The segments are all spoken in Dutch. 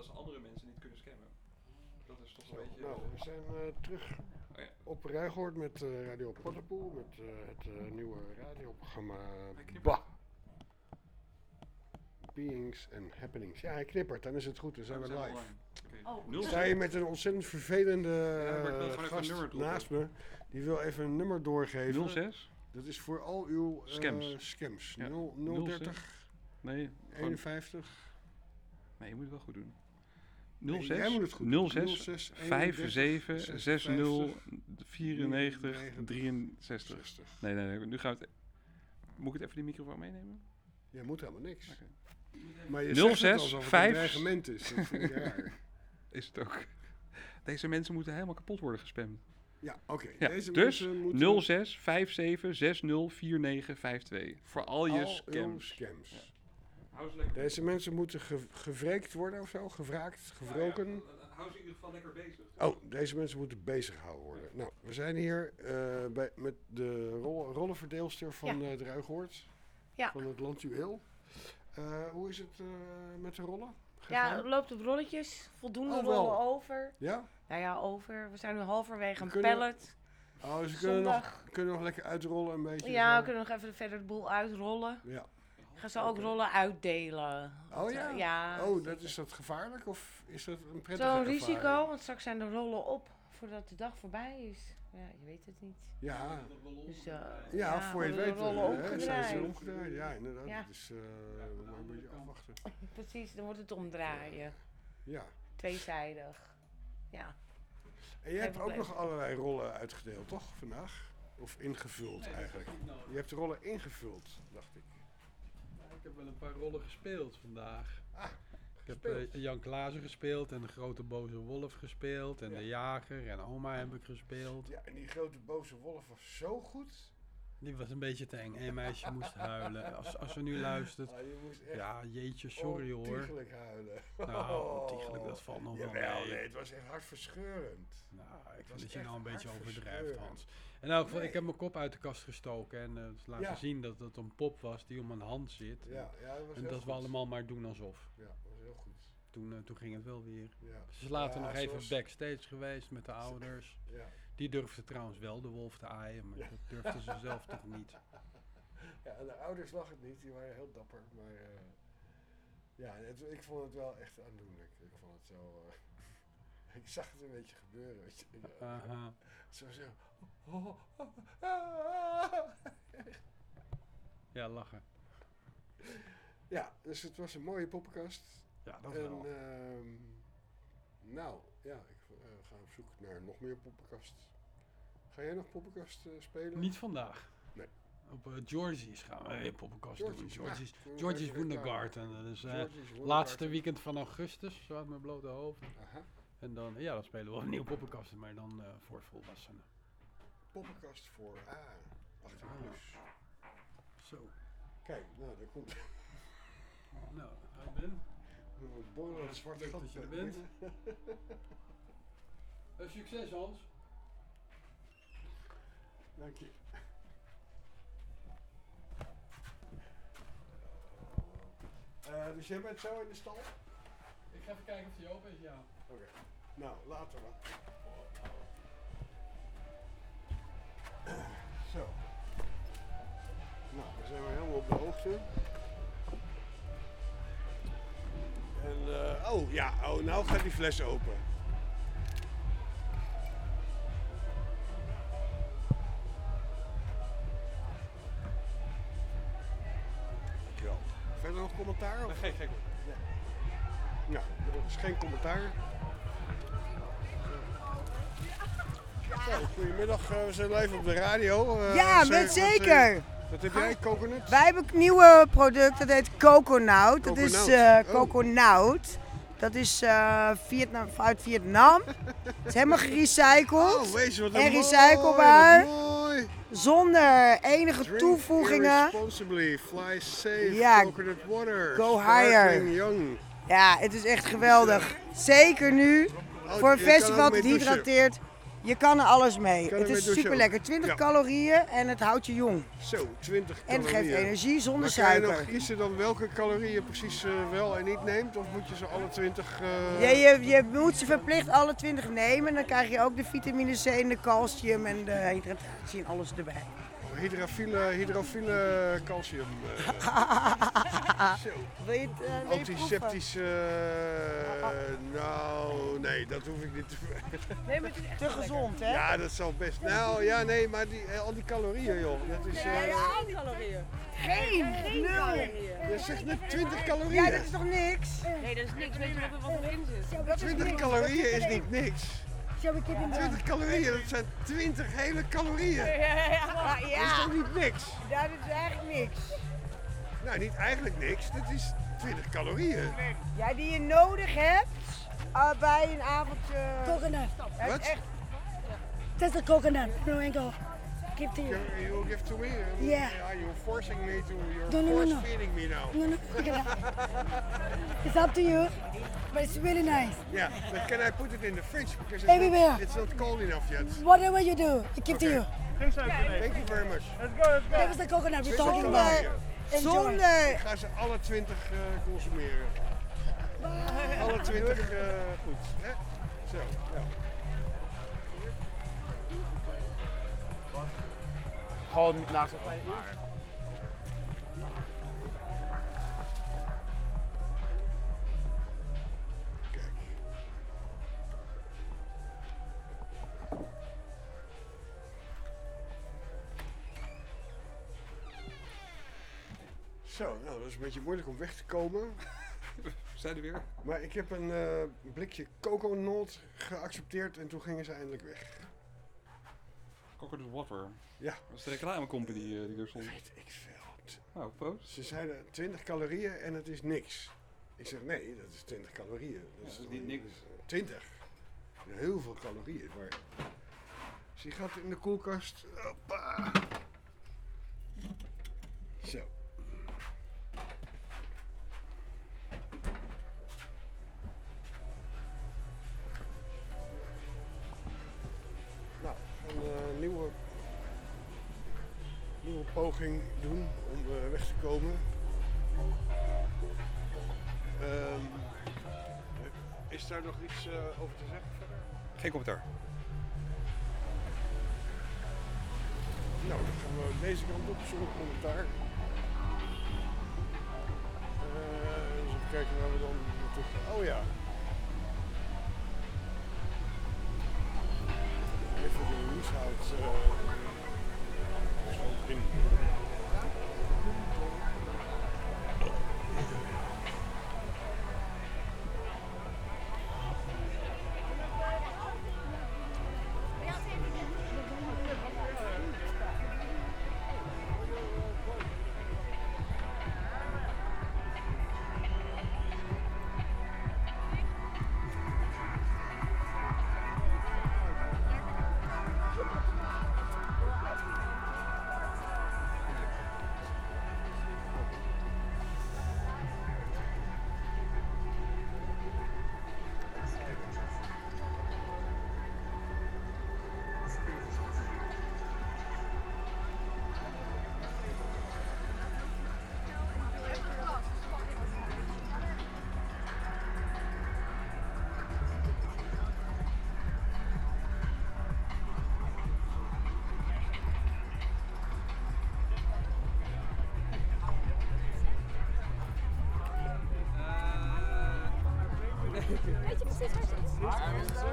als andere mensen niet kunnen scammen. Dat is toch een beetje... Nou, we zijn terug op Ruigoord met Radio Potterpool, met het nieuwe radioprogramma Beings and Happenings. Ja, hij knippert, dan is het goed, dan zijn we live. Okay. Sta je met een ontzettend vervelende gast naast me, die wil even een nummer doorgeven. 06? Dat is voor al uw scams. Ja. 030? Nee. 51? Nee, je moet het wel goed doen. 06, jij moet het goed doen. 06 57 60 94 63. Nee, nu gaan we het... Moet ik het even die microfoon meenemen? Jij moet helemaal niks. Okay. Maar je 06 zegt het alsof het 5 een dreigement is. Dat vind ik raar. Is het ook. Deze mensen moeten helemaal kapot worden gespamd. Ja, oké. Ja, deze dus mensen moeten 06 57 60 49 52. Voor al je scams. Ja. Hou ze lekker deze mensen moeten gevreekt worden of zo? Gevraagd? Gevroken? Ja, hou ze in ieder geval lekker bezig. Oh, deze mensen moeten bezig gehouden worden. Nou, we zijn hier met de rollenverdeelster van het Ruigoord. Ja. Van het Landjuweel. Hoe is het met de rollen? Ja, het loopt op rolletjes. Voldoende rollen over. Ja? Nou ja, over. We zijn nu halverwege een pallet. Oh, dus we kunnen nog lekker uitrollen een beetje? Ja, we kunnen nog even verder de boel uitrollen. Ja. Gaan ze ook rollen uitdelen. Oh ja? Ja. Oh, is dat gevaarlijk of is dat een prettige ervaring? Zo'n risico, want straks zijn de rollen op voordat de dag voorbij is. Ja, je weet het niet. Ja. Dus, voor je het weet zijn ze omgedraaid. Ja, inderdaad. Ja. Dus maar een beetje afwachten. Precies, dan wordt het omdraaien. Ja. Tweezijdig. Ja. En je hebt ook nog allerlei rollen uitgedeeld, toch, vandaag? Of ingevuld eigenlijk? Je hebt de rollen ingevuld, dacht ik. Ik heb wel een paar rollen gespeeld vandaag. Ik heb Jan Klaassen gespeeld en de grote boze wolf gespeeld en de jager en oma heb ik gespeeld. Ja, en die grote boze wolf was zo goed. Die was een beetje te eng. Eén meisje moest huilen. Als ze nu luistert. Je moest echt ja, jeetje, sorry hoor. ontiegelijk huilen. Nou, ontiegelijk, dat valt nog wel mee. Nee, het was echt hartverscheurend. Nou, ik vind dat je nou een beetje overdrijft, Hans. In elk geval, ik heb mijn kop uit de kast gestoken en laten zien dat het een pop was die om mijn hand zit. Ja, dat was en dat we allemaal maar doen alsof. Ja, dat was heel goed. Toen ging het wel weer. Ja. Ze is later nog even backstage geweest met de ouders. Ja. Die durfde trouwens wel de wolf te aaien, maar dat durfden ze zelf toch niet. Ja, en de ouders lag het niet, die waren heel dapper. Maar ik vond het wel echt aandoenlijk. Ik vond het zo... ik zag het een beetje gebeuren, weet je. Zo. Ja, lachen. Ja, dus het was een mooie poppenkast. Ja, dat wel. Ik ga op zoek naar nog meer poppenkast. Ga jij nog poppenkast spelen? Niet vandaag. Nee. Op Georgie's gaan we weer poppenkast doen. Georgie's Wundergarten. Dat is laatste weekend van augustus, zo uit mijn blote hoofd. Aha. En dan spelen we een nieuwe poppenkast, maar dan voor volwassenen. Poppenkast voor 18 plus. Zo. Kijk, nou, daar komt... Nou, ik ben... Borrelend zwart gat dat je er bent. Succes, Hans. Dank je. Dus jij bent zo in de stal? Ik ga even kijken of die open is, ja. Oké. Nou, later dan. Zo. Nou, we zijn weer helemaal op de hoogte. En, nou gaat die fles open. Dankjewel. Verder nog commentaar? Of? Gek. Ja, er is geen commentaar. Zo, goedemiddag, we zijn live op de radio. Zeker. Wat heb jij, Coconut? Wij hebben een nieuwe product, dat heet Coconaut. Dat is Coconaut. Dat is uit Vietnam. Het is helemaal gerecycled. Oh, wees wat en recyclebaar. Mooi. Zonder enige toevoegingen. Responsibly, fly safe, ja, coconut water. Go higher. Young. Ja, het is echt geweldig. Zeker nu. Voor een festival dat hydrateert. Je kan er alles mee. Kan Het ermee is douchen super lekker. ook. 20 Ja. calorieën en het houdt je jong. Zo, 20 En het calorieën. geeft energie zonder Maar kan je suiker. nog kiezen dan welke calorieën je precies wel en niet neemt? Of moet je ze alle 20... Ja, je moet ze verplicht alle 20 nemen. Dan krijg je ook de vitamine C en de calcium en de hydratatie en alles erbij. hydrofiele calcium. Zo. Wil je het proeven? Antiseptische... nou, nee, dat hoef ik niet te... Nee, maar het is echt te gezond, hè? Ja, dat zal best. Nou, ja, nee, maar al die calorieën, joh. Dat is... Geen, nul. je zegt net 20 calorieën. Ja, dat is toch niks? Nee, dat is niks. Weet je wat erin zit? Dat is 20 niks. calorieën is niet niks. Shall we keep him 20 calorieën, dat zijn 20 hele calorieën. Dat is Ja, toch niet niks? dat is eigenlijk niks. Nou, niet eigenlijk niks. Dat is 20 calorieën. Ja, die je nodig hebt bij een avondje. coconut? Het Wat? is echt That's the coconut. No angle. Give to you. You will give to me? Yeah. You're forcing me to... No, You're no, no, no. force feeding me now. No, no, look at that. It's up to you, but it's really nice. Yeah, but can I put it in the fridge? Because it's, Everywhere. not, it's not cold enough yet. Whatever you do, I give to Okay. you. Thank you very much. That was the coconut we're talking Zonder. about. Enjoy. zonder. Ik ga ze alle 20 consumeren. Alle 20 goed. Hè? Zo, ja. Gewoon naast elkaar. Kijk. Zo, nou dat is een beetje moeilijk om weg te komen. We zijn er weer. Maar ik heb een blikje coconut geaccepteerd en toen gingen ze eindelijk weg. Coconut water. Ja. Dat is de reclamecompany die er stond. Weet ik veel. Nou, proost. Ze zeiden 20 calorieën en het is niks. Ik zeg nee, dat is 20 calorieën. dat is niet niks. 20. Ja, heel veel calorieën. Maar... Dus die gaat in de koelkast. Hoppa. Zo. Nou, een nieuwe poging doen om weg te komen. Is daar nog iets over te zeggen verder? Geen commentaar. Nou, dan gaan we deze kant op zonder commentaar. Eens even kijken waar we dan naartoe gaan. Oh ja. Even de roeshout zo in. Weet je precies waar het is?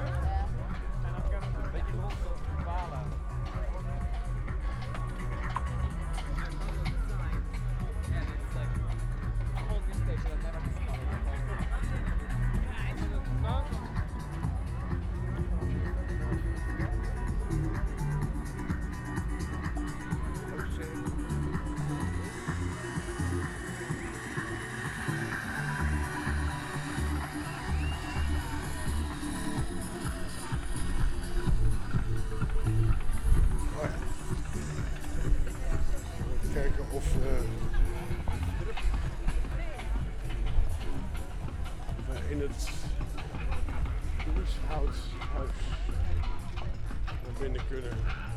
Kijken of we in het roeshouthuis naar binnen kunnen.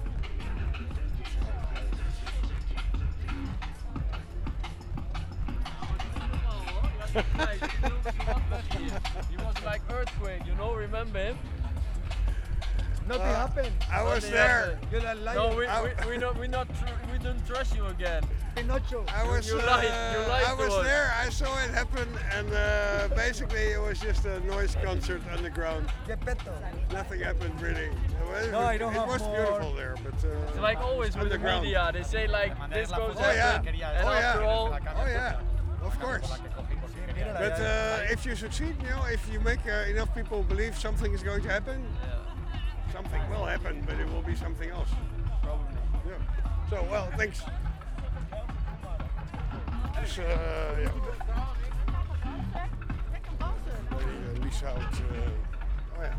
He was like earthquake, you know, remember him? Nothing happened. I was Nothing there. happened. You're a liar. No, we don't trust you again. Pinocho. I was, You lied I to was us. there. I saw it happen, and basically it was just a noise concert underground. Geppetto. Nothing happened really. No, I don't it have was more. beautiful there, but It's like always with the underground. media, they say like this goes Oh yeah, happen, and oh after yeah, all, oh yeah, of course. But if you succeed, you know, if you make enough people believe something is going to happen, something will happen, but it will be something else. probably. Yeah. So, well, thanks. Dus, ja. Bij Lieshout, oh ja.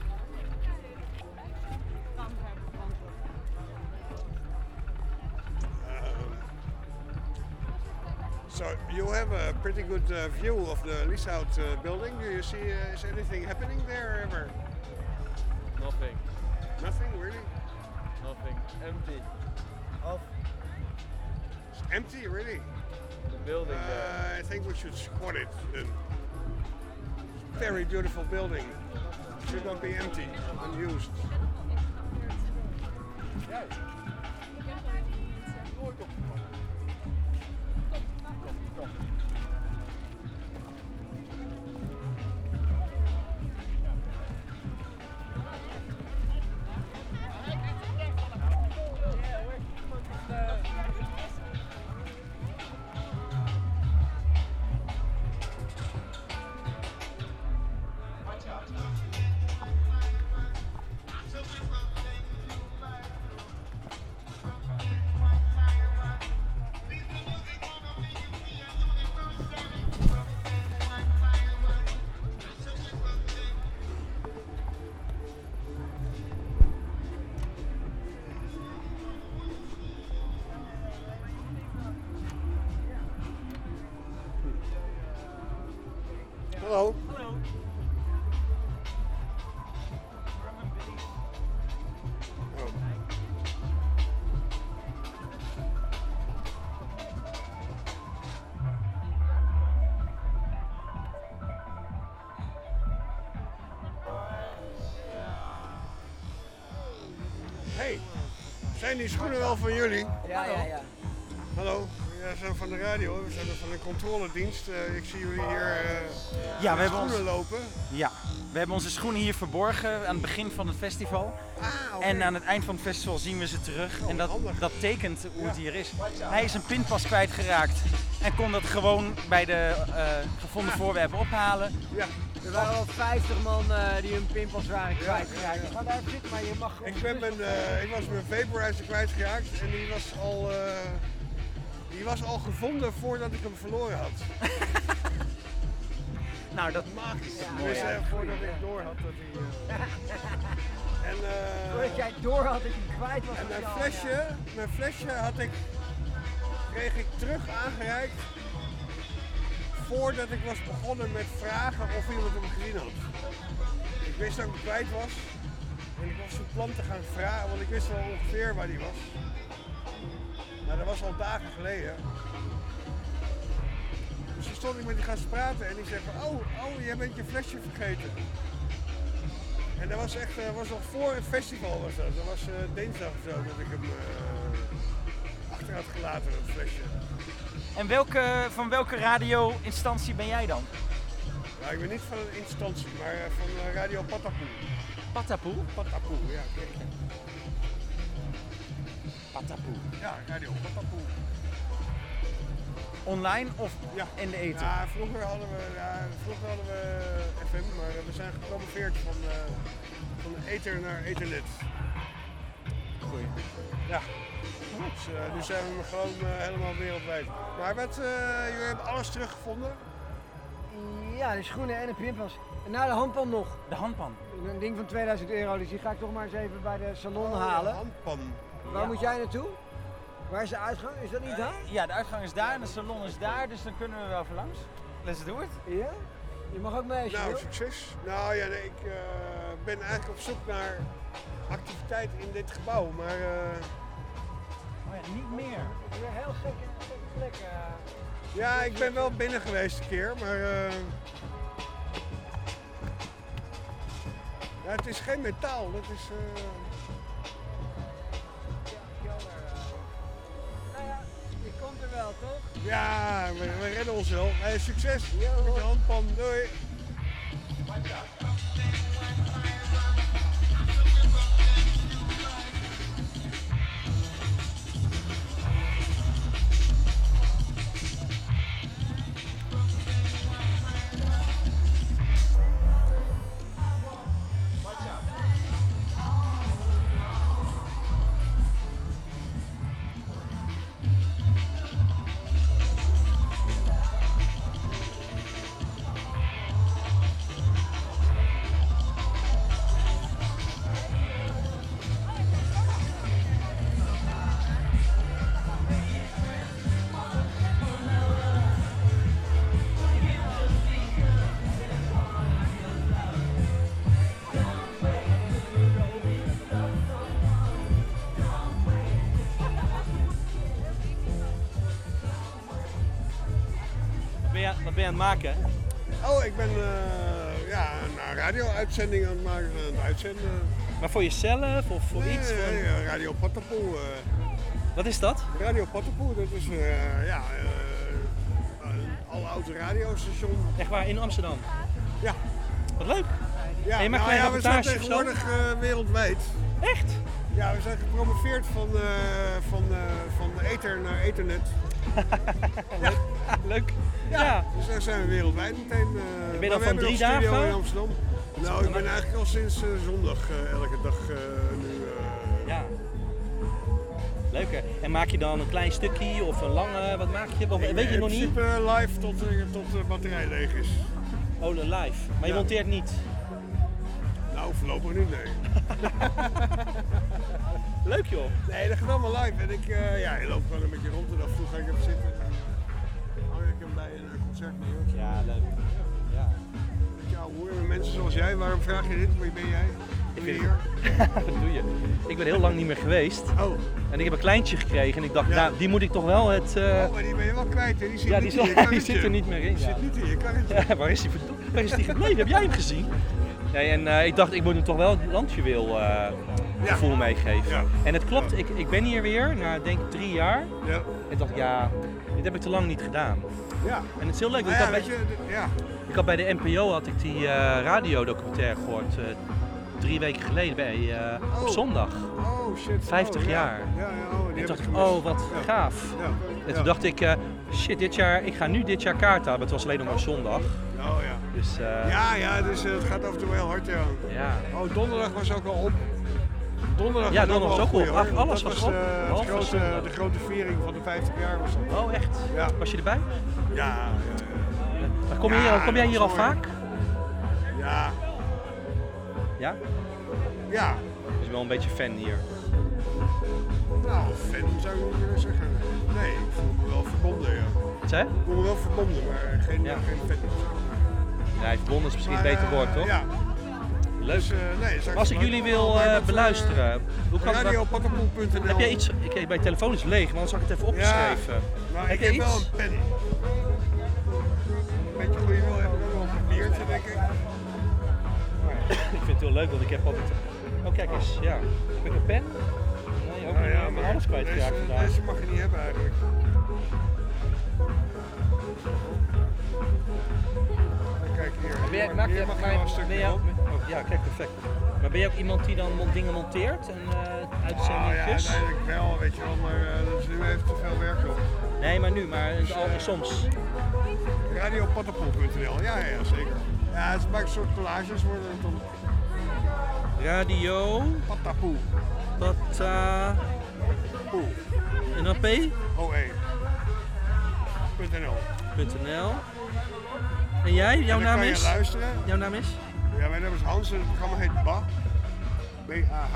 So you have a pretty good view of the Lieshout building. Do you see is anything happening there ever? Nothing, Nothing really? nothing, empty. It's empty really? The building there. I think we should squat it then. Very beautiful building. Should not be empty, unused. Hello. Hello. Oh. Hey, zijn die schoenen wel van jullie? Ja. Hallo, we zijn van de radio, we zijn van de controledienst. Ik zie jullie hier Ja, we hebben schoenen lopen. Ja, we hebben onze schoenen hier verborgen aan het begin van het festival. Oké. En aan het eind van het festival zien we ze terug. En dat tekent hoe het hier is. Hij is een pinpas kwijtgeraakt en kon dat gewoon bij de gevonden voorwerpen ophalen. Ja. Er waren al 50 man die hun pinpas waren kwijtgeraakt. Ga daar zitten, maar je mag Ik was mijn vaporizer kwijtgeraakt en die was al gevonden voordat ik hem verloren had. Nou, dat magisch. Ja, Dus ja, voordat ik door had dat hij... Voordat jij door had dat je kwijt was. En was mijn flesje kreeg ik terug aangereikt voordat ik was begonnen met vragen of iemand hem gezien had. Ik wist dat ik hem kwijt was en ik was van plan te gaan vragen, want ik wist wel ongeveer waar hij was. Maar dat was al dagen geleden. Dus toen stond ik met die gast praten en die zei van, oh, jij bent je flesje vergeten. En dat was echt, was nog voor het festival was dat. Dat was dinsdag of zo dat ik hem achter had gelaten, dat flesje. En van welke radio-instantie ben jij dan? Nou, ik ben niet van een instantie, maar van Radio Patapoe. Patapoe? Patapoe, ja, kijk. Patapoe. Ja, Radio Patapoe. Online of Ja. in de eten? Ja, vroeger hadden we FM, maar we zijn gepromoveerd van ether naar ethernet. Goeie. Ja. Dus nu zijn we gewoon helemaal wereldwijd. Maar jullie hebben alles teruggevonden? Ja, de schoenen en de pinpas. En nou de handpan nog. De handpan. Een ding van €2000, dus die ga ik toch maar eens even bij de salon halen. De handpan. Waar moet jij naartoe? Waar is de uitgang? Is dat niet daar? Ja, de uitgang is daar en de salon is daar, dus dan kunnen we wel even langs. Let's do it. Ja? Je mag ook mee als je Nou, wil. succes. Nou ja, nee, ik ben eigenlijk op zoek naar activiteit in dit gebouw, maar... Oh ja, niet meer. Weer heel gekke plek. Ja, ik ben wel binnen geweest een keer, maar... Ja, het is geen metaal, dat is... Nou ja, je komt er wel, toch? Ja, we redden ons wel. Hey, succes met je handpan. Doei. Wat ben je aan het maken? Oh, ik ben een radio-uitzending aan het maken, aan het uitzenden. Maar voor jezelf of voor iets? Nee, Radio Patapoe. Wat is dat? Radio Patapoe, dat is een aloude radiostation. Echt waar, in Amsterdam? Ja. Wat leuk. Ja, en je maakt we zijn reportages of zo? tegenwoordig wereldwijd. Echt? Ja, we zijn gepromoveerd van ether naar ethernet. Ja. Leuk. Ja. Dus daar zijn we wereldwijd meteen. Ben je dan van 3 studio dagen? in Amsterdam. Nou, ik ben eigenlijk al sinds zondag elke dag nu. Ja. Leuk hè. En maak je dan een klein stukje of een lange, wat maak je? Weet je nog niet? In principe live tot de batterij leeg is. Oh, live. Maar je monteert niet? Nou, voorlopig niet, nee. Leuk joh. Nee, dat gaat allemaal live. En je loopt gewoon een beetje rond en af en toe ga ik even zitten. Hang ik hem bij een concert neer. Ja, leuk. Ja. Ja, hoor je mensen zoals jij, waarom vraag je dit? Wie ben jij? Doe je hier? Wat doe je? Ik ben heel lang niet meer geweest. Oh. En ik heb een kleintje gekregen en ik dacht, nou, die moet ik toch wel het... Oh, maar die ben je wel kwijt, hè? Die zit, ja, niet in je karretje. die zit er niet meer in. Die zit niet in je karretje. Ja, waar is die gebleven? Heb jij hem gezien? Nee, en ik dacht, ik moet hem toch wel het landjuweel gevoel meegeven. Ja. En het klopt, ik ben hier weer na denk ik 3 jaar. Ja. En ik dacht, ja, dit heb ik te lang niet gedaan. Ja. En het is heel leuk, want ik had bij de NPO had ik die radiodocumentaire gehoord 3 weken geleden bij, op zondag. Oh shit. 50 jaar. Ja, en toen dacht ik, oh wat gaaf. Ja. En toen dacht ik, shit, ik ga nu dit jaar kaart halen, maar het was alleen nog maar zondag. Oh ja. Dus, dus het gaat af en toe wel heel hard, ja. Ja. Oh, donderdag was ook al op. Donderdag was ook op. Alles was op. De grote viering van de 50 jaar was dat. Oh echt? Ja. Was je erbij? Ja. Maar kom jij hier al vaak? Ja. Ja? Ja. Dus wel een beetje fan hier. Nou, fan zou ik niet willen zeggen. Nee, ik voel me wel verbonden, ja. Wat zei je? Ik voel me wel verbonden, maar geen fan. Nee, verbonden is misschien een beter woord, toch? Ja. Leuk. Dus, als ik jullie wil beluisteren, hoe kan radiopatapoe.nl. Heb jij iets? Mijn telefoon is leeg, maar anders had ik het even opgeschreven. Ja, nou, ik heb wel een pen. Een beetje goede wil heb ik ook wel een papiertje, denk ik. Ik vind het heel leuk, want ik heb altijd... Oh kijk eens, ja. Heb ik een pen? Nee, ook niet. Ik ben alles kwijtgeraakt vandaag. Deze mag je niet hebben eigenlijk. Kijk hier. Maak hier mag je wel een stukje op. Ja, kijk, perfect. Maar ben je ook iemand die dan dingen monteert en uitzendingen? Ja, uiteindelijk wel, weet je wel, maar dat is nu even te veel werk op. Nee, maar nu, maar soms. Radiopatapoe.nl, ja, zeker. Ja, het maakt een soort collages worden het dan. Radio Patapoe. Patapoe. En dan P? O-E. .nl. En jij? Jouw naam is? Kan je luisteren. Jouw naam is? Ja, mijn naam is Hans en het programma heet BA. B-A-H.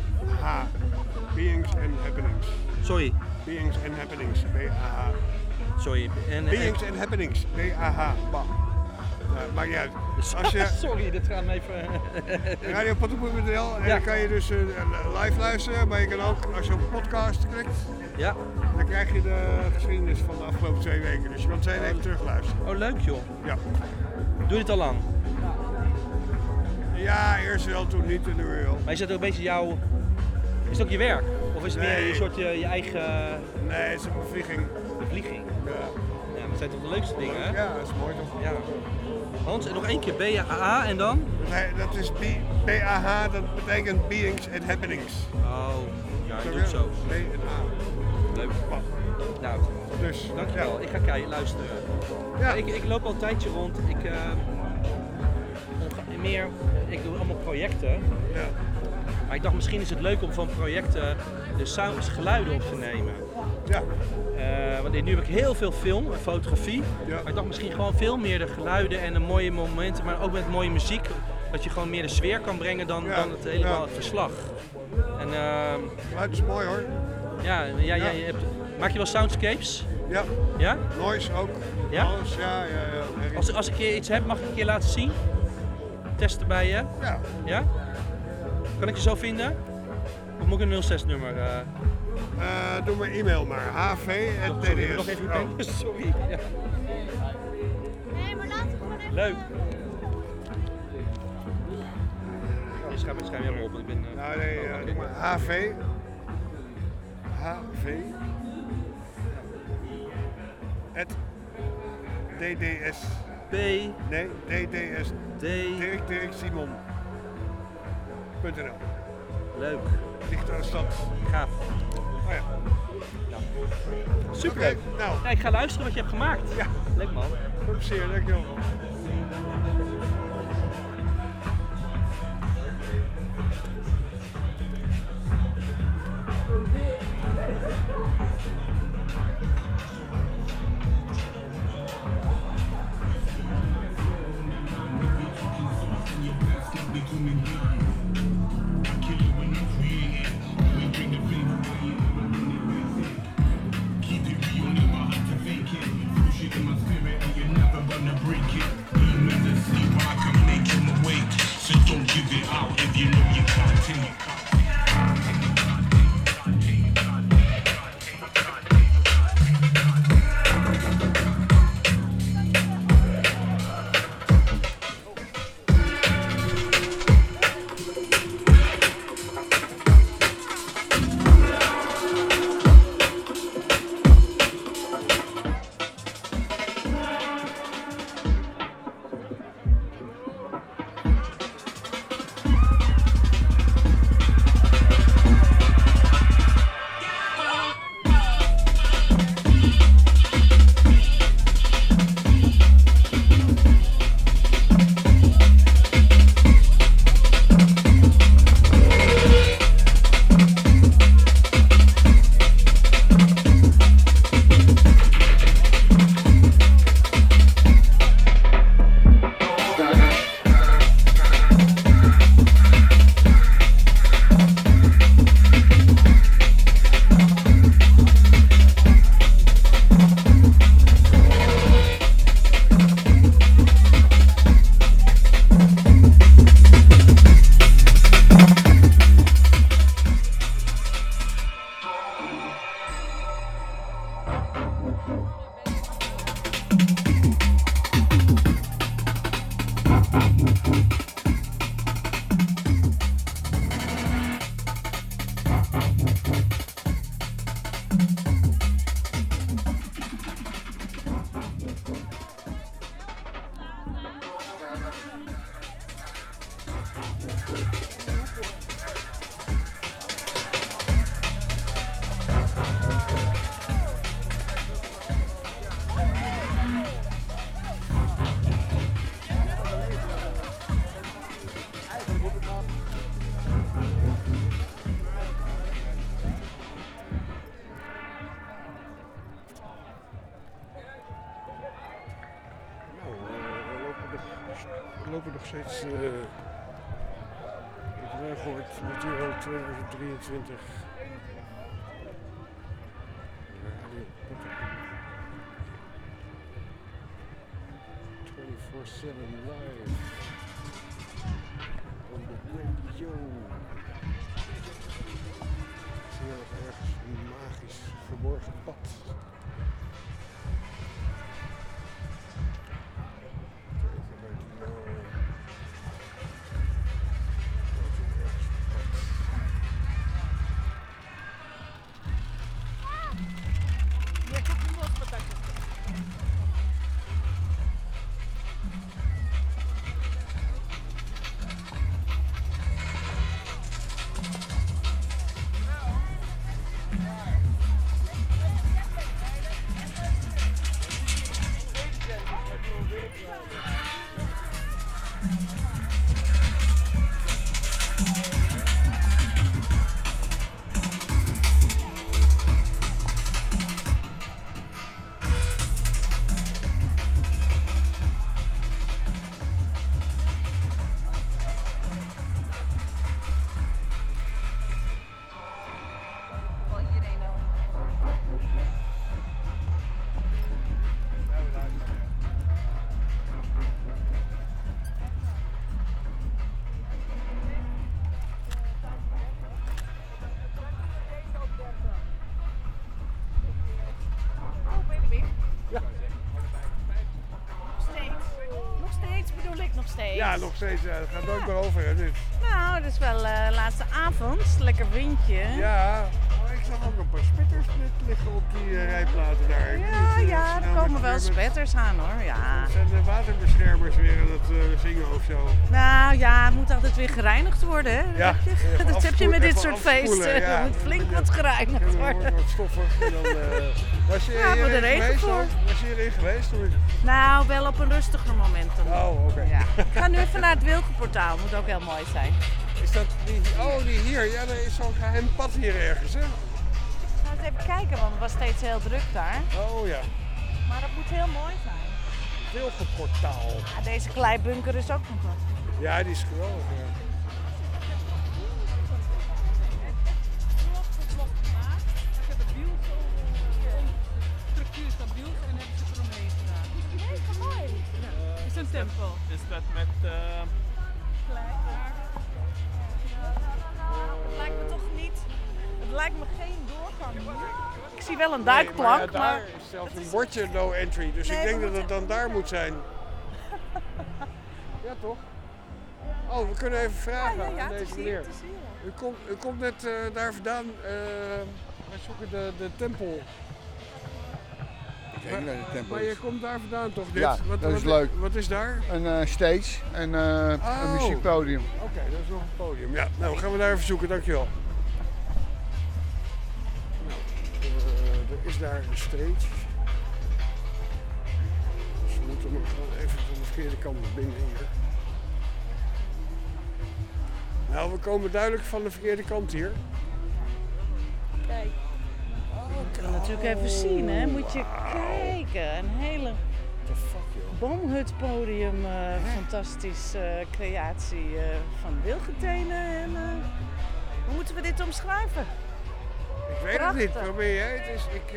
Beings and Happenings. Sorry. Beings and Happenings. B-A-H. Sorry. Beings and Happenings. B-A-H. Maakt niet uit. Als je Sorry, dit gaat me even... radiopaddenpoel.nl en dan kan je dus live luisteren, maar je kan ook, als je op podcast klikt, dan krijg je de geschiedenis van de afgelopen 2 weken. Dus je kan 2 weken terugluisteren. Oh, leuk joh. Ja. Doe je dit al lang? Ja, eerst wel, toen niet en nu wel. Maar is dat ook een beetje jouw... Is het ook je werk? Of is het meer een soort je eigen... Nee, het is een bevlieging. Bevlieging? Ja. Ja, maar het zijn toch de leukste dingen, hè? Ja, dat is mooi toch? Ja. Hans, en nog 1 keer B-A-H en dan? Nee, dat is B-A-H, dat betekent Beings and Happenings. Oh, ja, ik doe het zo. B en A. Leuk. Nou, dus, dankjewel. Ik ga kijken, luisteren. Ja. Ik loop al een tijdje rond. Ik doe allemaal projecten. Ja. Maar ik dacht misschien is het leuk om van projecten de sounds, geluiden op te nemen. Ja. Want nu heb ik heel veel film en fotografie. Ja. Maar ik dacht misschien gewoon veel meer de geluiden en de mooie momenten, maar ook met mooie muziek. Dat je gewoon meer de sfeer kan brengen dan het helemaal het verslag. En, het is mooi hoor. Ja. Maak je wel soundscapes? Ja. Ja? Noise ook. Ja? Alles, ja. Als ik iets heb, mag ik een keer laten zien? Testen bij je? Ja. Ja? Kan ik je zo vinden? Of moet ik een 06-nummer? Doe maar e-mail maar. hv@tds. Nog even sorry. Ja. Nee, maar laten we gewoon even... Leuk. Je schrijft helemaal op, want ik ben... doe maar hv. DDS. B. Nee, DDS. Dirk Simon. .nl. Leuk. Digitale stad. Gaaf. Oh ja. Nou. Super. Nou. Ja, ik ga luisteren wat je hebt gemaakt. Ja. Leuk man. Veel plezier, dankjewel. We lopen nog steeds het Ruigoord Naturo 2023. For Selling Live. On de radio. Het is heel ergens een magisch verborgen pad. Ja, nog steeds. Ja. Dat gaat nooit meer over. Hè, dus. Nou, het is wel laatste avond. Lekker windje. Ja, maar ik zag ook een paar spetters liggen op die rijplaten daar. Ja, er komen wel spetters aan hoor. Ja. Zijn de waterbeschermers weer aan het zingen of zo? Nou ja, het moet altijd weer gereinigd worden. Hè? Ja, dat heb je met dit soort feesten. feesten. Ja. Het moet flink wat gereinigd worden. Dan wordt wat stoffig. En dan, was je ja, voor de regen voor. Was je erin geweest? Of? Nou, wel op een rustiger moment dan. Oh, oké. Ja. Ik ga nu even naar het Wilgenportaal. Moet ook heel mooi zijn. Is dat die? Oh, die hier. Ja, er is zo'n geheim pad hier ergens, hè? Ga eens even kijken, want het was steeds heel druk daar. Oh ja. Maar dat moet heel mooi zijn. Wilgenportaal. Ja, deze kleibunker is ook nog wat. Ja, die is geweldig. Ja. Is een tempel. Is dat met... Het lijkt me toch niet... Het lijkt me geen doorgang hier. Ik zie wel een duikplank, Nee, maar daar is zelfs een bordje no entry, dus ik denk dat het dan daar moet zijn. Ja, toch? Oh, we kunnen even vragen aan deze meneer. U komt net daar vandaan. Wij zoeken de tempel. Ik weet niet waar de tempel Maar je is. komt daar vandaan toch? Dit? Ja, dat is leuk. Wat is daar? Een stage en een muziekpodium. Oké, dat is nog een podium. Ja, nou gaan we daar even zoeken, dankjewel. Nou, er is daar een stage. Dus we moeten maar gewoon even van de verkeerde kant naar binnen hier. Nou, we komen duidelijk van de verkeerde kant hier. Kijk. Ik wil natuurlijk even zien, hè? Moet je kijken. Een hele boomhutpodium, fantastische creatie van Wilgetenen. En, hoe moeten we dit omschrijven? Ik weet het niet, probeer jij het eens. Het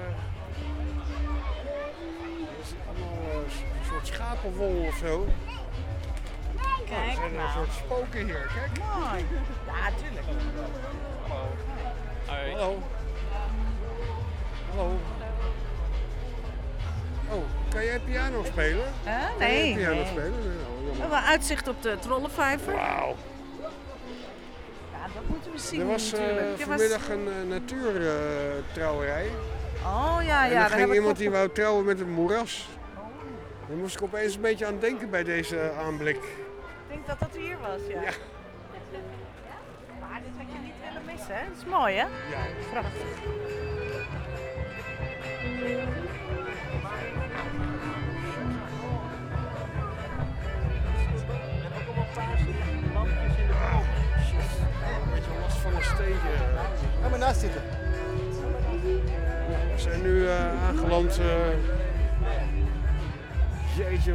is allemaal een soort schapenwol of zo. Kijk er zijn nou. een soort spoken hier, kijk. Mooi. Ja, tuurlijk. Hallo. Hallo. Hallo. Oh, kan jij piano spelen? Nee. Kan jij piano Nee. spelen? Nee, We hebben uitzicht op de Trollenvijver. Wauw. Ja, dat moeten we zien Er was natuurlijk. vanmiddag een natuurtrouwerij. Oh ja, En ja. er ging iemand die wou trouwen met een moeras. Daar moest ik opeens een beetje aan denken bij deze aanblik. Ik denk dat dat hier was, ja. Maar dit had je niet willen missen, hè? Dat is mooi, hè? Ja. Prachtig. Een beetje last van een steentje. Ga maar naast zitten. We zijn nu aangeland. Jeetje,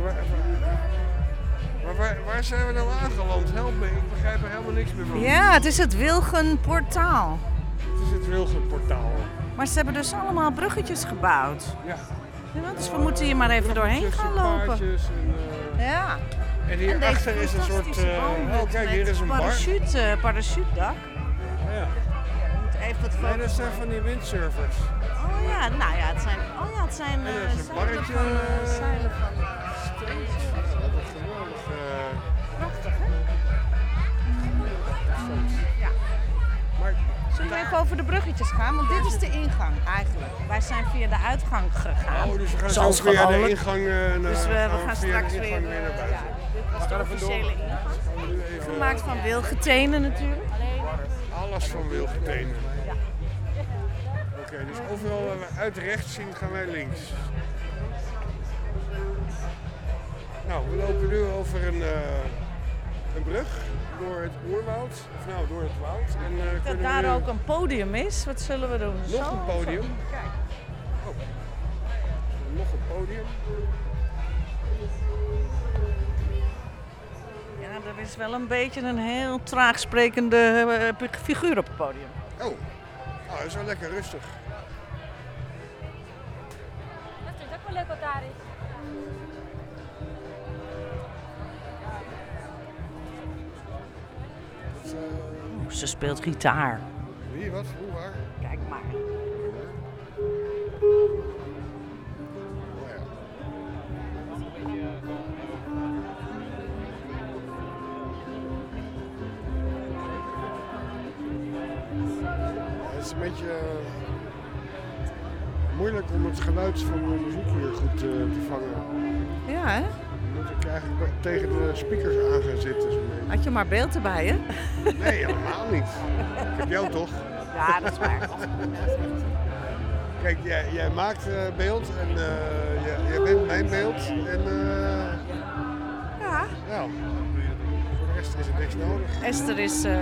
waar zijn we nou aangeland? Help me, ik begrijp er helemaal niks meer van. Ja, het is het Wilgenportaal. Het is het Wilgenportaal. Maar ze hebben dus allemaal bruggetjes gebouwd. Ja. Ja, dus we moeten hier maar even doorheen gaan lopen. Paardjes en, Ja. En hierachter is een soort... oh, kijk, hier is een bar. Parachutedak. Ja. Even wat nee, dat zijn van die windsurfers. Oh ja, nou ja, het zijn barretje. zeilen van Dat is geweldig. Prachtig, hè? Ja. Maar zullen we even over de bruggetjes gaan? Want dit is de ingang eigenlijk. Wij zijn via de uitgang gegaan. Oh, dus we gaan zoals zo via gewoonlijk. de ingang dus we gaan straks de weer naar buiten. dit was de officiële ingang. Gemaakt van wilgetenen natuurlijk. Alles van wilgetenen. Ja. Oké, dus overal waar we uit rechts zien gaan wij links. Nou, we lopen nu over een brug door het oerwoud, of nou door het woud. En, dat daar ook een podium is, wat zullen we doen? Nog een podium. Zo. Kijk. Oh. Nog een podium. Ja, er is wel een beetje een heel traag sprekende figuur op het podium. Oh, nou, dat is wel lekker rustig. Dat is ook wel leuk wat daar is. Ze speelt gitaar. Wie, wat, hoe, waar? Kijk maar. Oh ja. Het is een beetje moeilijk om het geluid van de muziek hier goed te vangen. Ja, hè? Moet ik eigenlijk tegen de speakers aan gaan zitten. Had je maar beeld erbij, hè? Nee, helemaal niet. Ik heb jou toch? Ja, dat is waar. Kijk, jij maakt beeld en jij bent mijn beeld. En ja. Nou, voor de rest is er niks nodig. Esther is... Zo,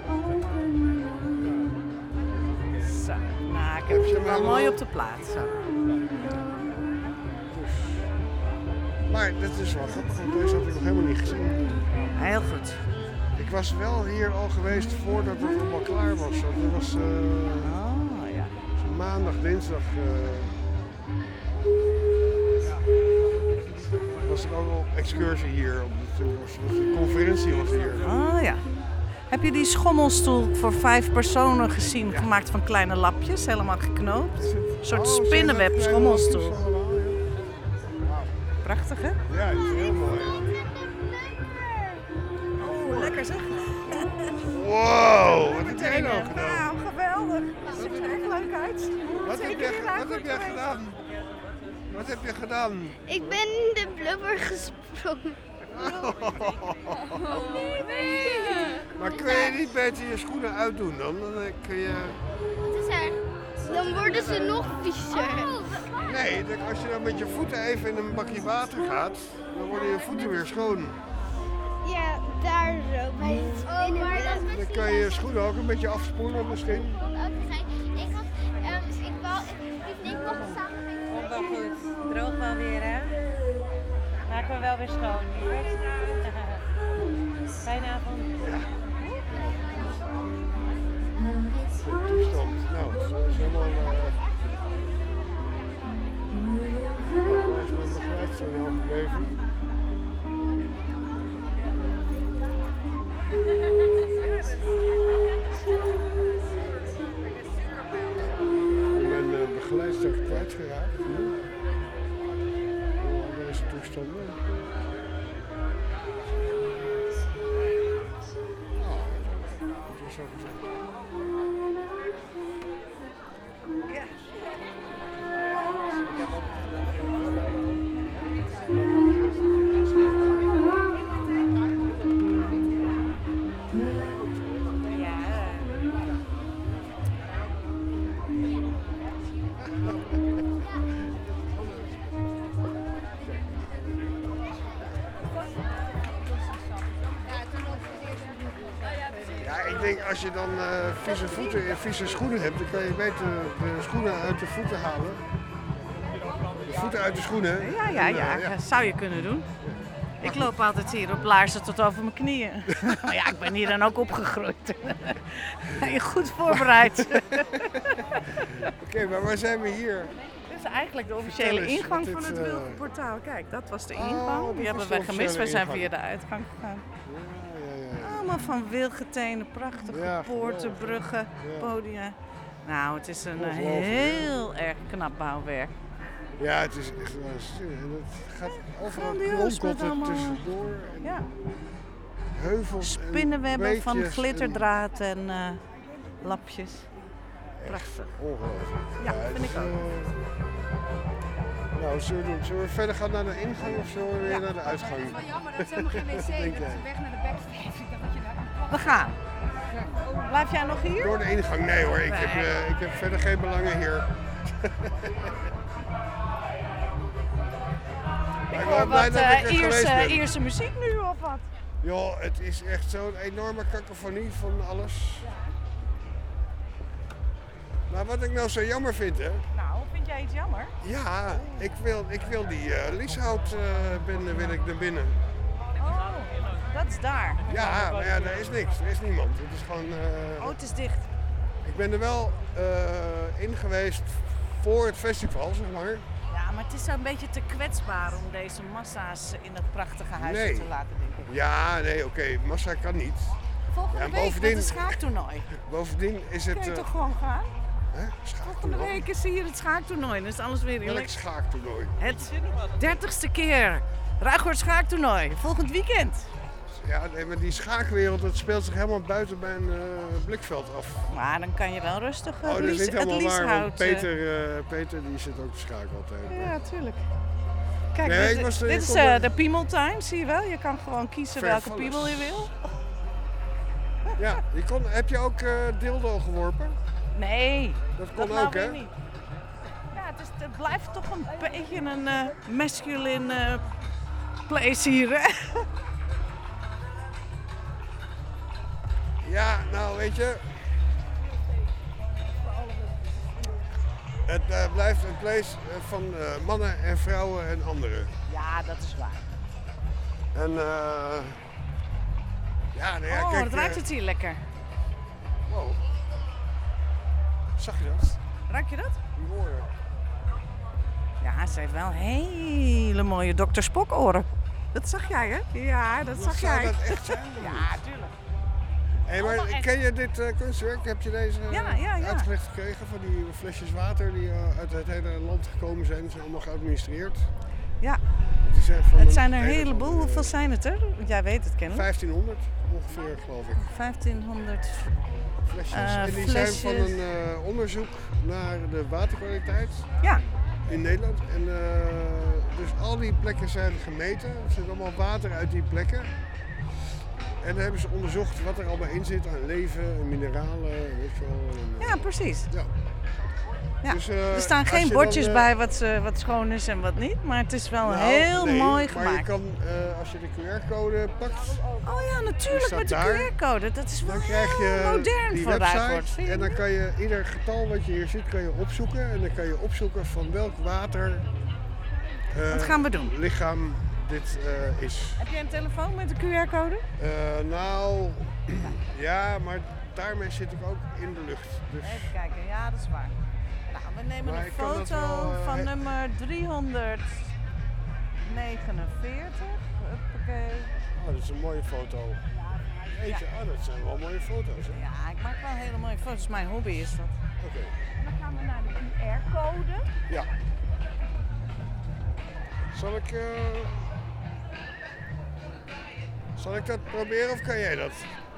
nou, ik heb je wel mooi op de plaat. Zo. Maar dat is wel grappig, want deze had ik nog helemaal niet gezien. Heel goed. Ik was wel hier al geweest voordat het allemaal klaar was. Dat was ja. maandag, dinsdag. Was er ook al excursie hier. De conferentie was hier. Oh ja. Heb je die schommelstoel voor 5 personen gezien, gemaakt van kleine lapjes, helemaal geknoopt? Een soort spinnenweb schommelstoel. Prachtig, hè? Ja, die is heel mooi. Oh, lekker zeg. Wow, wat heb jij nou gedaan? Nou, geweldig. Dat ziet er echt leuk uit. Wat heb jij gedaan? Wat heb je gedaan? Ik ben in de blubber gesprongen. Nee. Maar kun je niet beter je schoenen uitdoen dan? Dan kun je... Wat is er? Dan worden ze nog viezer. Nee, als je dan met je voeten even in een bakje water gaat, dan worden je voeten weer schoon. Ja, daar zo. Bij het Dan kan je je schoenen ook een beetje afspoelen misschien. Ik wil samen. Komt wel goed. Droog wel weer, hè? Maken we wel weer schoon. Fijne avond. Ja. Toestand. Nou, dat is helemaal... Hij is met mijn gelijk zo heel gebleven. Ik ben de begeleidster kwijtgeraakt. Door deze toestanden. Oh, dat is zo gezegd. Ja. Ja, ik denk als je dan vieze voeten en vieze schoenen hebt, dan kan je beter de schoenen uit de voeten halen. De voeten uit de schoenen. Ja, zou je kunnen doen. Ik loop altijd hier op laarzen tot over mijn knieën. Maar ja, ik ben hier dan ook opgegroeid. Goed voorbereid. Oké, maar waar zijn we hier? We eigenlijk de officiële ingang van het Wilgenportaal. Kijk, dat was de ingang. Die hebben wij gemist. Wij zijn via de uitgang gegaan. Allemaal van wilgetenen, prachtige poorten, bruggen, podia. Nou, het is een heel erg knap bouwwerk. Ja, het is echt wel het gaat overal kronkelt het tussendoor. Ja. Heuvels spinnenwebben en van glitterdraad en lapjes. Prachtig. Ongelooflijk. Ja, vind ik ook. Nou, zullen we verder gaan naar de ingang of zullen we weer naar de uitgang? Het is wel jammer, dat is helemaal geen wc. Dat is weg naar de backstage. Ik dacht dat je daar We gaan. Blijf jij nog hier? Door de ingang? Nee hoor, ik heb verder geen belangen hier. Ik hoor wat Ierse muziek nu of wat? Joh, het is echt zo'n enorme kakofonie van alles. Maar wat ik nou zo jammer vind, hè? Nou, vind jij iets jammer? Ja, ik wil die Lieshout-bende wil ik naar binnen. Oh, dat is daar. Ja, maar ja, daar is niks. Er is niemand. Het is gewoon... Oh, het is dicht. Ik ben er wel in geweest voor het festival, zeg maar. Ja, maar het is een beetje te kwetsbaar om deze massa's in het prachtige huis te laten denken. Ja, nee, oké. Massa kan niet. Volgende week met het schaaktoernooi. Bovendien is het... Kun je toch gewoon gaan? Schaaktoernooi? Volgende week is hier het schaaktoernooi. Dan is alles weer Welk schaaktoernooi? Het 30ste keer. Ruigoord schaaktoernooi. Volgend weekend. Ja, nee, maar die schaakwereld, dat speelt zich helemaal buiten mijn blikveld af. Maar dan kan je wel rustig dat is niet helemaal waar, want Lieshout, Peter die zit ook te schaken altijd. Ja, tuurlijk. Kijk, nee, dit is de Piemeltime, zie je wel? Je kan gewoon kiezen welke piemel je wil. Ja, heb je ook dildo geworpen? Nee, dat kon nou ook, hè? niet. Ja, het blijft toch een beetje een masculine place hier, hè? Ja, nou weet je, het blijft een place van mannen en vrouwen en anderen. Ja, dat is waar. En ja, nou ja, kijk. Het ruikt het hier lekker. Wow. Zag je dat? Ruik je dat? Die oren. Ja, ze heeft wel hele mooie Dr. Spock oren. Dat zag jij, hè? Ja, dat zag jij. Zou dat echt zijn? Ja, tuurlijk. Hey, maar ken je dit kunstwerk? Heb je deze uitgelegd gekregen van die flesjes water die uit het hele land gekomen zijn? Die zijn allemaal geadministreerd. Ja, het zijn er een heleboel. Hoeveel zijn het er? Want jij weet het kennelijk. 1500 ongeveer, geloof ik. 1500 flesjes. En die zijn van een onderzoek naar de waterkwaliteit in Nederland. En dus al die plekken zijn gemeten. Er zit allemaal water uit die plekken. En dan hebben ze onderzocht wat er allemaal in zit aan leven en mineralen, weet je wel. Ja, precies. Ja. Ja. Dus, er staan geen bordjes bij wat schoon is en wat niet, maar het is wel heel mooi gemaakt. Maar je kan, als je de QR-code pakt... Oh ja, natuurlijk met de QR-code. Dat is wel dan krijg je modern die voor website en dan kan je ieder getal wat je hier ziet kan je opzoeken. En dan kan je opzoeken van welk water... wat gaan we doen? Lichaam dit is. Heb jij een telefoon met de QR-code? Nou, ja, maar daarmee zit ik ook in de lucht. Dus. Even kijken, ja, dat is waar. Nou, we nemen een foto van nummer 349. Huppakee. Oh, dat is een mooie foto. Eentje, dat zijn wel mooie foto's. Hè? Ja, ik maak wel hele mooie foto's. Mijn hobby is dat. Oké. Dan gaan we naar de QR-code. Ja. Zal ik dat proberen of kan jij dat?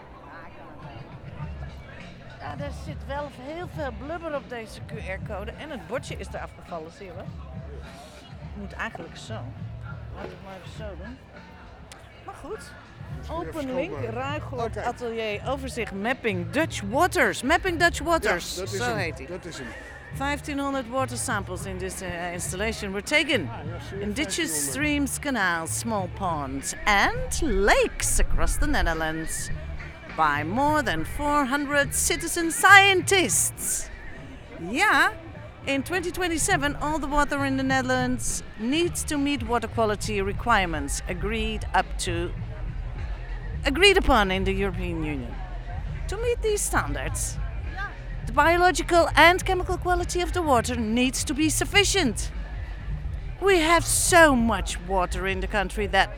Ja, er zit wel heel veel blubber op deze QR-code en het bordje is er afgevallen, zie je wel? Het moet eigenlijk zo. Laten we het maar even zo doen. Maar goed. Open link, Ruigoord Atelier, overzicht, Mapping Dutch Waters. Mapping Dutch Waters, ja, zo heet hij. Dat is hem. 1500 water samples in this installation were taken in ditches, streams, canals, small ponds and lakes across the Netherlands by more than 400 citizen scientists. Yeah, in 2027 all the water in the Netherlands needs to meet water quality requirements agreed upon in the European Union. To meet these standards, The biological and chemical quality of the water needs to be sufficient. We have so much water in the country that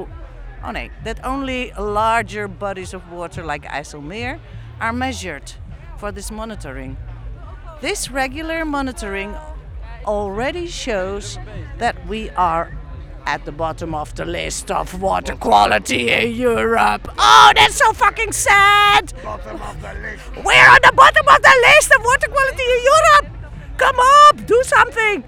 only larger bodies of water like IJsselmeer are measured for this monitoring. This regular monitoring already shows that we are at the bottom of the list of water quality in Europe. Oh, that's so fucking sad! Bottom of the list. We're on the bottom of the list of water quality in Europe! Come up, do something!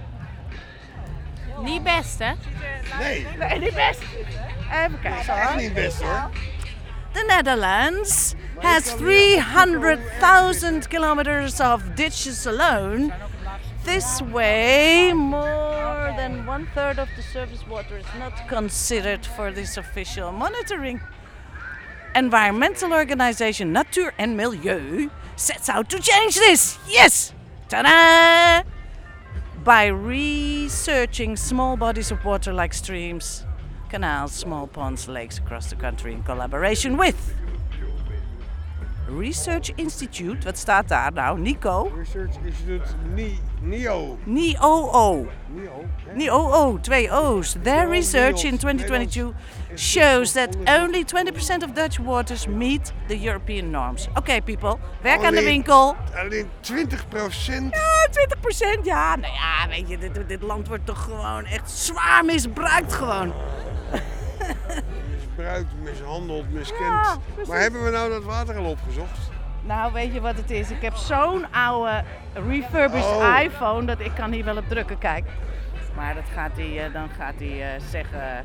Niet best, hè? Nee. Nee, niet best. Even kijken Echt hoor. niet best hoor. The Netherlands has 300,000 kilometers of ditches alone. This way, more than 1/3 of the surface water is not considered for this official monitoring. Environmental organization Natuur en Milieu sets out to change this. Yes! Ta-da! By researching small bodies of water like streams, canals, small ponds, lakes across the country in collaboration with Research Institute. Wat staat daar nou? Nico? Research Institute NIO. NIO, 2 O's. Their research in 2022 shows that only 20% of Dutch waters meet the European norms. Oké, people, werk aan de winkel. Alleen 20%? Ja, 20%, ja. Nou ja, weet je, dit land wordt toch gewoon echt zwaar misbruikt gewoon. Misbruikt, mishandeld, miskend. Ja, maar hebben we nou dat water al opgezocht? Nou, weet je wat het is? Ik heb zo'n oude refurbished iPhone dat ik kan hier wel op drukken, kijk. Maar dat dan gaat hij zeggen...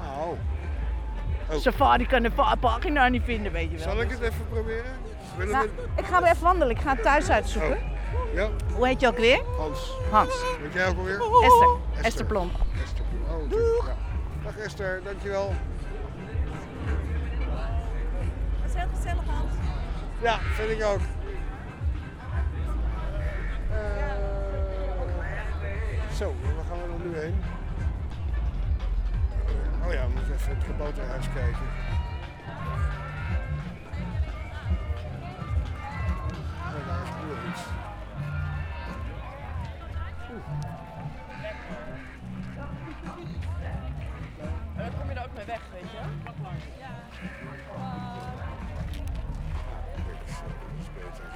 Safari kan de pagina niet vinden, weet je wel. Zal ik het even proberen? Nou, ik ga weer even wandelen, ik ga het thuis uitzoeken. Ja. Hoe heet je ook weer? Hans. Weet jij ook alweer? Esther Plom. Doeg! Ja. Dag Esther, dankjewel. Dat is heel gezellig, Hans. Ja, vind ik ook. Zo, waar gaan we dan nu heen? Oh ja, we moeten even het kabouterhuis kijken. Oh, daar is nu iets. Daar kom je er ook mee weg, weet je? Ja. Dat is beter.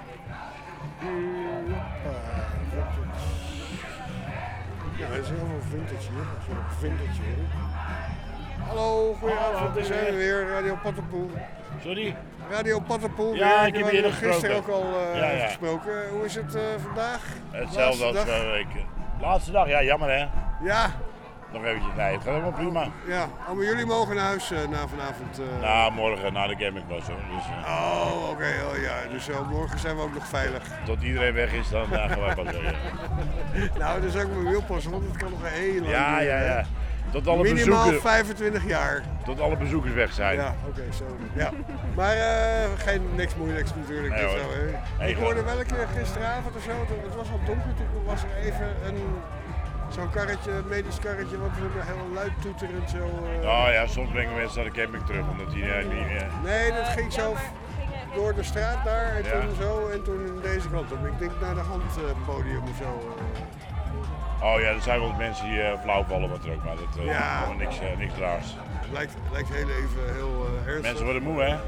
Ja, er is heel veel vintage hier. Er is ook vintage hier. Hallo, goedenavond. Daar zijn we weer. Radio Pattenpoel. Sorry? Radio Pattenpoel. Ja, weer. ik heb We hier hebben gisteren ook gesproken. al gesproken. Hoe is het vandaag? Hetzelfde als vorige week. Laatste dag, ja, jammer hè? Ja. Nog eventjes, nee, het gaat helemaal prima. Ja, maar jullie mogen naar huis na vanavond. Nou, morgen na de campingpas hoor. Dus, oké, ja. Dus morgen zijn we ook nog veilig. Tot iedereen weg is, dan gaan wij pas weg. Nou, dat zou ik me weer oppassen, want het kan nog heel lang Ja. Tot alle minimaal bezoekers, 25 jaar. Tot alle bezoekers weg zijn. Ja, oké, zo. Ja. Maar niks moeilijks natuurlijk. Nee, dus hoor. zo, ik hoorde wel een keer gisteravond of zo, het was al donker, toen was er even zo'n karretje, medisch karretje, wat heel luid toeterend zo. Oh ja, soms brengen mensen naar de camping terug, omdat die niet... Nee, dat ging zo door de straat daar en toen zo en toen deze kant op. Ik denk naar de handpodium of zo. Oh ja, er zijn wel mensen die flauw vallen wat er ook, maar dat is niks raars. Lijkt heel even heel ernstig. Mensen worden moe, hè?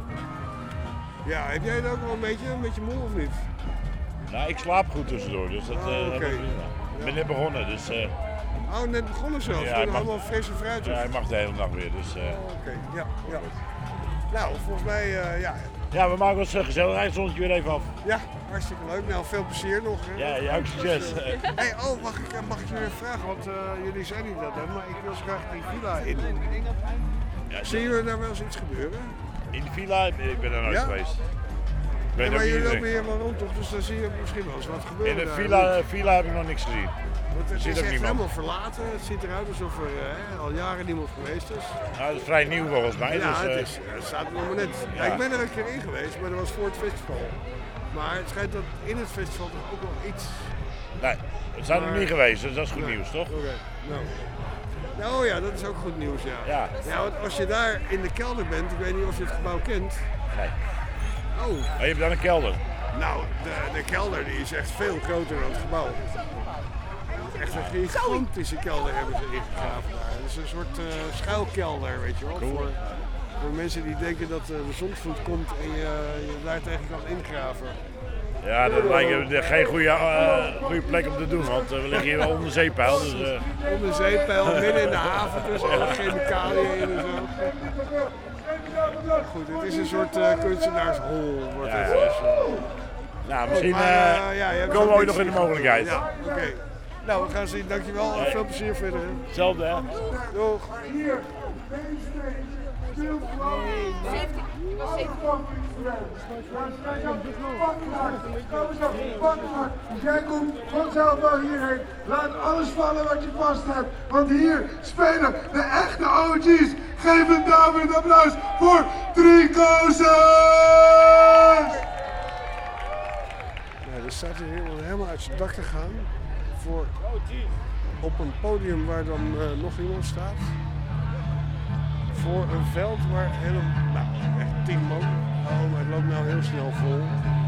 Ja, heb jij het ook wel een beetje moe of niet? Nou, ik slaap goed tussendoor, dus dat ik ben net begonnen, dus... net begonnen zelfs, ja, toen allemaal fris en fruitig. Ja, hij mag de hele dag weer, dus... Oké, ja. Nou, volgens mij, Ja, we maken ons gezelligheidszonnetje weer even af. Ja, hartstikke leuk. Nou, veel plezier nog. Hè? Ja, jij ook succes. Hey, mag ik jullie vragen, want jullie zijn niet dat, hè, maar ik wil zo graag die villa in. Ja, zien jullie daar wel eens iets gebeuren? In de villa? Ik ben er nooit geweest. Maar jullie lopen hier wel rond, dus dan zie je misschien wel eens wat gebeuren. In de villa heb ik nog niks gezien. Want het is echt helemaal verlaten. Het ziet eruit alsof er al jaren niemand geweest is. Nou, het is vrij nieuw volgens mij. Ja, dus, het staat nog maar net. Ja, ik ben er een keer in geweest, maar dat was voor het festival. Maar het schijnt dat in het festival toch ook wel iets... Nee, het zijn er niet geweest, dus dat is goed nieuws, toch? Oké. Nou ja, dat is ook goed nieuws, ja. Ja, want als je daar in de kelder bent, ik weet niet of je het gebouw kent. Nee. Oh. Je hebt daar een kelder? Nou, de kelder die is echt veel groter dan het gebouw. Echt een gigantische kelder hebben ze ingegraven daar. Het is een soort schuilkelder, weet je wel. Voor mensen die denken dat de zondvloed komt en je daar tegen kan ingraven. Ja, dat lijkt me geen goede plek om te doen, want we liggen hier wel onder zeepeil. Dus, onder zeepeil, midden in de haven, tussen alle chemicaliën in en zo. Goed, het is een soort kunstenaarshol. Wordt het dus. Nou, misschien komen we ooit nog in de mogelijkheid. Ja, oké. Nou, we gaan zien. Dankjewel en veel plezier verder. Hetzelfde, hè? Doeg. Jij komt vanzelf wel hierheen. Laat alles vallen wat je vast hebt. Want hier spelen de echte OG's. Geef een dame een applaus voor Tricosis! Nou, er staat hier iemand helemaal uit zijn dak te gaan. Op een podium waar dan nog iemand staat. Voor een veld waar helemaal, echt 10 man. Oh, maar het loopt nou heel snel vol.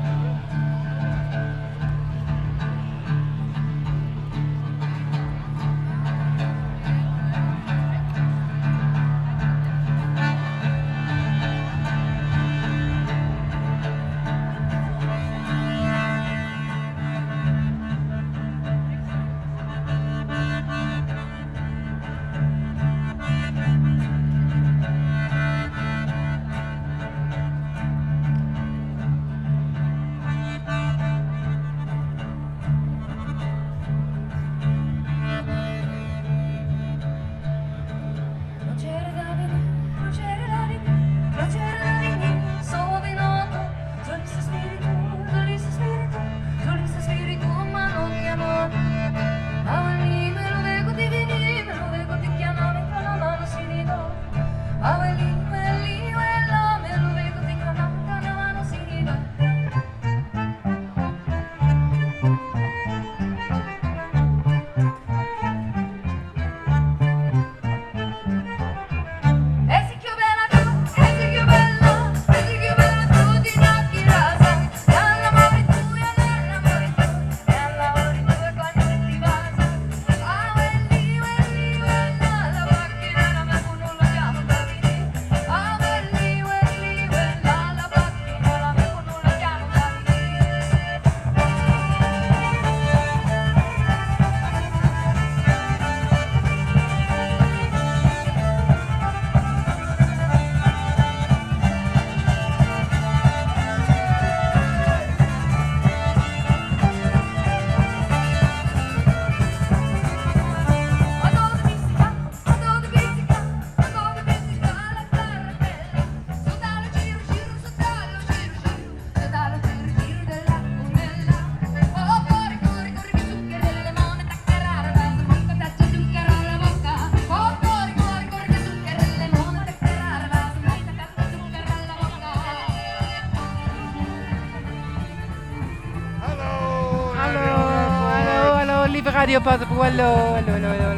Radio Paderborn, hallo. Gaat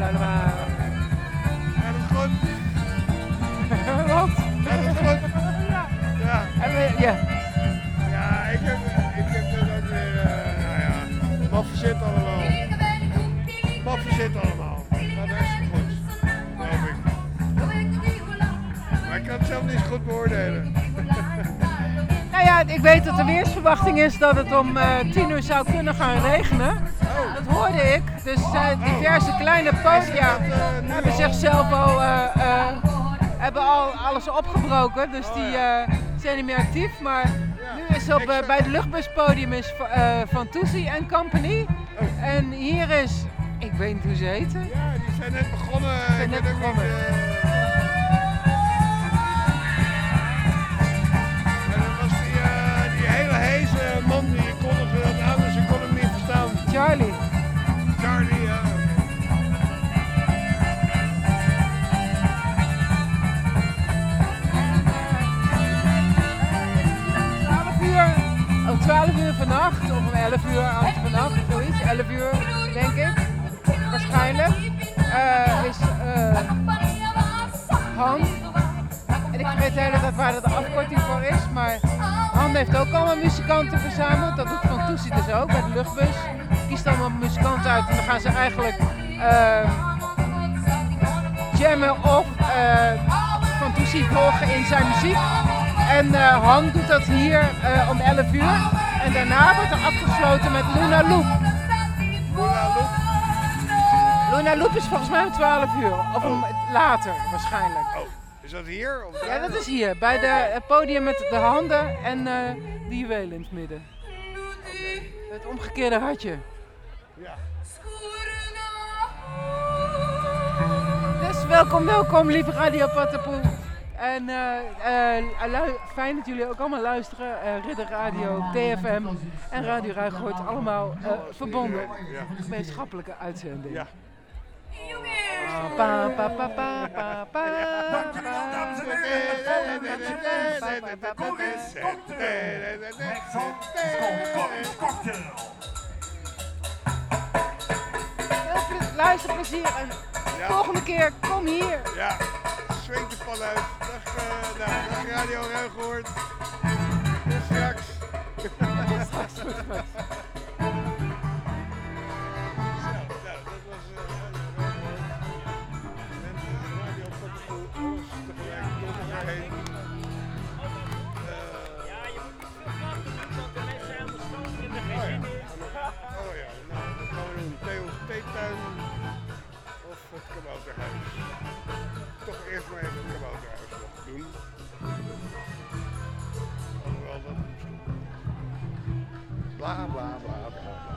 het goed? Wat? Gaat het goed? Ja. Ja. Ja, ik heb er ook weer, maffe shit allemaal. Maffe shit allemaal. Gaat hartstikke goed, geloof ik. Maar ik kan het zelf niet zo goed beoordelen. Nou ja, ik weet dat de weersverwachting is dat het om 10 uur zou kunnen gaan regenen. Dat hoorde ik. Dus diverse kleine podia hebben zichzelf al hebben al alles opgebroken. Dus die zijn niet meer actief. Maar nu is bij het luchtbuspodium is van Toesie and Company. En hier is, ik weet niet hoe ze heten. Ja, die zijn net begonnen. Deze man die kondigde dat aan, dus ik kon hem niet verstaan. Charlie, ja. om 12 uur vannacht, of om 11 uur vannacht, zoiets, 11 uur denk ik, waarschijnlijk, is Han. En ik vergeet de hele tijd waar dat de afkorting voor is, maar Han heeft ook allemaal muzikanten verzameld. Dat doet Van Toesie dus ook bij de luchtbus. Kiest allemaal muzikanten uit en dan gaan ze eigenlijk jammen of Van Toesie volgen in zijn muziek. En Han doet dat hier om 11 uur. En daarna wordt er afgesloten met Luna Loop. Luna Loop is volgens mij om 12 uur. Of om later waarschijnlijk. Oh, is dat hier? Of ja, dat is hier. Bij het podium met de handen en de juwelen in het midden. Okay. Het omgekeerde hartje. Ja. Dus welkom lieve Radio Patapoe. En fijn dat jullie ook allemaal luisteren. Ridder Radio, TFM en Radio Ruigoord, allemaal verbonden. Ja. Gemeenschappelijke uitzending. Ja. Luisterplezier en volgende keer kom hier. Ja, swingt de pan uit. Dag Radio Ruigoord. Tot straks. Of het kabouterhuis. Toch eerst maar even het kabouterhuis nog doen. Alhoewel dat misschien. Bla bla bla bla bla.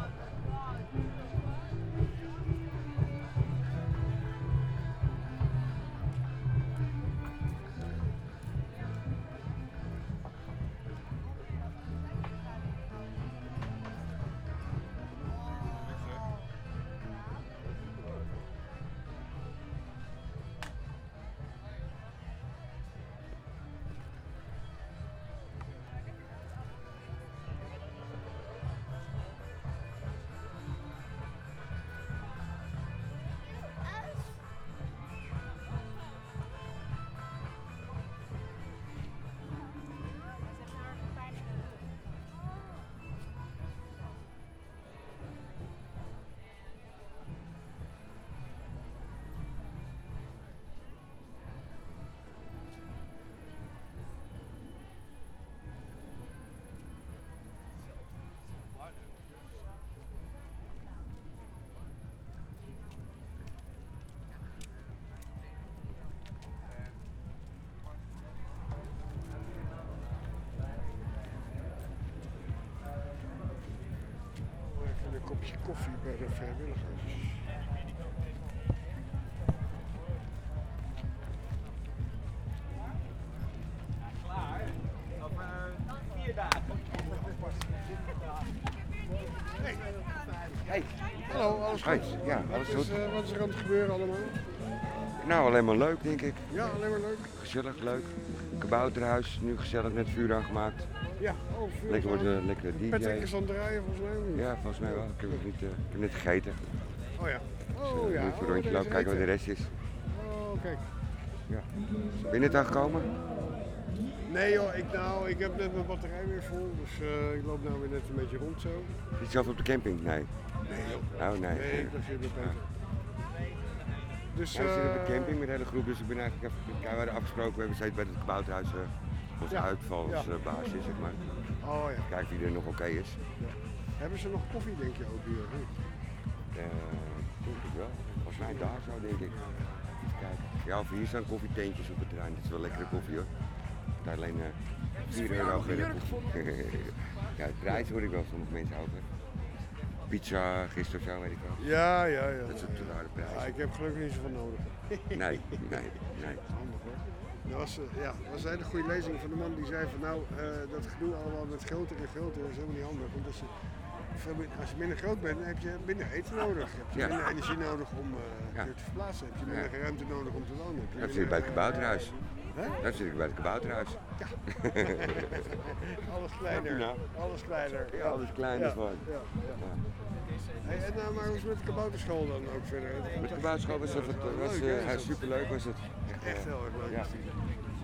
Een kopje koffie bij de vrijwilligers. Klaar? Over 4 dagen. Hey. Hallo, alles goed? Ja, alles goed. Wat is er aan het gebeuren allemaal? Nou, alleen maar leuk, denk ik. Ja, alleen maar leuk. Gezellig, leuk. Kabouterhuis, nu gezellig net vuur aangemaakt. Ja, vuur. Lekker wordt lekker DJ. Patrick is aan het draaien volgens mij. Ja, volgens mij wel. Ik heb net gegeten. Oh ja. Dus, even een rondje lopen, kijken wat de rest is. Oh, kijk. Ja. Ben je net aangekomen? Nee joh, ik heb net mijn batterij weer vol, dus ik loop nou weer net een beetje rond zo. Zit je zelf op de camping? Nee. Nee joh. Oh nee. Nee, ik zit bij Peter. Dus, we zitten op de camping met de hele groep, dus ik ben eigenlijk even, we hadden afgesproken, we hebben steeds bij het kabouterhuis onze uitvalsbaas is, zeg maar. Oh ja. Kijken wie er nog oké is. Ja. Hebben ze nog koffie denk je ook hier? Denk ik wel. Volgens mij daar zo denk ik. Even kijken. Ja, of hier staan koffietentjes op het terrein, dat is wel lekkere koffie hoor. Daar alleen 4 euro per koffie. Ja, de prijs hoor ik wel sommige mensen over. Pizza, gisteren of zo, weet ik wel. Ja. Dat is een te rare prijs. Ja, ik heb gelukkig niet zoveel nodig. Nee. Handig hoor. Dat was een hele goede lezing van de man die zei van nou, dat gedoe allemaal met groter en groter is helemaal niet handig. Want als je minder groot bent, heb je minder eten nodig. Heb je minder energie nodig om je te verplaatsen. Heb je minder ruimte nodig om te wonen. Dat zit ik bij het kabouterhuis. Dat zit ik bij het kabouterhuis. Ja. Alles kleiner. Ja. Alles kleiner. Ja, alles kleiner van. Ja. Hey, en maar hoe is het met de kabouterschool dan ook verder? Met de kabouterschool was het superleuk. Was het. Echt heel erg leuk. Ja.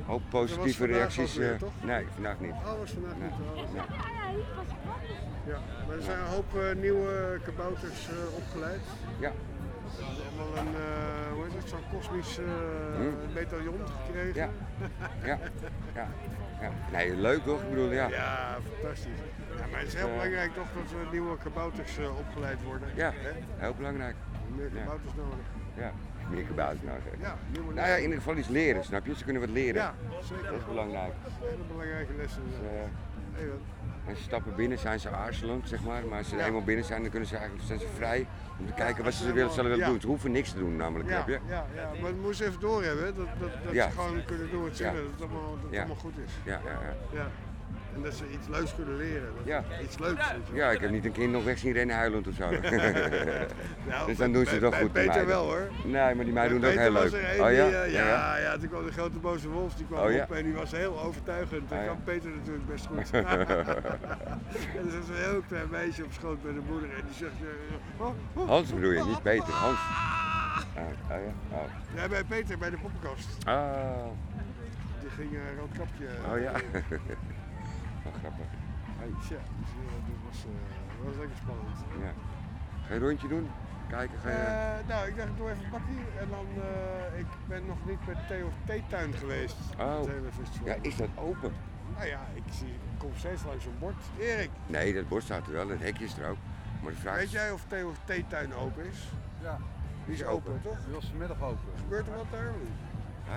Hoop positieve reacties. Nee, vandaag niet. Oh, was vandaag Nee. niet. Oh, Nee. Ja, maar er zijn een hoop nieuwe kabouters opgeleid. Ja. Ze hebben allemaal een, hoe heet het, zo'n kosmisch medaillon gekregen. Ja. Ja. Ja. Ja. Nee, leuk toch? Ik bedoel, ja. Ja, fantastisch. Ja, maar het is heel belangrijk toch dat er nieuwe kabouters opgeleid worden. Ja, Hè? heel belangrijk. Meer kabouters nodig. Ja, meer kabouters nodig. Ja, nieuwe nou ja, in ieder geval iets leren, snap je? Ze kunnen wat leren. Ja, zeker. Dat is belangrijk. Hele belangrijke lessen. Dus, als ze stappen binnen zijn ze aarzelend, zeg maar. Maar als ze er eenmaal binnen zijn, dan zijn ze vrij om te kijken wat ze zullen doen. Ze hoeven niks te doen namelijk, ja, heb je? Ja, maar dat moeten ze even doorhebben, dat Ja. ze gewoon kunnen doen wat ze willen, dat het Ja. allemaal goed is. Ja. En dat ze iets leuks kunnen leren. Ja. Iets leuks. weet je. Ja, ik heb niet een kind nog weg zien rennen huilend of zo. Nou, dus dan doen ze het wel bij goed. die Peter meiden. wel hoor. Nee, maar die meiden doen het ook Peter heel was leuk. er een Oh die, ja? ja, toen kwam de grote boze wolf, die kwam Oh, ja? op en die was heel overtuigend. En Oh, ja? kwam Peter natuurlijk best goed. En er zat zo'n heel klein meisje op schoot bij de moeder en die zegt... Hans bedoel je, niet Peter, Hans. Ja. Oh. Ja, bij Peter, bij de poppenkast. Ah. Die ging rood kapje. Oh ja. Wat grappig. Tja, dus, dat was lekker spannend. Ja. Ga je een rondje doen? Kijken, ga je... Nou, ik dacht ik doe even een bakkie en dan, ik ben nog niet bij Theo Theetuin geweest. Oh. Het hele festival. Ja, is dat open? Nou ja, ik kom steeds langs zo'n bord. Erik, Nee, dat bord staat er wel, het hekje is er ook. Maar de vraag weet is... jij of Theo Theetuin open is? Ja. Die is open, toch? Die was vanmiddag open. Gebeurt er wat daar? of niet? Hè?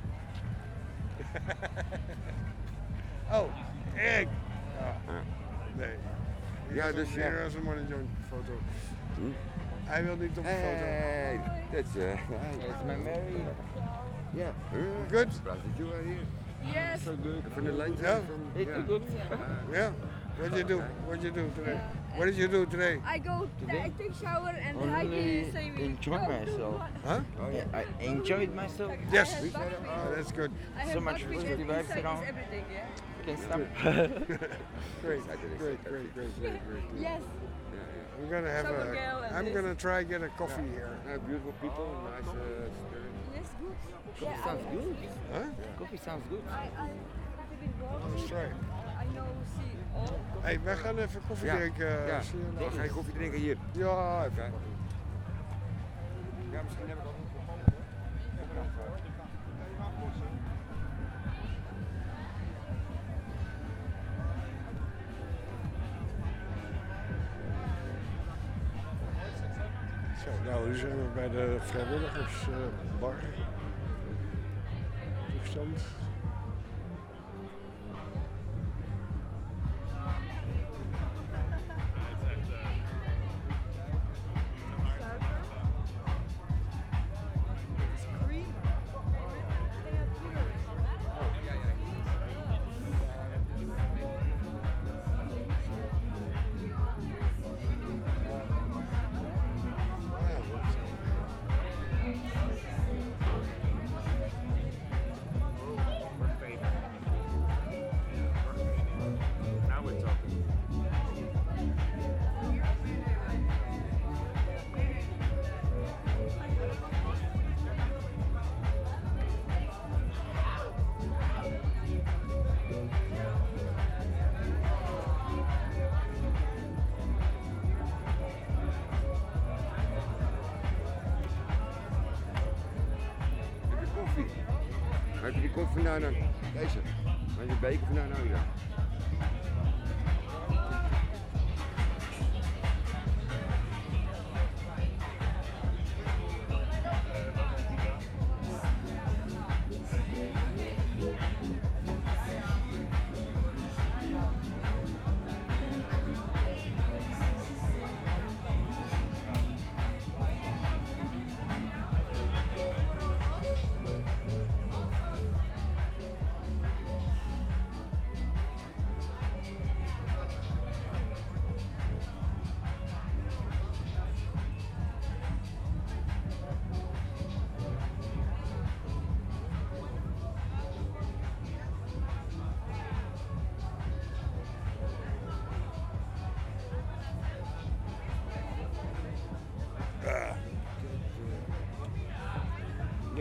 Oh, Erik! Ja. Nee. Ja, dus ja. Hier is een Morning John foto. Hm? Hij wil niet op de foto. Hey, that's my Mary. Yeah. Good. Surprised that you are here. Yes. So good. From the lunch. Yeah. Yeah. Good. Yeah. What did you do? What did you do today? What did you do today? I go, I take shower and I can say we enjoy myself. Huh? I enjoyed myself. Yes. Oh, that's good. So much positive vibes around. everything, yeah? Can't stop. Great. Great. Yes. I'm gonna have Summer girl and I'm this. gonna try get a coffee here. Beautiful people, nice spirit. Yes, good. Coffee sounds good. Huh? Coffee sounds good. I have been wrong. Let's try. I know, see all. Hey, wij gaan even koffie Ja. drinken. Ja. Zie je nog? Ga je koffie drinken hier? Ja, Oké. Ja, misschien heb ik al niet Zo, nou, nu zijn we bij de vrijwilligersbar. Toestand. Waar heb je die kop vandaan dan? Deze. Waar heb je de beker vandaan nou dan?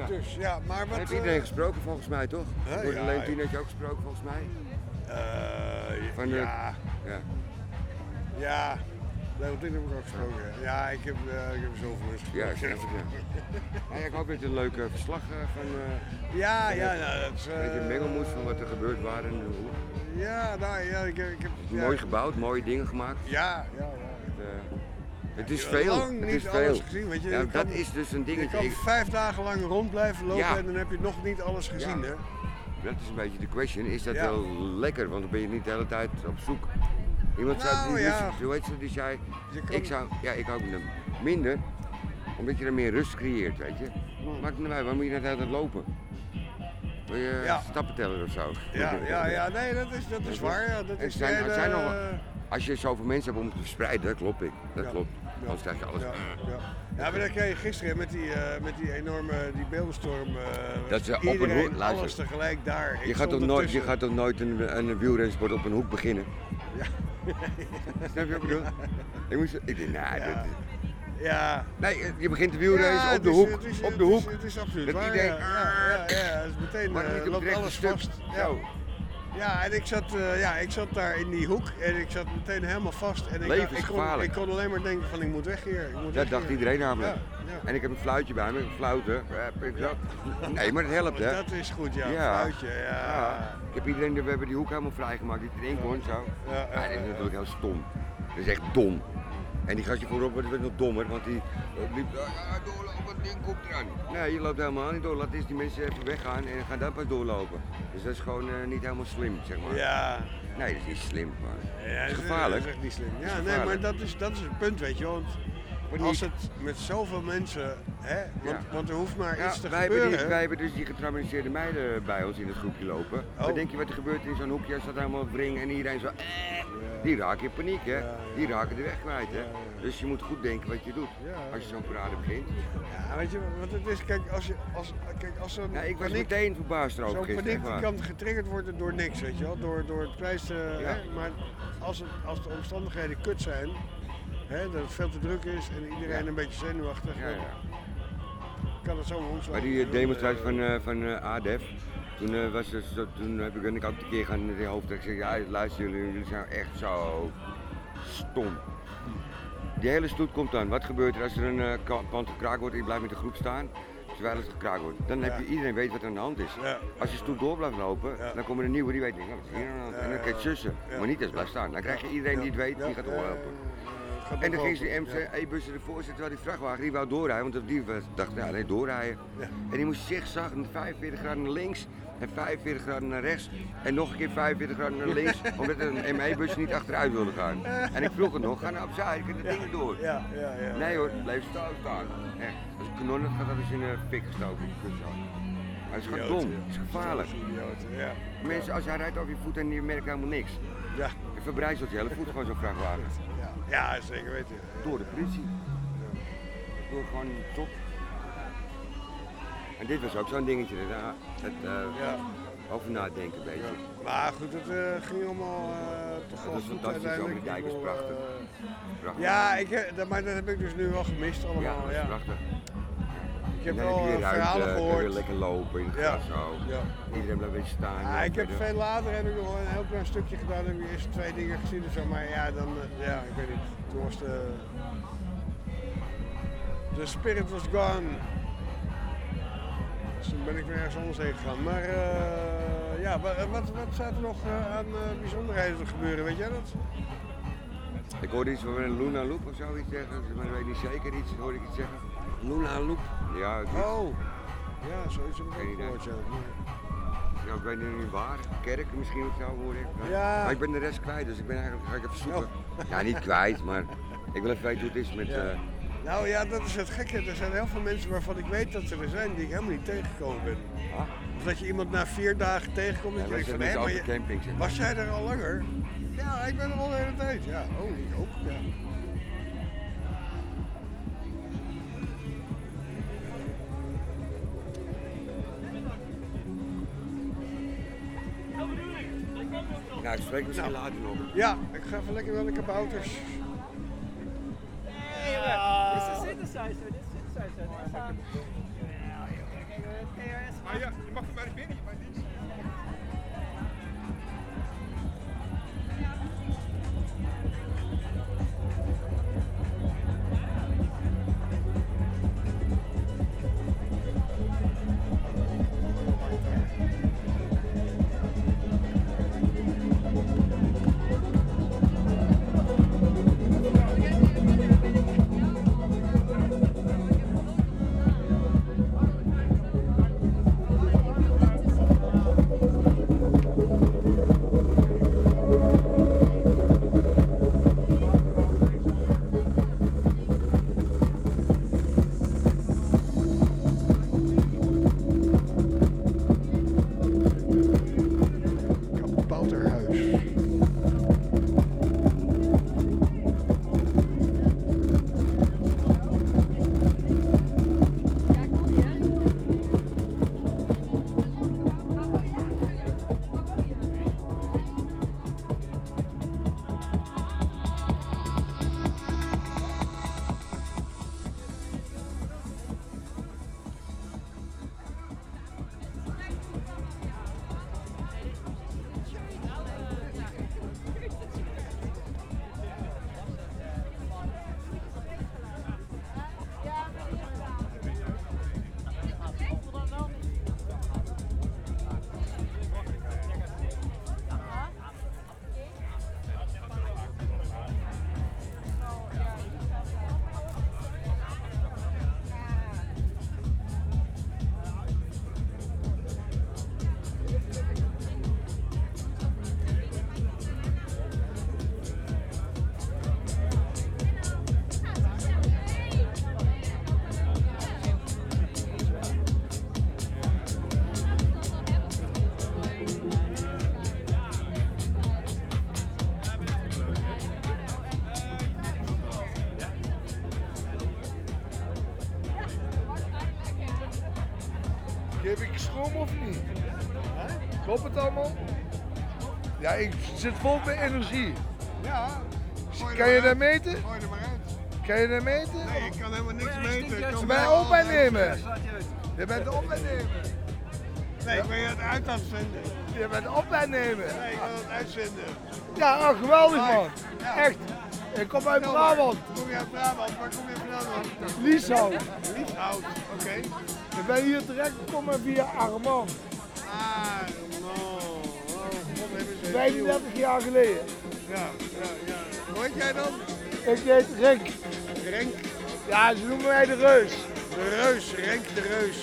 Dus, ja, maar wat... Heeft iedereen gesproken volgens mij, toch? Door de ja, Leontien had je ook gesproken volgens mij? Van de, ja. Ja. Ja, Leontien heb ik ook gesproken. Ja, ik heb zoveel mensen Ja, gesproken. ik snap het, ja. Ik hoop dat je een leuk verslag van... ja, nou, dat is... een beetje een mengelmoes van wat er gebeurd waren. En hoe. Ja, nou ja, ik heb... Ja. Mooi gebouwd, mooie dingen gemaakt. Ja. Het is Ik heb veel. lang Het niet is alles veel. gezien, weet je. Ja, Je dat kan- is dus een dingetje. Je kan 5 dagen lang rond blijven lopen Ja. en dan heb je nog niet alles gezien, hè? Dat is een beetje de question. Is dat Ja. wel lekker? Want dan ben je niet de hele tijd op zoek. Iemand Nou, zei, ja. hoe heet ze, die zei, Je kan- ik ook minder, omdat je er meer rust creëert, weet je. Maakt niet uit, waar moet je nou de hele tijd lopen? Wil je stappen tellen of zo? Ja, nee, dat is waar. Ja, dat En is er zijn nog, als je zoveel mensen hebt om te verspreiden, dat klopt. Dat klopt. Anders krijg je alles. Ja, maar dat kreeg je gisteren met die enorme beeldenstorm. Dat ze op een iedereen, hoek, luister. alles tegelijk daar. Je gaat toch nooit een wielrensport op een hoek beginnen? Ja. Snap je wat ik bedoel? Ik denk, Ja. Nee, je begint de wielrace op de hoek. Op de hoek. Het is absoluut Dat waar. idee. Ja, het is meteen Maar niet op loopt het alles stuk. vast. Zo. Ja, en ik zat daar in die hoek en ik zat meteen helemaal vast. En Levensgevaarlijk. ik kon alleen maar denken van ik moet weg hier. Dat dacht iedereen namelijk. Ja. En ik heb een fluitje bij me, een fluiten. Nee, maar het helpt hè. Dat is goed, ja. Fluitje, ja. Ik heb iedereen, we hebben die hoek helemaal vrijgemaakt, die erin kon zo. Ja, dit is natuurlijk heel stom. Dat is echt dom. En die gastje voorop werd nog dommer, want die liep doorlopen, het ding komt eraan. Nee, je loopt helemaal niet door, laat eens die mensen even weggaan en gaan dan pas doorlopen. Dus dat is gewoon niet helemaal slim, zeg maar. Ja. Nee, dat is niet slim, maar Ja, het is gevaarlijk. Dat is echt niet slim. Ja, Het is nee, maar gevaarlijk. dat is het punt, weet je. Want als het met zoveel mensen, hè, want er hoeft maar iets te gebeuren. Wij hebben dus die getraumatiseerde meiden bij ons in het groepje lopen. Wat denk je wat er gebeurt in zo'n hoekje? Er staat helemaal wringen en iedereen zo. Die raken in paniek, hè? Die raken de weg kwijt, hè? Dus je moet goed denken wat je doet als je zo'n parade begint. Ja, weet je wat het is? Kijk, als zo'n ik was meteen verbaasd erover zo'n gisteren. paniek die kan getriggerd worden door niks, weet je wel? Door het kleinste. Hè? Maar als de omstandigheden kut zijn, hè, dat het veel te druk is en iedereen een beetje zenuwachtig, kan het zomaar omslaan. Maar die demonstratie van ADEF, toen ben ik ook een keer gaan in het hoofd. Ik zeg, ja, luister jullie zijn echt zo stom. Die hele stoet komt dan. Wat gebeurt er als er een pand gekraakt wordt en je blijft met de groep staan? Terwijl het gekraakt wordt. Dan heb je iedereen weet wat er aan de hand is. Ja. Als je stoet door blijft lopen, dan komt er een nieuwe die weet niet, wat is hier aan de hand? En dan kan je sussen. Maar niet als blijft staan. Dan krijg je iedereen die het weet, die gaat doorlopen. En dan ging ze die MC-bussen ervoor zitten, terwijl die vrachtwagen die wou doorrijden, want die dacht, ja, nee, doorrijden. En die moest zigzag 45 graden naar links en 45 graden naar rechts en nog een keer 45 graden naar links, omdat een ME-bus niet achteruit wilde gaan. En ik vroeg het nog, ga nou opzij, ik kan de dingen door. Nee hoor, bleef staan. Echt, als een kanon gaat dat eens in de fik gestoken. Maar het is gewoon dom, het is gevaarlijk. Mensen, als hij rijdt over je voet en je merkt helemaal niks. Ja. Je verbrijzelt je hele voet gewoon zo'n vrachtwagen. Ja, zeker weten. Door de politie. Door gewoon top. En dit was ook zo'n dingetje, over nadenken een beetje. Maar goed, het ging allemaal toch wel dat is goed fantastisch, over die dijk is prachtig. Prachtig. Ja, maar dat heb ik dus nu wel gemist allemaal. Ja, dat is prachtig. Ik heb wel verhalen gehoord. Kun je lekker lopen in het gras zo. Iedereen blijft een beetje staan. Ja, ik heb veel later heb ik nog een heel klein stukje gedaan. Heb ik eerst 2 dingen gezien of zo. Maar ja, dan, ik weet niet. Toen was de spirit was gone. Dus toen ben ik weer ergens anders heen gegaan. Maar wat staat er nog aan bijzonderheden te gebeuren? Weet jij dat? Ik hoorde iets van een Luna Loop of zoiets zeggen, maar ik weet niet zeker iets. Hoorde ik iets zeggen? Luna Loop? Ja, ik ja, zoiets heb ik ook gehoord. Ja, ik weet niet waar. Kerk misschien of zo hoor ik. Ja. Maar ik ben de rest kwijt, dus ik ben eigenlijk, ga ik even zoeken. Ja, niet kwijt, maar ik wil even weten hoe het is met... Nou ja, dat is het gekke. Er zijn heel veel mensen waarvan ik weet dat ze er zijn die ik helemaal niet tegengekomen ben. Of dat je iemand na 4 dagen tegenkomt en je denkt van hé, maar was jij er al langer? Ja, ik ben er al de hele tijd. Ja, ik ook. Ja. Ja, ik spreek misschien later nog. Ja, ik ga even lekker naar de kabouters. This is synthesizer. Maar ja, je mag er bij de binnen, maar niet. Geef ik schroom of niet? Klopt het allemaal? Ja, ik zit vol met energie. Ja. Kan je dat meten? Gooi er maar uit. Kan je dat meten? Nee, ik kan helemaal niks meten. Je bent opnemen. Je bent opnemen. Nee, ik ben je het uit aan het zenden. Je bent opnemen. Nee, ik wil het uitzenden. Ja, geweldig man. Echt. Ik kom uit Brabant. Kom je uit Brabant? Waar kom je vandaan? Lieshout. Lieshout, oké. Ik ben hier terecht gekomen via Armand. Armand. 35 jaar geleden. Ja. Hoe heet jij dan? Ik heet Renk. Renk? Ja, ze noemen mij de Reus. De Reus, Renk de Reus.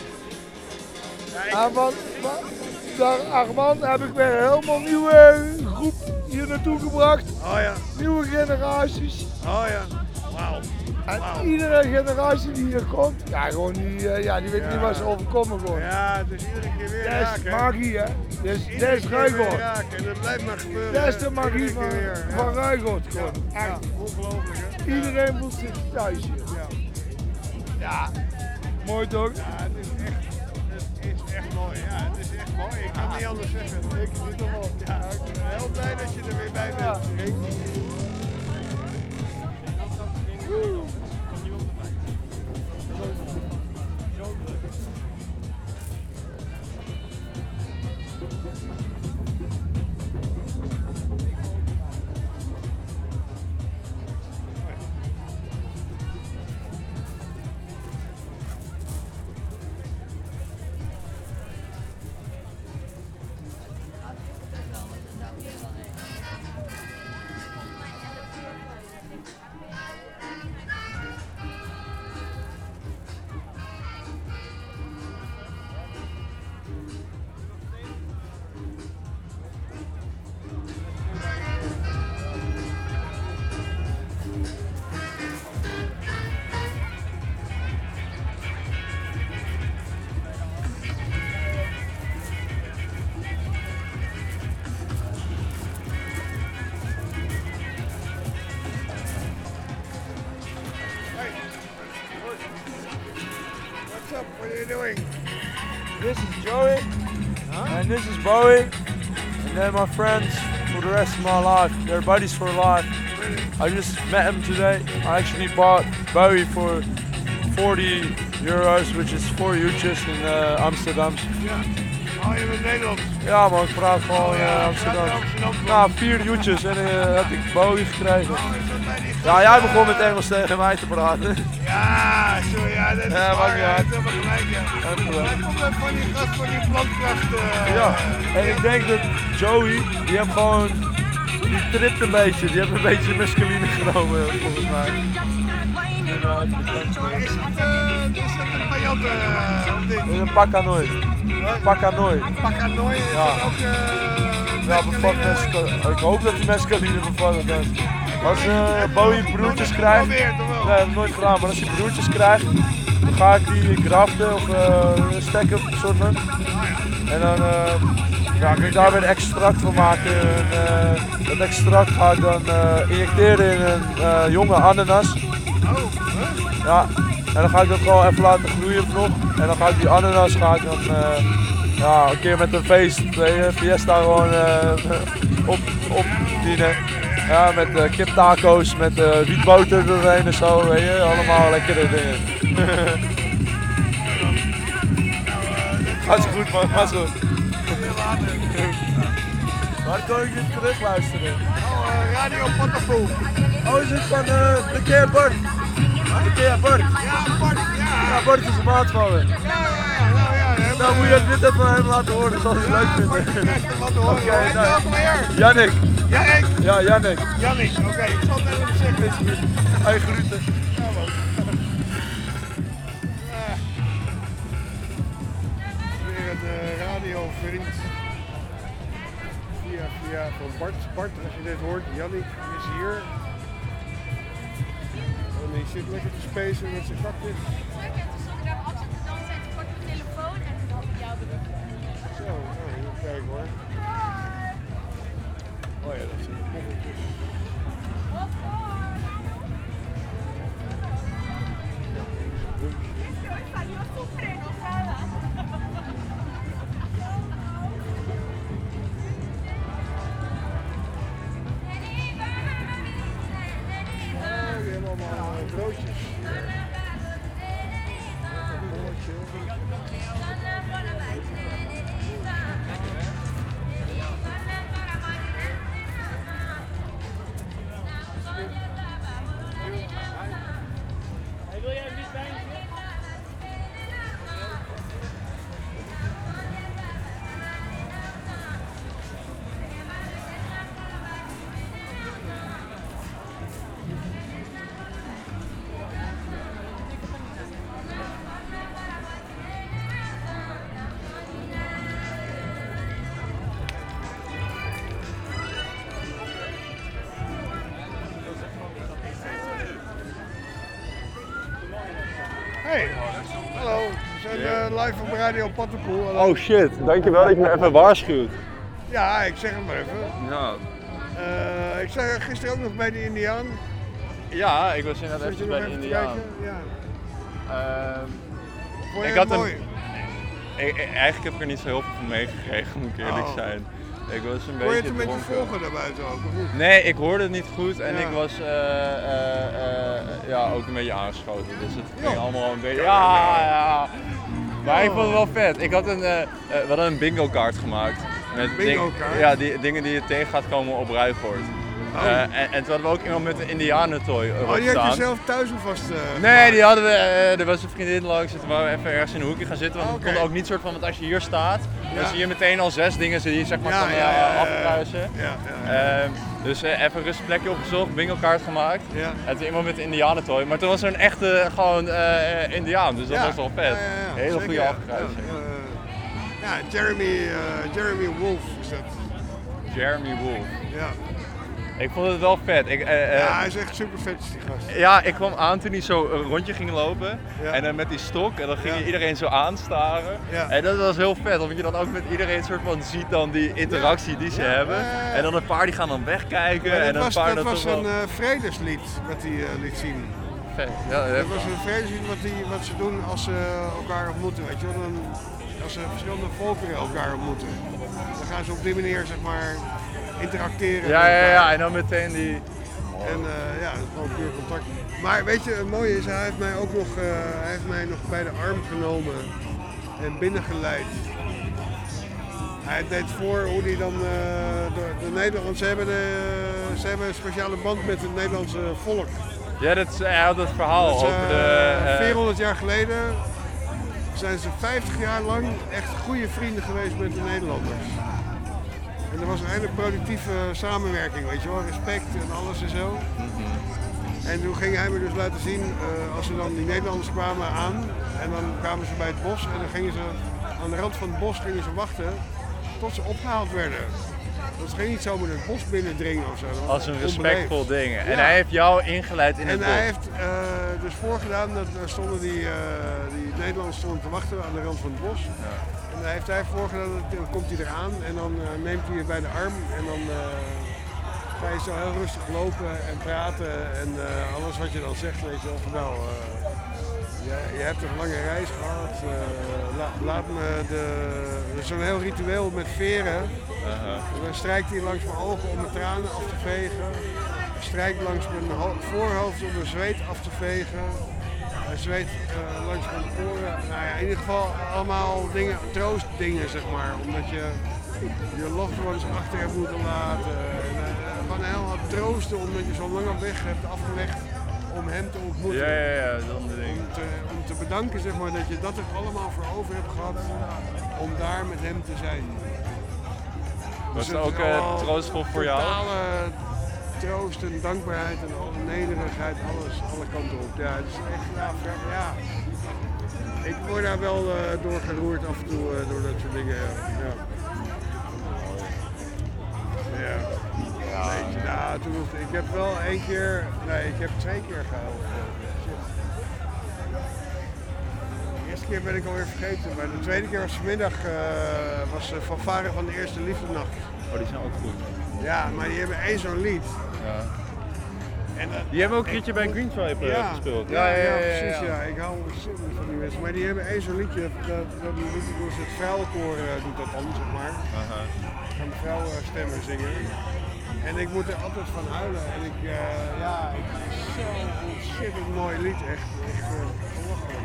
Ja, van Armand heb ik weer helemaal nieuwe groep hier naartoe gebracht. Oh ja. Nieuwe generaties. Oh ja. Wauw. En iedere generatie die hier komt, ja, gewoon die weet niet wat ze overkomen gewoon. Ja, het is iedere keer weer dat raken. is magie, hè. Dat is Ruigoord. En dat blijft maar gebeuren. Dat is de magie van Ruigoord gewoon. Echt. Ja, ongelooflijk, hè. Iedereen voelt zich thuis hier. Ja. Mooi toch? Ja, het is echt mooi. Ja, het is echt mooi. Ik kan niet anders zeggen. Ik niet allemaal. Ja, ik ben heel blij dat je er weer bij bent. What are you doing? This is Joey, and this is Bowie, and they're my friends for the rest of my life. They're buddies for life. I just met him today. I actually bought Bowie for 40 euros, which is 4 uurtjes in Amsterdam. Ja. Oh, je bent Nederlands? Ja man, ik praat gewoon Amsterdam. Nou, 4 uurtjes en heb ik Bowie gekregen. Ja, jij begon met Engels tegen mij te praten. Ja, sorry, ja, dat is waar. Ja, dat hebben we gelijk, ja. Hij komt ook van die gast van die plantkracht. Ja, en ik denk dat Joey, die heeft gewoon, die tript een beetje. Die heeft een beetje mescaline genomen, volgens mij. Is dat een Mayante of dit? Dat is een Pakanoi. Pakanoi. Pakanoi is Ja. dat ook... Ja, bevat mescaline. Ik hoop dat die mescaline bevat is. Als Bowie broertjes krijgt, nee, dat heb ik nooit gedaan, maar als hij broertjes krijgt, dan ga ik die graften of stekken soort van. En dan ga ik daar weer een extract van maken. En, dat extract ga ik dan injecteren in een jonge ananas. Ja, en dan ga ik dat gewoon even laten groeien nog. En dan ga ik die ananas dan, ja, een keer met een feest, fiesta gewoon opdienen. Ja, met kiptaco's, met wietboter doorheen en zo, weet je, allemaal lekkere dingen. Gaat zo goed man, gaat zo goed. Waar kan ik dit terug luisteren? Radio Potterpoel. Oh, is het van de keer Bart? De keer Bart? Ja, Bart, ja. Ja, Bart is een maat van me. Ja. Nou moet je dit even aan hem laten horen, dat zal hij leuk vinden. Oké, nou. Jannik. Jannik? Ja, Jannik. Jannik, oké, ik zal het even zeggen. Hij groeten. Ja, man. Weer een radiovriend. Via van Bart. Bart, als je dit hoort, Jannik is hier. En hij zit lekker te spacen met zijn kakjes. Zo, nou, even kijken hoor. Oh ja, dat zijn de poffertjes. Oh, die hebben allemaal broodjes. Een broodje. Wil jij een wit wijntje? Hey, hallo. We zijn live op Radio Potterpoel. Oh shit, dankjewel dat je me even waarschuwt. Ja, ik zeg het maar even. Ja. Ik zag gisteren ook nog bij de Indiaan. Ja, ik was inderdaad Zat je even nog bij de even te Indiaan. kijken? Ja. Vond je Ik het had mooi? eigenlijk heb ik er niet zo heel veel van meegekregen, moet ik eerlijk Oh. zijn. Ik was een Kon je beetje het een beetje dronken. volgen daarbuiten ook, of niet? Nee, ik hoorde het niet goed en Ja. ik was ja, ook een beetje aangeschoten. Dus het ging Ja. allemaal een beetje. Ja. Maar ik vond het wel vet. Ik had we hadden een bingo kaart gemaakt. Met Bingo-kaart? ja, die dingen die je tegen gaat komen op Ruigoord. Oh. En toen hadden we ook iemand met een indianentooi Oh, die had je zelf thuis alvast Nee, die hadden we. Er was een vriendin langs, toen waren we even ergens in een hoekje gaan zitten. Want we konden ook niet soort van, want als je hier staat, dan zie je meteen al 6 dingen die je zeg maar kan afkruisen. Dus even een rustig plekje opgezocht, bingo-kaart gemaakt. En toen iemand met een indianentooi. Maar toen was er een echte gewoon indiaan, dus dat was wel vet. Hele goede afkruising. Ja, Jeremy Wolf is dat. Jeremy Wolf. Ja. Ik vond het wel vet. Ja, hij is echt super vet, die gast. Ja, ik kwam aan toen hij zo een rondje ging lopen. Ja. En dan met die stok. En dan ging je iedereen zo aanstaren. Ja. En dat was heel vet. Omdat je dan ook met iedereen soort van ziet dan die interactie die ze hebben. En dan een paar die gaan dan wegkijken. Maar en dat een paar was toch wel... een vredeslied wat hij liet zien. Vet. Ja, dat was een vredeslied wat ze doen als ze elkaar ontmoeten. Weet je wel? Als ze verschillende volkeren elkaar ontmoeten. Dan gaan ze op die manier zeg maar interacteren. Ja, en dan meteen die... En ja, gewoon puur contact. Maar weet je, het mooie is, hij heeft mij nog bij de arm genomen en binnengeleid. Hij deed voor hoe hij dan de Nederlanders, ze hebben een speciale band met het Nederlandse volk. Ja, hij had het verhaal over de... 400 jaar geleden zijn ze 50 jaar lang echt goede vrienden geweest met de Nederlanders. En er was een hele productieve samenwerking, weet je wel, respect en alles en zo. En toen ging hij me dus laten zien, als ze dan die Nederlanders kwamen aan en dan kwamen ze bij het bos en dan gingen ze aan de rand van het bos wachten tot ze opgehaald werden. Dat ging niet zomaar het bos binnendringen of zo. Als een respectvol ding. Ja. En hij heeft jou ingeleid in het bos. En hij heeft dus voorgedaan, dat stonden die Nederlanders stonden te wachten aan de rand van het bos. Ja. En hij heeft voorgedaan, dan komt hij eraan en dan neemt hij je bij de arm en dan ga je zo heel rustig lopen en praten en alles wat je dan zegt, weet je wel, van nou, je hebt een lange reis gehad, laat me zo'n heel ritueel met veren. Dan strijkt hij langs mijn ogen om mijn tranen af te vegen. Hij strijkt langs mijn voorhoofd om mijn zweet af te vegen. Hij zweet langs mijn oren. Nou ja, in ieder geval allemaal dingen, troostdingen zeg maar. Omdat je loved ones achter hebt moeten laten. Gewoon heel wat troosten omdat je zo lang op weg hebt afgelegd om hem te ontmoeten. Ja, dan de dingen. Om te bedanken zeg maar dat je dat er allemaal voor over hebt gehad om daar met hem te zijn. Was het ook troostvol voor jou? Totale troost en dankbaarheid en alle nederigheid, alles, alle kanten op. Ja, het is echt, ja. Ik word daar wel door geroerd af en toe door dat soort dingen. Ja. Weet je, nou, ik heb wel ik heb 2 keer gehuild. De eerste keer ben ik alweer vergeten, maar de tweede keer was vanmiddag was fanfare van de Eerste Liefdenacht. Oh, die zijn ook goed. Ja, maar die hebben één zo'n lied. Ja. En, die hebben ook een keertje bij Green Tribe gespeeld. Ja, precies. Ja. Ik hou ontzettend van die mensen. Maar die hebben één zo'n liedje, dat liedje door het vrouwenkoor doet dat dan, zeg maar. Gaan de vrouwenstemmen zingen. En ik moet er altijd van huilen. En ik zo'n ontzettend mooi lied, echt belachelijk.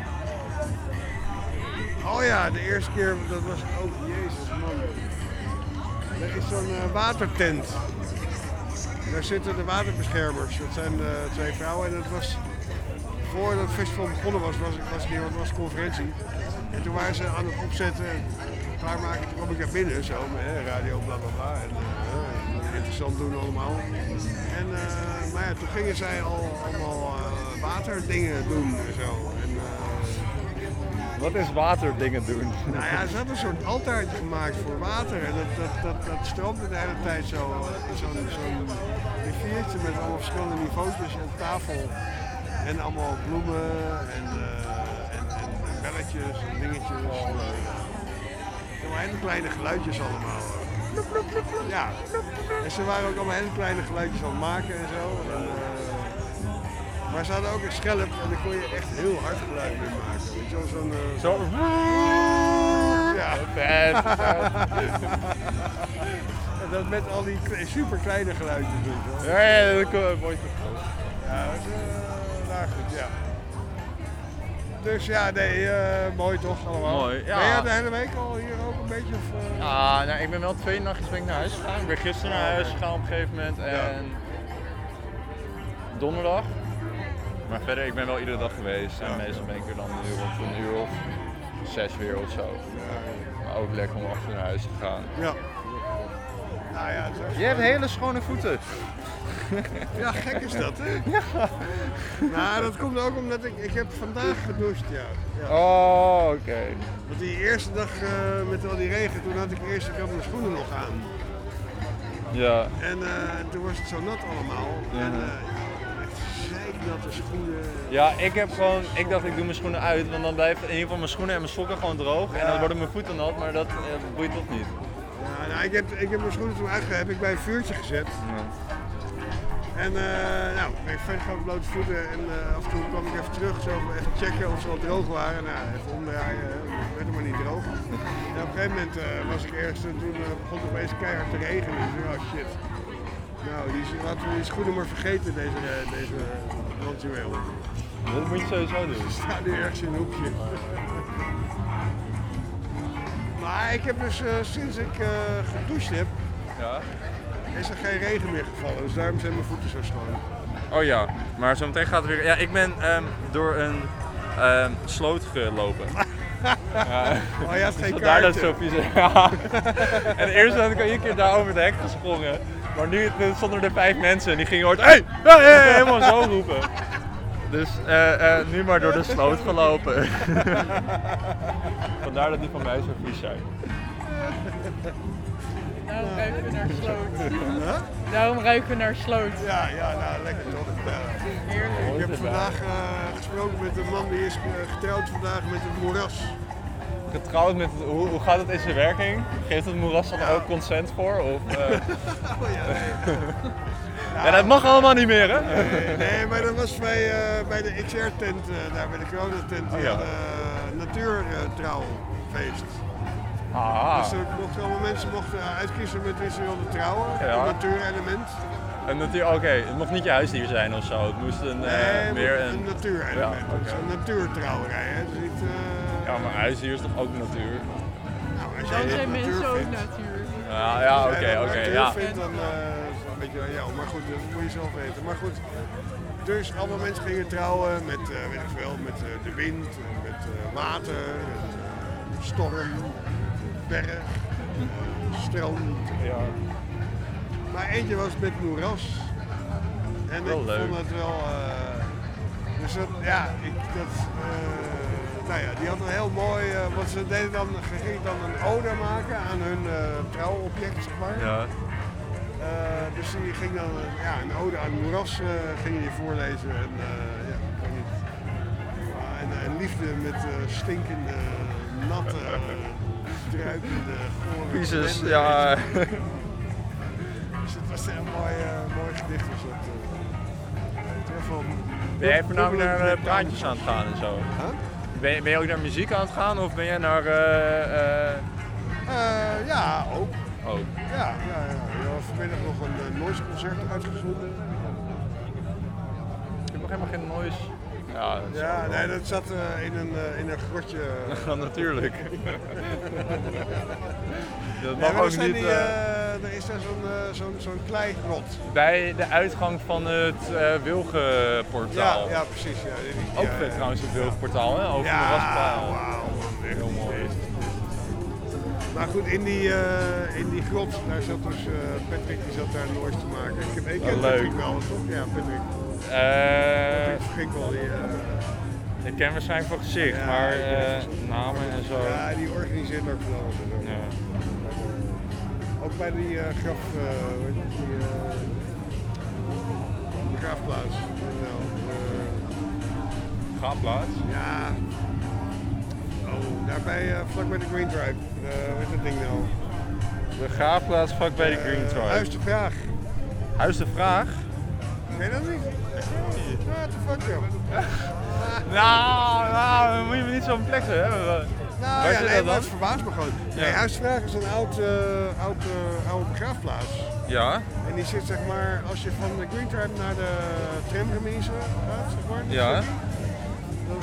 Oh ja, de eerste keer, dat was ook, jezus man. Er is zo'n watertent. Daar zitten de waterbeschermers. Dat zijn 2 vrouwen en het was, voordat het festival begonnen was hier, want het was een conferentie. En toen waren ze aan het opzetten, klaarmaken, toen kwam ik daar binnen, zo, met radio, bla bla bla. En, interessant doen allemaal. En, maar ja, toen gingen zij allemaal waterdingen doen en zo. En, wat is waterdingen doen? Nou ja, ze hadden een soort altaartje gemaakt voor water en dat stroomde de hele tijd zo in zo'n riviertje met allemaal verschillende niveautjes en tafel en allemaal bloemen en belletjes en dingetjes. Er waren hele kleine geluidjes allemaal. Ja, en ze waren ook allemaal hele kleine geluidjes aan het maken en zo. En, maar ze hadden ook een schelp en daar kon je echt heel hard geluid mee maken. Weet je wel, zo'n... Ja. En dat met al die super kleine geluidjes. Ja, dat kon mooi toch. Ja, dat is goed, ja. Dus ja, nee, mooi toch allemaal. Mooi, ja. Ben jij de hele week al hier ook een beetje? Of, nou, ik ben wel 2 nachtjes naar huis gegaan. Ik ben gisteren naar huis gegaan op een gegeven moment en donderdag. Maar verder, ik ben wel iedere dag geweest en meestal ben ik er dan een uur of 6 weer of zo. Maar ook lekker om achter naar huis te gaan. Ja. Nou ja, je hebt hele schone voeten. Ja, gek is dat, hè? Ja. Nou, dat komt ook omdat ik heb vandaag gedoucht, ja. Oh, oké. Want die eerste dag met al die regen, toen had ik mijn schoenen nog aan. Ja. En toen was het zo nat allemaal. Ja. En echt zeiknatte schoenen. Ja, ik dacht ik doe mijn schoenen uit, want dan blijven in ieder geval mijn schoenen en mijn sokken gewoon droog. Ja. En dan worden mijn voeten nat, maar dat boeit toch niet. Ja, nou, ik heb mijn schoenen toen uitgegeven, heb ik bij een vuurtje gezet. Ja. En ben ik verder gaan blote voeten en af en toe kwam ik even terug, zo even checken of ze al droog waren. Nou, even omdraaien, werd het maar niet droog. En op een gegeven moment was ik ergens en toen begon het opeens keihard te regenen. Dus oh shit. Nou, laten we die schoenen maar vergeten, deze dansjuweel. Dat moet je sowieso doen. Ze staan nu ergens in een hoekje. Maar ik heb dus sinds ik gedoucht heb, is er geen regen meer gevallen. Dus daarom zijn mijn voeten zo schoon. Oh ja, maar zometeen gaat het weer... Ja, ik ben door een sloot gelopen. Ja. Oh, je had geen kaarten. Daar dat Sophie zei. Ja. En eerst had ik al een keer daar over het hek gesprongen. Maar nu stonden er 5 mensen en die gingen hard hey, helemaal zo roepen. Dus nu maar door de sloot gelopen. Vandaar dat die van mij zo vies zijn. Daarom ruiken we naar sloot. Daarom ruiken we naar sloot. Ja, nou lekker toch. Heerlijk. Ik heb vandaag gesproken met een man die is getrouwd vandaag met het moeras. Getrouwd met hoe gaat het in zijn werking? Geeft het moeras dan ook consent voor? Of, ja, dat mag allemaal niet meer, hè? Nee, maar dat was bij de XR-tent, daar bij de corona-tent, die hadden natuurtrouwfeest. Dus allemaal mensen mochten uitkiezen met wie ze wilden trouwen, een natuurelement. Oké, het mocht niet je huisdier zijn of zo, het moest een een natuurelement. Ja, een natuurtrouwerij, hè? Dus niet, ja, maar huisdier is toch ook natuur? Nou, als dan zijn mensen ook natuur. Ja, oké. Ja. Vindt, dan is het een beetje, ja, maar goed, dat moet je zelf weten. Maar goed, dus allemaal mensen gingen trouwen met, weet ik veel, met de wind, met water, storm, berg, strand. Ja. Maar eentje was met moeras. En ik vond het wel. Dus dat, nou ja, die had een heel mooi. Want ze deden dan, gingen dan een ode maken aan hun trouwobject, zeg maar. Ja. Dus die ging dan een ode aan het moeras gingen die voorlezen. En, en liefde met stinkende, natte, druipende, gore. Jezus, ja. Dus het was een mooi gedicht. Dus dat, ben jij voornamelijk naar praatjes aan het gaan en zo? Ben je ook naar muziek aan het gaan of ben jij naar... ja, ook. Ook? Ja. We hadden vanmiddag nog een noise concert uitgezonden. Ik heb nog helemaal geen noise. Ja, nee, dat zat in een grotje. Natuurlijk. Dat mag ook niet. Er is daar zo'n kleigrot. Bij de uitgang van het Wilgenportaal. Ja, precies. Ja. Ook vet trouwens het Wilgenportaal, hè? Over de Raspaal. Wauw. Heel mooi. Maar goed, in die grot, daar zat dus Patrick, die zat daar nooit te maken. Ik ken Patrick wel, toch? Ja, Patrick. Patrick Schinkel, ik ken waarschijnlijk van gezicht, maar namen en zo. Ja, die organiseert ook van alles. Ja. Ook bij die begraafplaats. Begraafplaats? Ja. Oh, daarbij vlak bij de Green Drive. Hoe is dat ding nou? Begraafplaats vlak bij de Green Drive. Huis de Vraag. Huis de Vraag? Ken je dat niet? What the fuck, joh. Nou, dan moet je me niet zo'n plek hebben. Nou ja, nee, dat verbaast me gewoon. Ja. Nee, Huis de Vraag is een oude begraafplaats. Ja. En die zit zeg maar, als je van de Green Drive naar de tramremise gaat, zeg maar. Ja. Dan,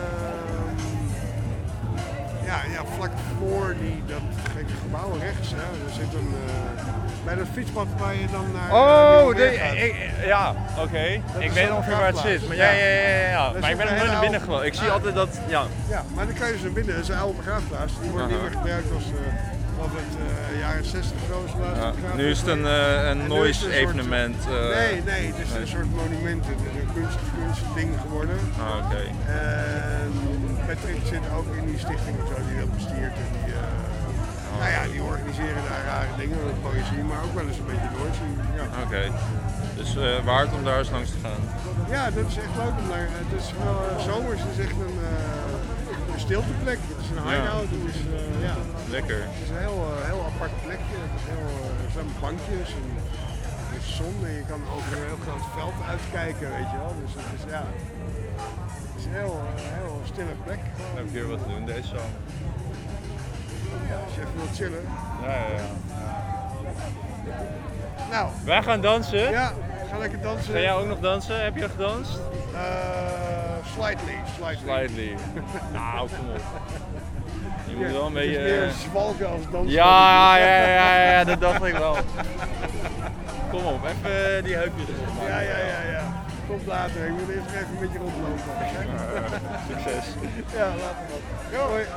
ja, vlak voor dat gekke gebouw rechts, hè, er zit een... bij dat fietspad waar je dan naar... ja, oké. Ik weet ongeveer waar het zit. Maar ja. Maar ik ben nog nooit naar binnen gelopen. Ik zie altijd dat... Ja, maar dan kan je dus naar binnen. Dat is een oude begraafplaats. Die wordt niet meer gebruikt als... jaren 60 zo. Nu is het een noise evenement. Nee, het is een soort monument. Het is een kunstding geworden. Oké. En Patrick zit ook in die stichting of zo die dat bestiert. En die organiseren daar rare dingen, poëzie, maar ook wel eens een beetje noise. Ja. Oké. Dus waard om daar eens langs te gaan. Ja, dat is echt leuk om daar. Het is wel zomers, het is echt een stilteplek. Het is een hideout. Het is, lekker. Het is een heel apart plekje. Er zijn bankjes en er is zon en je kan over een heel groot veld uitkijken, weet je wel. Dus het is, het is een heel stille plek. Dan heb ik weer wat te doen deze zomer. Ja, als je even wilt chillen. Ja. Nou. Wij gaan dansen. Ja, ga lekker dansen. Ga jij ook nog dansen? Heb je al gedanst? Slightly. Nou, kom op. Je moet wel een beetje... Het is meer zwalken als dansen. Ja, dat dacht ik wel. Kom op, even die heupjes erop maken. Ja. Komt later, ik moet eerst nog even met je rondlopen. Succes. Ja, later wat. Jo, hoi.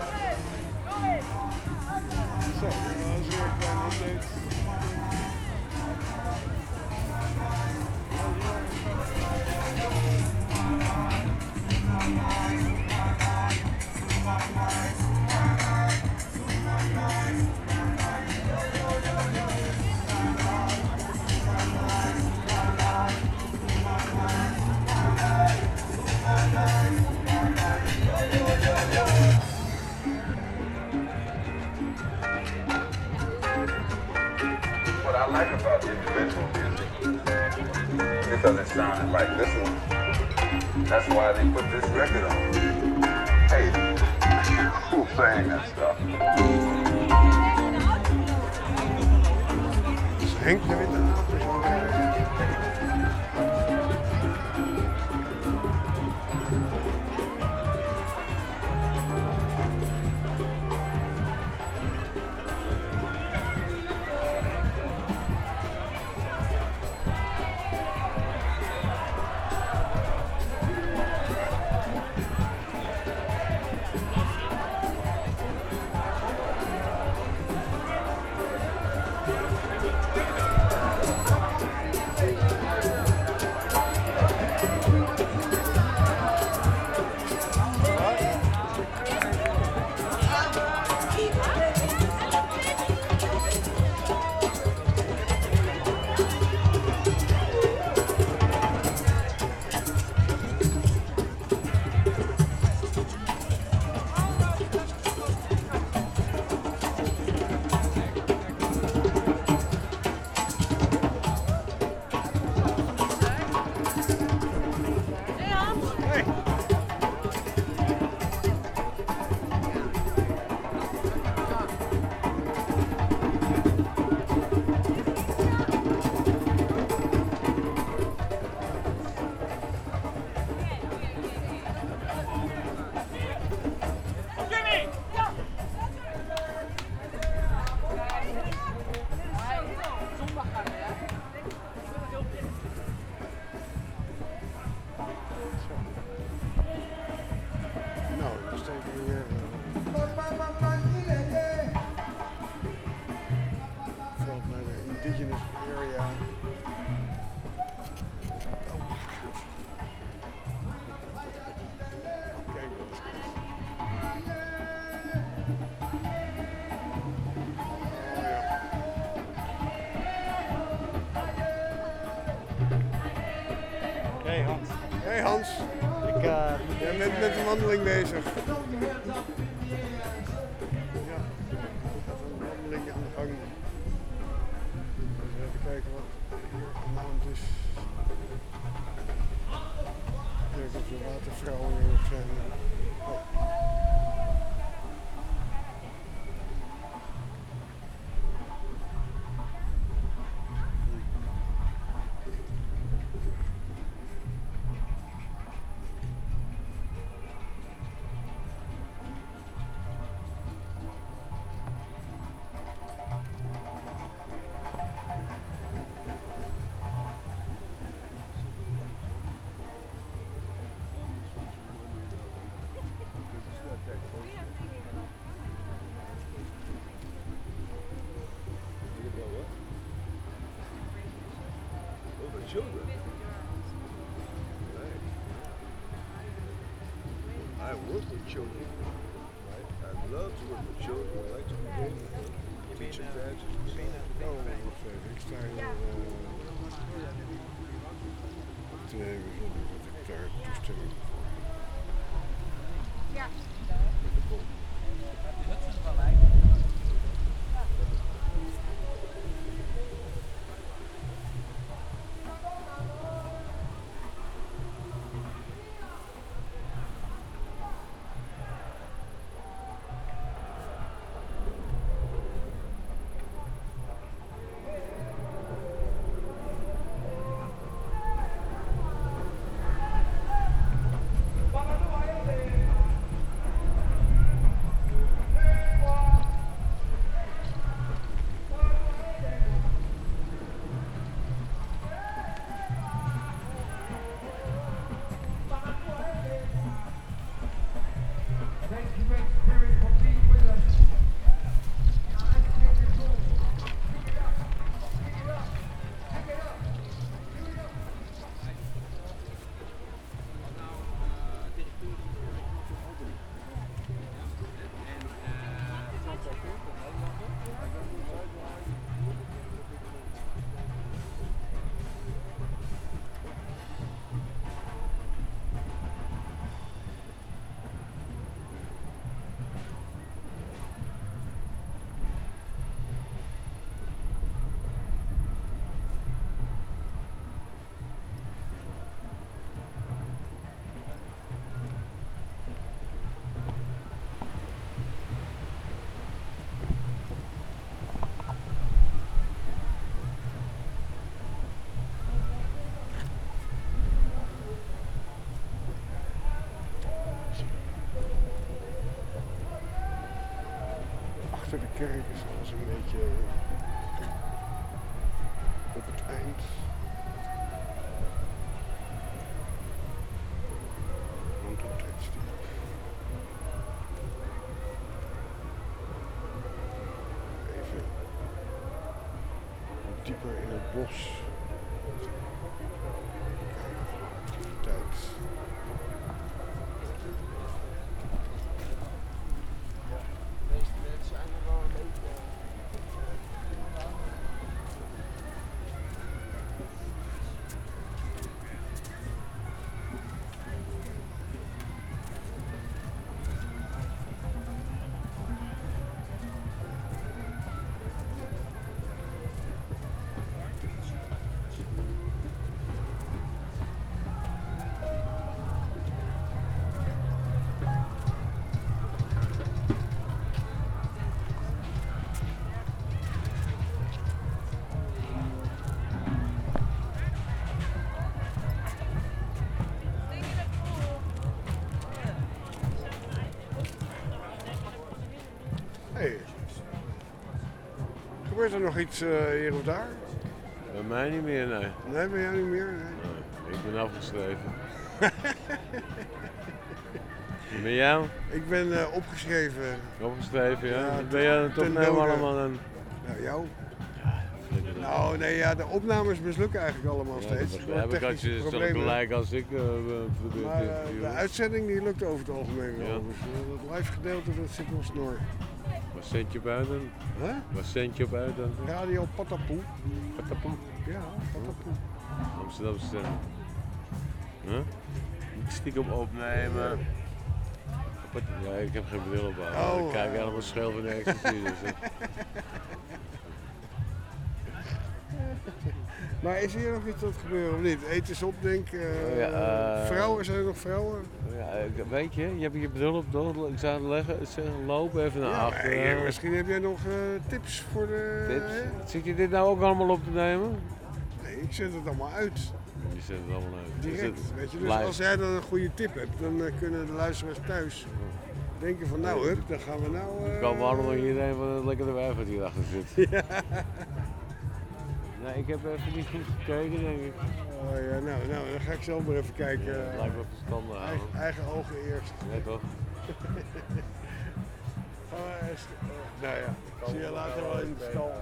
Zo, dat was weer een klein update. What I like about the individual music, because it sounded like this one, that's why they put this record on. Hey, who's saying that stuff? Henk de Witte. Indigenous area. Kijk eens. Hey Hans. Hey Hans. Jij bent met een wandeling bezig. Ja, er gaat een wandeling aan de gang. Dus even kijken wat hier aan de hand is. Kijken of de watervrouwen weer op zijn. Oh. Children. Right. I work with children. Right. I love to work with children. I like to teach them that. Oh, wacht even. Ik sta hier te beginnen dat ik daar toestemming voor heb. Ja. Met de bom. dieper in het bos. Tijd. Hey. Gebeurt er nog iets hier of daar? Bij mij niet meer, nee. Nee, bij jou niet meer? Nee. Nee, ik ben afgeschreven. En bij jou? Ik ben opgeschreven. Opgeschreven, ja? Ja, Wat ben jij aan het ten opnemen dode. allemaal dan? Nou, jou? Nou, nee, ja, de opnames mislukken eigenlijk allemaal Ja, steeds. dat begrijp ik, als je zo gelijk als ik Maar de uitzending die lukt over het algemeen wel. Ja. Dus dat live gedeelte dat zit wel snor. Waar zend je op uit dan? Huh? Waar zend je op uit dan? Radio Patapoe. Patapoe? Ja, Patapoe. Amsterdamse stem. Huh? Niet stiekem opnemen. Ja, ik heb geen bril op aan. Oh, Ik kijk helemaal scheel van de ecstasy. Dus, Maar is hier nog iets aan het gebeuren of niet? Eten is op, denk ik. Vrouwen, zijn er nog vrouwen? Ja, weet je hebt je bril op, toch? Ik zou het leggen, zeggen, loop even naar Ja, achteren. maar misschien heb jij nog tips voor de... Tips? Zit je dit nou ook allemaal op te nemen? Nee, ik zet het allemaal uit. Je zet het allemaal uit. Direct, weet je. Dus als jij dan een goede tip hebt, dan kunnen de luisteraars thuis denken van nou, hup, dan gaan we nou... Dan komen we allemaal hierheen van het lekkere wijf wat hierachter zit. Ja. Nee, ik heb even niet goed gekeken, denk ik. Oh ja, nou, dan ga ik zelf maar even kijken. Ja, lijkt me verstandig. Eigen ogen eerst. Nee, toch? Nou ja, zie je later wel in de stal.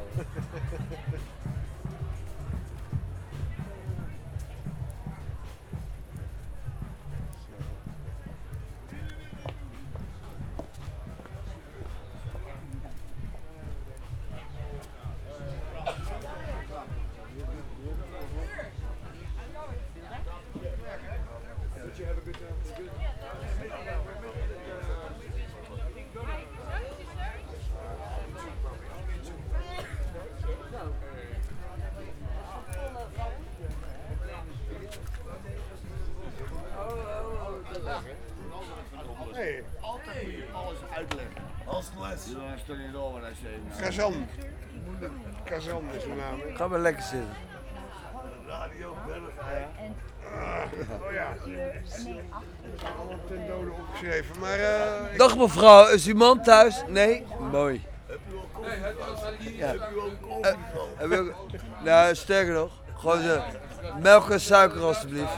Hey. Altijd moet je alles uitleggen. Als les. Ja, stel je door wat hij zegt. Kazan. Kazan is zijn naam. Hè? Ga maar lekker zitten. Radio Bergijk. Oh ja. Allemaal ten dode opgeschreven. Maar Dag mevrouw, is uw man thuis? Nee? Mooi. Ja. Heb je ook... Nou, sterker nog. Gewoon melk en suiker alstublieft.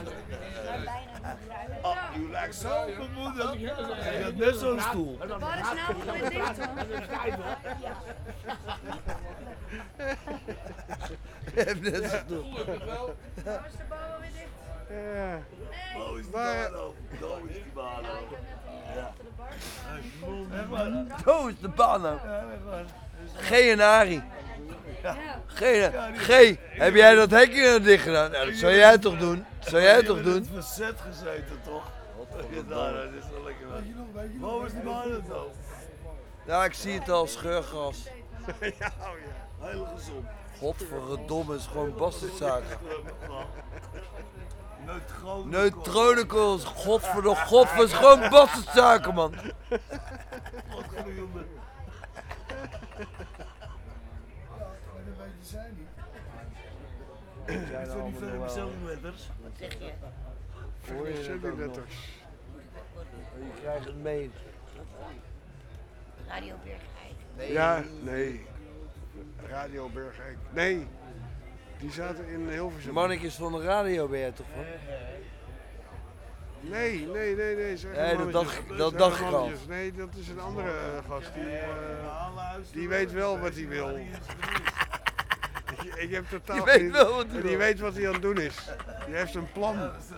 U lijkt zo bemoedigd. Je hebt net zo'n stoel. Waar is nou gewoon dicht hoor? Je hebt net zo'n stoel. Waar is de bouw weer dicht? Ja. Bo is die Bano. Bo is die Bano. Ja. Zo is de Bano. G en Ari. G, heb jij dat hekje nou dicht gedaan? Nou, dat zou jij toch doen? Zou jij toch doen? Je hebt verzet gezeten toch? Ja, dat is wel lekker. Waar is die Bano dan? Ja, ik zie het al, scheurgras. Ja. Heel gezond. Godverdomme, is gewoon bastardzaken. Neutronenkool, godverdomme, is gewoon bastardzaken, man. Godverdomme. Zijn er niet veel bestellingletters? Wat zeg je? Bestellingletters. Je krijgt het mee. Radio Bergijk. Nee. Ja, nee. Radio Bergijk. Nee. Die zaten in Hilversum. Mannetjes van de radio ben jij toch van? Nee. Zeg Nee, dat dacht ik al. Nee, dat is een andere gast. Die weet wel wat hij wil. Ik heb totaal Die weet geen... wel wat hij Die wil. weet wat hij aan het doen is. Die heeft een plan.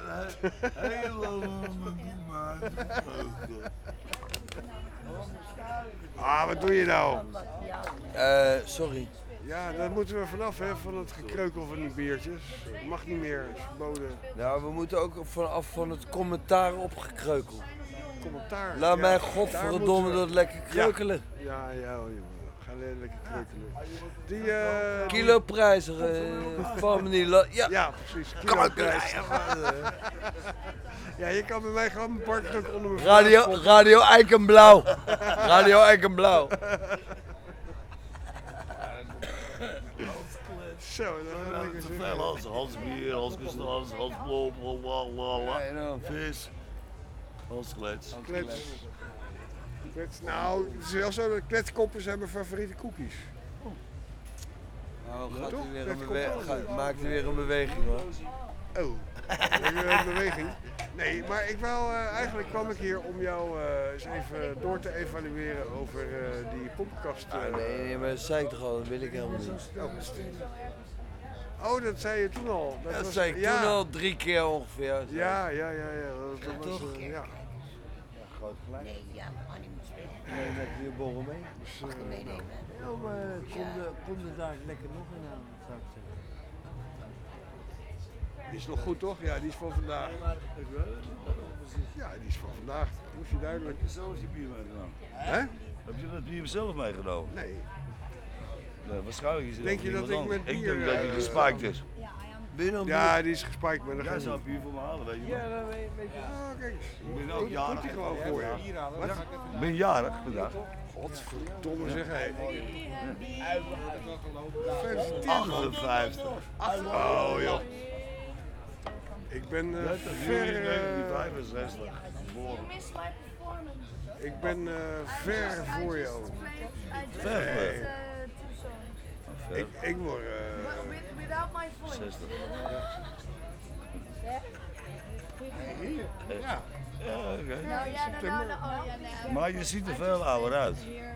Ah, wat doe je nou? Sorry. Ja, daar moeten we vanaf, hè, van het gekreukel van die biertjes. Mag niet meer, is verboden. Nou, we moeten ook vanaf van het commentaar opgekreukel. Commentaar. Laat ja, mij daar godverdomme moeten we- dat lekker kreukelen. Ja, jongen. Ga lekker kreukelen. Die, Kiloprijzen, van meneer Ja, precies. Kom maar, Kiloprijs. Ja, je kan bij mij gewoon een parkdruk onder mijn Radio Eikenblauw. Radio Eikenblauw. Zo, dat Nou, te veel Hans Bier, Hans Gustafs, Hans Blom, vis, Hans Klets. Klets. Nou, het is wel zo dat kletskoppen zijn mijn favoriete cookies. Nou, Toch? maakt hij weer een beweging hoor. Oh, een beweging. Nee, maar eigenlijk kwam ik hier om jou eens even door te evalueren over die poppenkast. Nee, maar dat zei ik toch al, dat wil ik helemaal niet. Oh, dat zei je toen al. Dat zei ik toen al 3 keer ongeveer. Ja. Dat was, ja. Groot gelijk. Nee, ja, Annie moet spelen. Nee, met je borrel mee. Mag ik meenemen? Ja, maar kom er daar lekker nog in aan, zou ik zeggen. Die is nog goed, toch? Ja, die is van vandaag. Ja, die is van vandaag. Dat hoef je duidelijk. Heb je zelf je bier meegenomen? Hè? Heb je dat bier zelf meegenomen? Nee. Nee, waarschijnlijk is het Denk je dat ik met bier... Ik denk dat hij gespiked is. Ja, die is gespiked met een Jij zou bier voor me halen, weet je wel. Ja, dat weet je. Oh, kijk eens. Ik ben ook jarig. Doet hij gewoon voor je. Wat? Ik ben jarig vandaag. Godverdomme zeg, hé. 58. Oh, joh. Ik ben ver... 65. Ik ben ver voor jou. Ver? Ik word... 60. Ja. Ja, oké. September. Maar je ziet er veel ouder uit.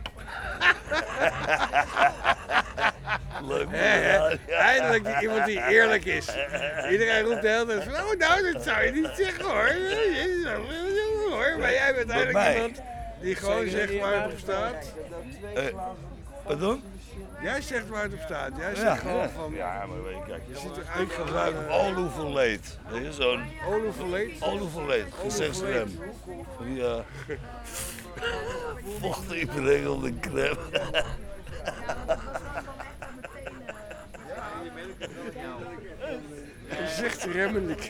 Leuk. Eindelijk iemand die eerlijk is. Iedereen roept de hele tijd van, oh nou, dat zou je niet zeggen hoor. Hoor. Maar jij bent eigenlijk iemand die gewoon zegt waar het op staat. Pardon? Jij zegt waar het op staat. Jij zegt gewoon van... Ja, maar weet je, kijk. Je ziet eruit Ik gebruik oluverleed. Weet je, zo'n... Oluverleed? Oluverleed, gezichtsrem. Die vochtinbrengelde crème. Gezichtsremmelijk.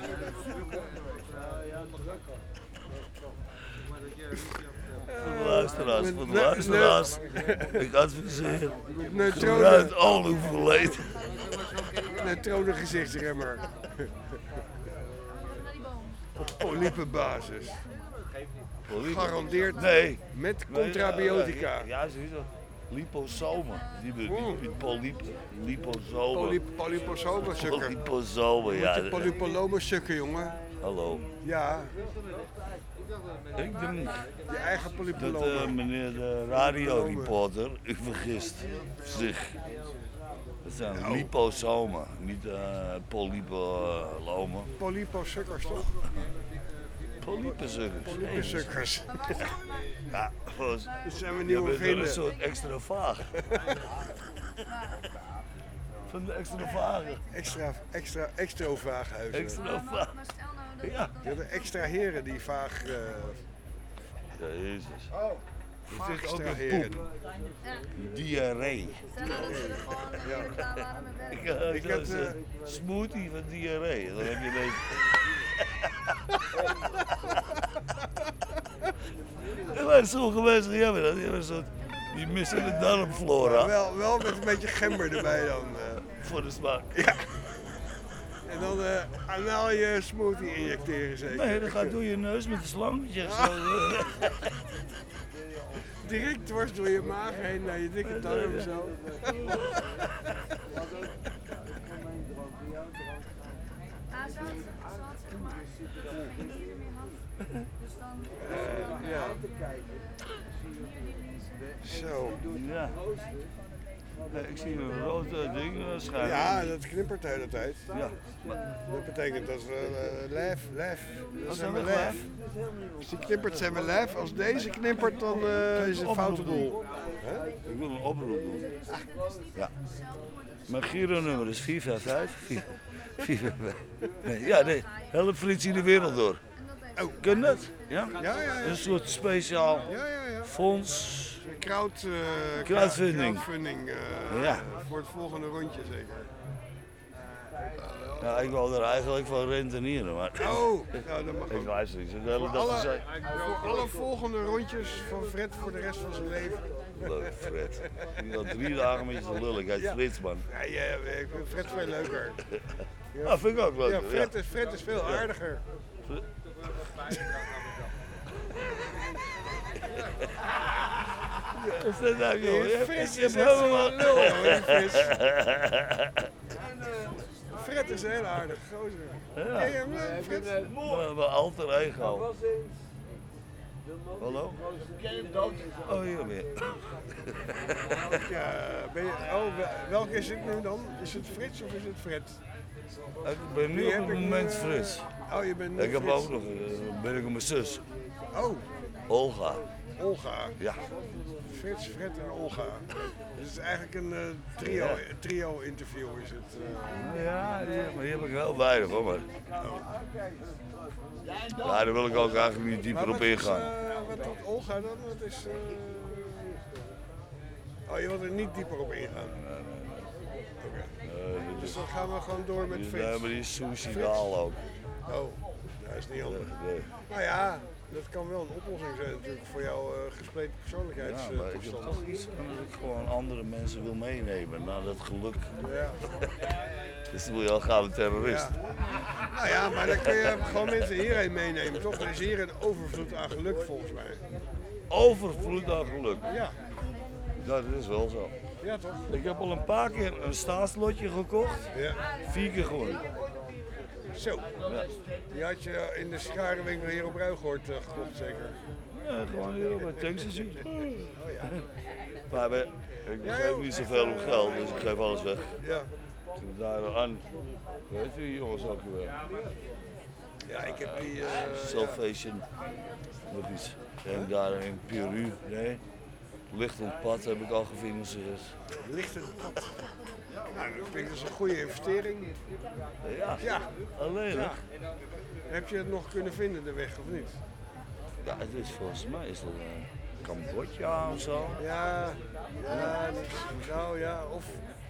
Voor de luisteraars. Ik adviseer. Neutrone. Gebruik oluverleed. Neutrone gezichtsremmer. Op polypenbasis. Garandeerd met contrabiotica. Ja, sowieso. Liposomen. Die liposomen. Polyposomen sukker. Liposomen, ja. Polypolome sukker, jongen. Hallo. Ja. Ik denk je eigen polypolome. dat meneer de radioreporter, u vergist zich. Dat zijn liposomen, niet polypolomen. Polyposukkers, toch? Polypensukkers. Polypensukkers. Ja, volgens. Dat zijn we nieuwe een vrienden. soort extra vaag. Van de extra vage. Extra vaaghuizen. Extra vaag. Ja. Je hebt extra heren die vaag... Ja, jezus. Het is ook een heren. poep. Diarree. Ik had een smoothie van diarree. Dan heb je deze. Ja, maar sommige mensen die hebben dat. Die hebben een soort... Die missen de darmflora. Wel met een beetje gember erbij dan. Voor de smaak. Ja. En dan anaal je smoothie injecteren zeker? Nee, dat gaat door je neus met een slangetje. Direct dwars door je maag heen naar je dikke darm zo. Ja. Zo. Ja. Nee, ik zie een rood ding schijnen. Ja, dat knippert de hele tijd. Ja. Dat betekent dat we lef. Wat zijn zijn we we lef. Als die knippert zijn we lef. Als deze knippert dan is het een foute doel. Ik wil een oproep doen. Ja. Mijn Giro-nummer is 455. 455. Nee, help politie in de wereld door. Oh. Kun dat? Ja? Ja. Een soort speciaal Ja. fonds. Crowdfunding. Ja. Voor het volgende rondje zeker. Ja, ik wil er eigenlijk van rentenieren, maar... Oh, nou, dat mag ik ook. luister niet. De hele dag gezegd. Voor alle volgende rondjes van Fred voor de rest van zijn leven. Leuk, Fred. Ik had 3 dagen met je te lullen. Hij is Frits, man. Ja, ik vind Fred veel leuker. Ja, vind ik ook leuk. Ja, Fred is veel aardiger. Wat is dat nou, joh? Fred Je is hebt echt helemaal... zo'n lul, hoor, Fred. Fred is een heel aardig gozer. Ja. Ken je hem, Fred? Mijn alter ego. Hallo? Oh, hier weer. Ja, welke is het nu dan? Is het Frits of is het Fred? Ik ben nu op het moment Frits. Oh, je bent nu Ik heb Frits. ook nog ben ik met mijn zus. Oh. Olga. Olga? Ja. Frits, Fred en Olga. Het is eigenlijk een trio-interview is het. Ja, maar hier heb ik wel weinig hoor. Maar... Ja, daar wil ik ook eigenlijk niet dieper op ingaan. Wat doet Olga dan? Wat is, Oh, je wilt er niet dieper op ingaan? Oké. Dus dan gaan we gewoon door met Frits. Nee, maar die is suicidaal ook. Oh, dat is niet handig. Nee. Nou ja, dat kan wel een oplossing zijn natuurlijk voor jouw gespleten persoonlijkheidstoestand. Ja, maar ik heb toch iets van dat ik gewoon andere mensen wil meenemen naar dat geluk. Ja. Dus dan wil je al gaan een terrorist. Ja. Nou ja, maar dan kun je gewoon mensen hierheen meenemen, toch? Er is hier een overvloed aan geluk volgens mij. Overvloed aan geluk? Ja. Ja, dat is wel zo. Ja, toch? Ik heb al een paar keer een staatslotje gekocht. Ja. 4 keer gewonnen. Zo. Ja. Die had je in de sigarenwinkel hier op Ruigoort gekocht, zeker? Ja, gewoon hier op het tankstation. Oh ja. Maar ik geef niet zoveel om geld, dus ik geef alles weg. Ja. Daar aan, weet je die jongens ook weer? Ja, ik heb die... Salvation, nog iets. En daar in Peru, nee. Lichtend pad heb ik al gefinancierd. Lichtend pad? Nou, dat vind ik dus een goede investering. Ja, alleen ja. Heb je het nog kunnen vinden, de weg, of niet? Ja, het is volgens mij is dat Cambodja of zo. Ja, of...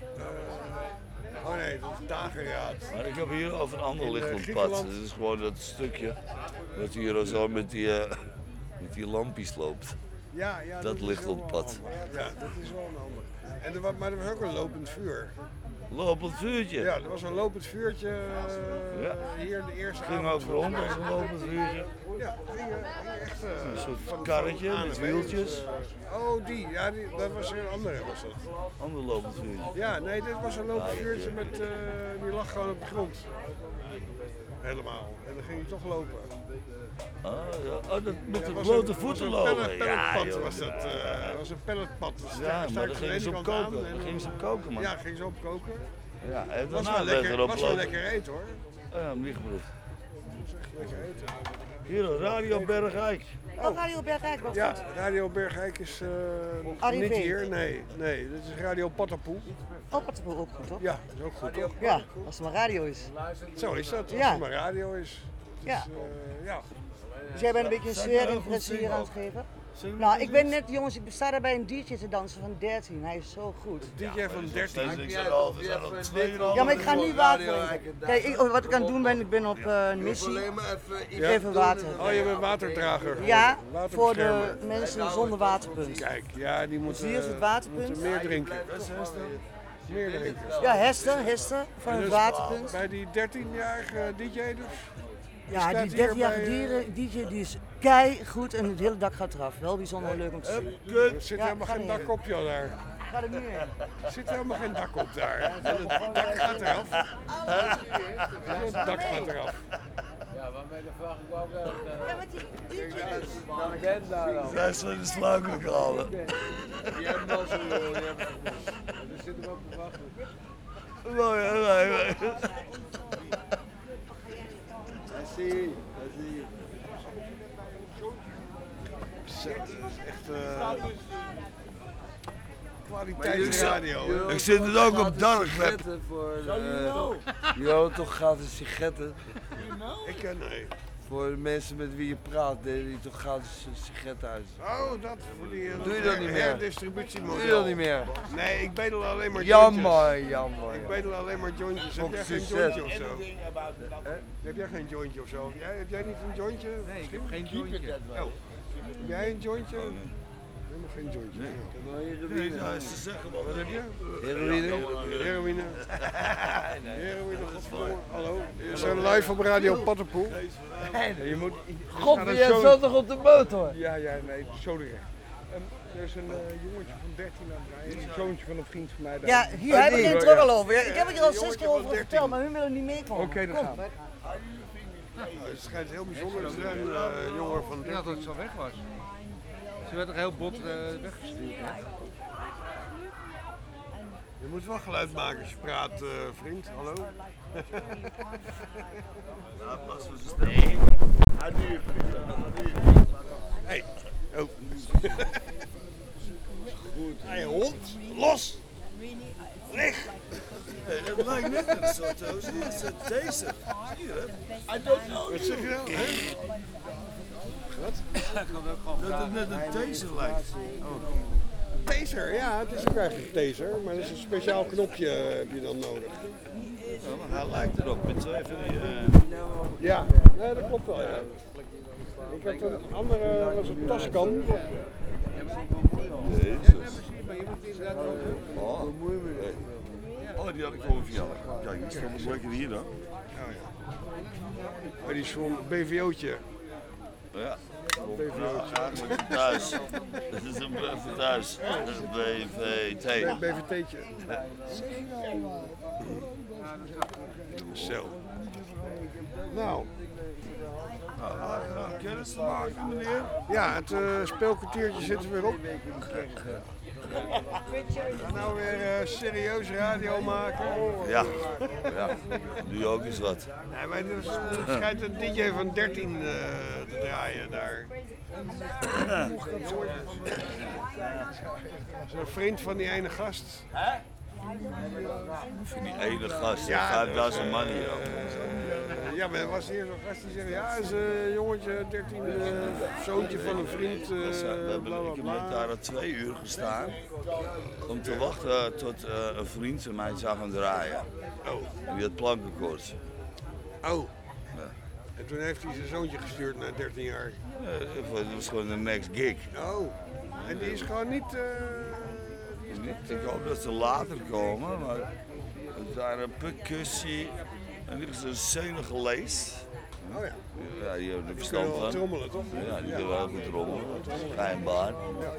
oh nee, dat is Dageraad. Maar ik heb hier over een ander lichtend pad. Het is gewoon dat stukje dat hier zo met die lampjes loopt. Ja, dat lichtend pad. Ja, dat is wel een ander. Maar er was ook een lopend vuur. Lopend vuurtje? Ja, er was een lopend vuurtje hier de eerste avond. Ging ook rond als een lopend vuurtje? Ja, ging echt... een soort karretje met wieltjes. Oh, dat was een andere, was dat. Ander lopend vuurtje? Ja, nee, dit was een lopend vuurtje met... die lag gewoon op de grond. Helemaal. En dan ging hij toch lopen. Ah, ja. Oh, dat met de blote voeten lopen. Ja, was dat. Dat was een pelletpad. Ja, maar dan gingen ze op koken. Dan gingen ze op koken, man. Ja, gingen ze op koken. Ja, en was wel lekker eten, hoor. Oh ja, niet geproefd. Dat is echt lekker eten. Hier, Radio Bergijk. Oh, Radio Bergijk, wat ja, goed. Radio Bergijk is niet hier. Nee, dit is Radio Patapoe. Oh, Patapoe ook goed, toch? Ja, dat is ook goed, toch? Ja, als het maar radio is. Zo is dat, als Ja. het maar radio is. Ja. Ja. Dus jij bent een beetje een sfeer in Frits hier aan het geven? Nou, ik ben net, jongens, ik sta daar bij een DJ te dansen van 13. Hij is zo goed. DJ van 13? Ja, maar ik ga nu water drinken. Kijk, wat ik aan het doen ben, ik ben op missie. Ik geef een water. Oh, je bent waterdrager. Ja, voor de mensen zonder waterpunt. Kijk, ja, die moeten, hier is het waterpunt. Moeten meer drinken. Meer drinken. Ja, Hester van het waterpunt. Bij die 13-jarige DJ dus? Ja, die 13-jarige DJ die is kei goed en het hele dak gaat eraf. Wel bijzonder leuk om te zien. Er zit helemaal geen dak op, joh, daar. Ga er nu in. Er zit helemaal geen dak op daar. Het dak gaat eraf. Het dak gaat eraf. waarmee de vraag ik ook uit. Ben daar al. Zij is van de slaghoek halen. Die hebben al zo, die hebben er zitten we op te wachten. Mooi, mooi. Daar zie je. Dat is echt kwaliteitsradio. Ik zit het ook op Darkweb. Jo, toch gratis sigaretten? Nee. Voor de mensen met wie je praat, deden die toch gratis sigaretten uit. Oh, dat voor die. Doe je dat niet meer? Herdistributiemodel. Doe je dat niet meer? Nee, ik bedel alleen maar jointjes. Jammer. Ik bedel alleen maar jointjes. Heb jij geen jointje of zo? Heb jij geen jointje of zo? Heb jij niet een jointje? Nee, ik heb geen jointje. Oh. Heb jij een jointje? Helemaal geen jointje. Ja, is te zeggen. Wat heb je? Heroïne. Heroïne. Godverdomme. Hallo. We zijn live op Radio Paddenpoel. Je moet. God, jij zat toch op de motor? Ja, nee, zo direct. Er is een jongetje van 13 aan het rijden. Een zoontje van een vriend van mij. Ja, hier heb ik het toch al over. Ik heb het er al 6 keer over verteld, maar hun willen niet meekomen. Oké, dan gaan we. Het schijnt heel bijzonder te zijn, een jongen van 13. Ja, dat het zo weg was. Ze werd er heel bot weggestuurd. Hè? Je moet wel geluid maken als je praat, vriend. Hallo? Ja, pas voor zijn stem. Adieu, vriend. Hey. Oh. Goed. Hey, hond, los! Lig! Hey, dat lijkt net een soort taser. Zie je dat? I don't know. Wat zeg je nou? Wat? Dat het net een taser lijkt. Een taser, ja, het is ook eigenlijk een taser, maar dat is een speciaal knopje heb je dan nodig. Hij lijkt erop met twee van die... Ja, nee, dat klopt wel. Ja. Ik heb een andere, was een taskan. Oh, die had ik voor via. Kijk, die stond lekker hier dan. Oh, ja. Die is voor een BVO'tje. Ja. BVO'tje. Thuis. Dat is een even thuis. BVT. BVT'tje. Zo. Nou. Kennis te maken, meneer? Ja, het speelkwartiertje zit er weer op. We gaan nou weer serieus radio maken. Ja. Doe je ook eens wat. Nee, maar er schijnt een DJ van 13 te draaien daar. Zo'n vriend van die ene gast. Van die ene gast, ja, 5000 man hier. Ja, maar er was hier zo'n gast die zegt, ja, is een jongetje, 13, zoontje van een vriend. Ik heb net daar 2 uur gestaan om te wachten tot een vriend van mij zou gaan draaien. Oh. En die had plankenkoorts. Oh. Ja. En toen heeft hij zijn zoontje gestuurd na 13 jaar. Dat was gewoon de next gig. Oh. En die is gewoon niet... Ik hoop dat ze later komen, maar het is daar een percussie en dit is een Senegalees. Oh ja. Ja, die hebben er verstand van. Trommelen, toch? Ja, die kunnen wel goed trommelen, schijnbaar.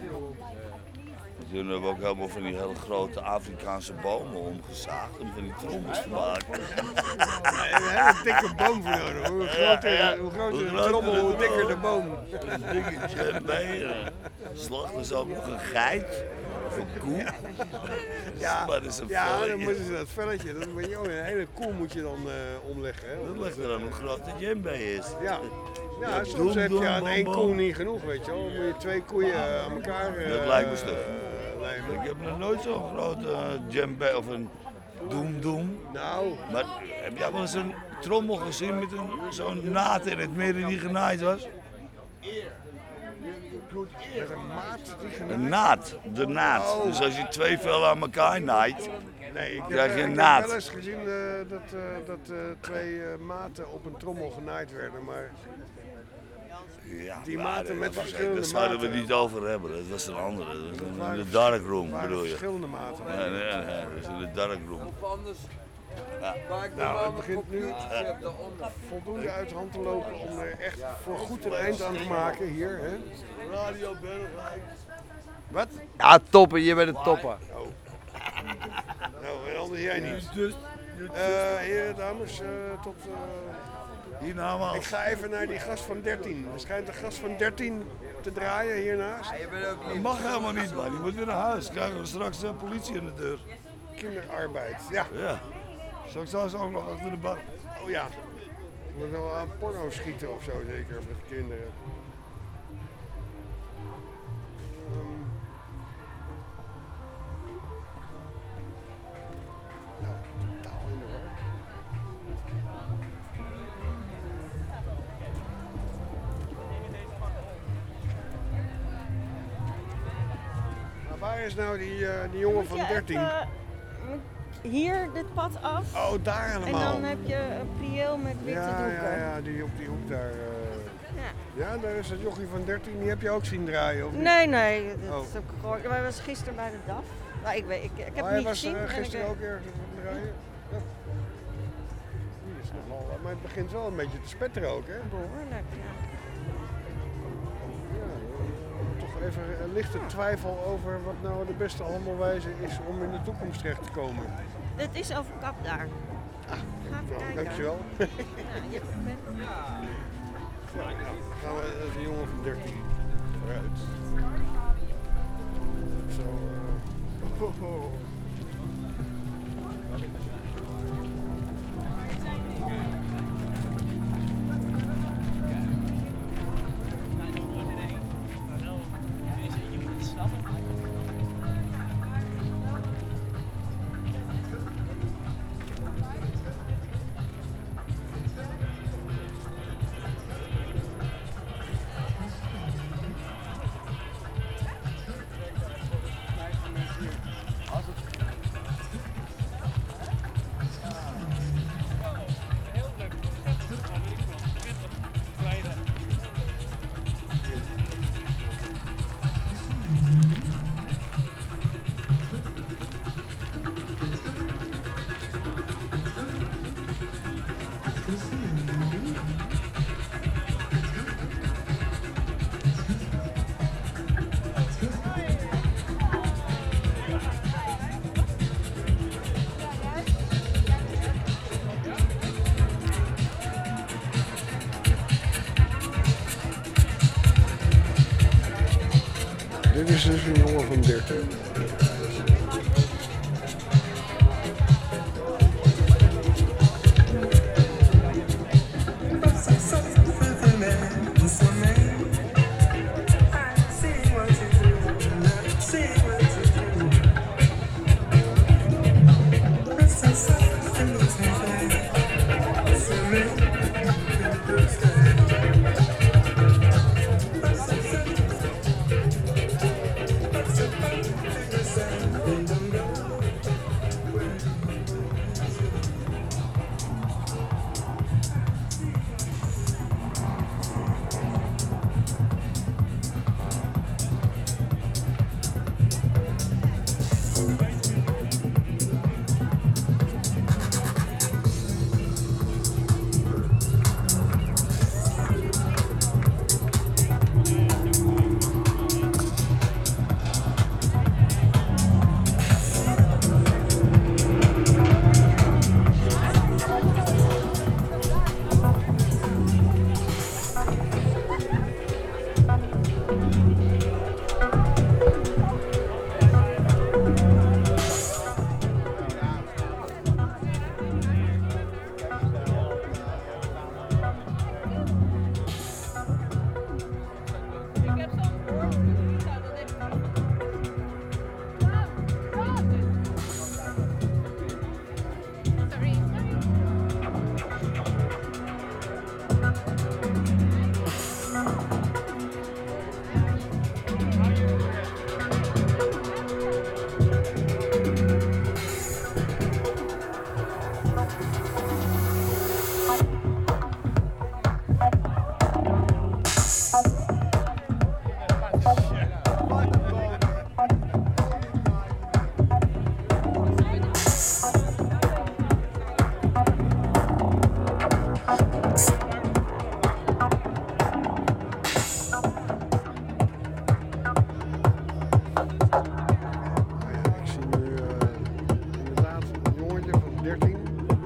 Toen hebben we ook helemaal van die hele grote Afrikaanse bomen omgezaagd om van die trommels te maken. Een hele dikke boom voor nodig. Hoe groter de trommel, hoe dikker de boom. Een dikke djembe. Slachten ze ook nog een geit of een koe. Ja, maar dat is een dan moeten ze dat velletje, dat moet je ook, een hele koe moet je dan omleggen. Hè? Dat ligt er aan hoe groot de djembe is. Ja, soms heb je aan 1 koe niet genoeg, weet je wel. Dan moet je 2 koeien aan elkaar dat lijkt me stuk. lijmen. Ik heb nog nooit zo'n grote djembe of een doem-doem. Nou. Maar heb jij wel eens een trommel gezien met zo'n naad in het midden die genaaid was? Met een maat die genaaid? Een naad, de naad. Oh. Dus als je 2 vellen aan elkaar naait, nee, ik krijg je heb een naad. wel eens gezien dat 2 maten op een trommel genaaid werden, maar ja, die maten met verschillende maten. Daar zouden we niet over hebben, dat was een andere. Dat was in de darkroom bedoel je? Verschillende maten. Nee, dat is in de darkroom. Ja. Nou, het begint nu voldoende uit de hand te lopen om er echt voor goed een eind aan te maken hier. Hè? Radio Bergwijk. Wat? Ja, topper, je bent een topper. Oh. Nou, en anders jij niet. Dus Heren, dames, tot... Hierna maar. Ik ga even naar die gast van 13. Er schijnt een gast van 13 te draaien hiernaast. Dat mag helemaal niet, man. Je moet weer naar huis. Krijgen we straks politie in de deur. Kinderarbeid, ja. Ja. Straks staan ze ook nog achter de bar. Oh ja. We moeten wel aan porno schieten of zo, zeker, met kinderen. Nou, totaal in de war. Nou, waar is nou die jongen van 13? Hier dit pad af. Oh, daar helemaal. En dan heb je een prieel met witte doeken. Ja, die op die hoek daar. Ja, daar is het jochie van 13. Die heb je ook zien draaien, of niet? Nee, dat heb ik gehoord. Wij was gisteren bij de DAF. Nou, ik heb het niet gezien. Hij was gisteren ook ergens op het draaien? Ja. Die is nogal, maar het begint wel een beetje te spetteren ook, hè? Behoorlijk, ja. Toch even een lichte twijfel over wat nou de beste handelwijze is om in de toekomst terecht te komen. Het is over kap daar. Ga even kijken. Dankjewel. Ja, je bent... Ja, nou, dan gaan we als een jongen van 13 vooruit. Zo. Dit is dus een jongen van 13. Ik zie nu inderdaad een jongetje van 13.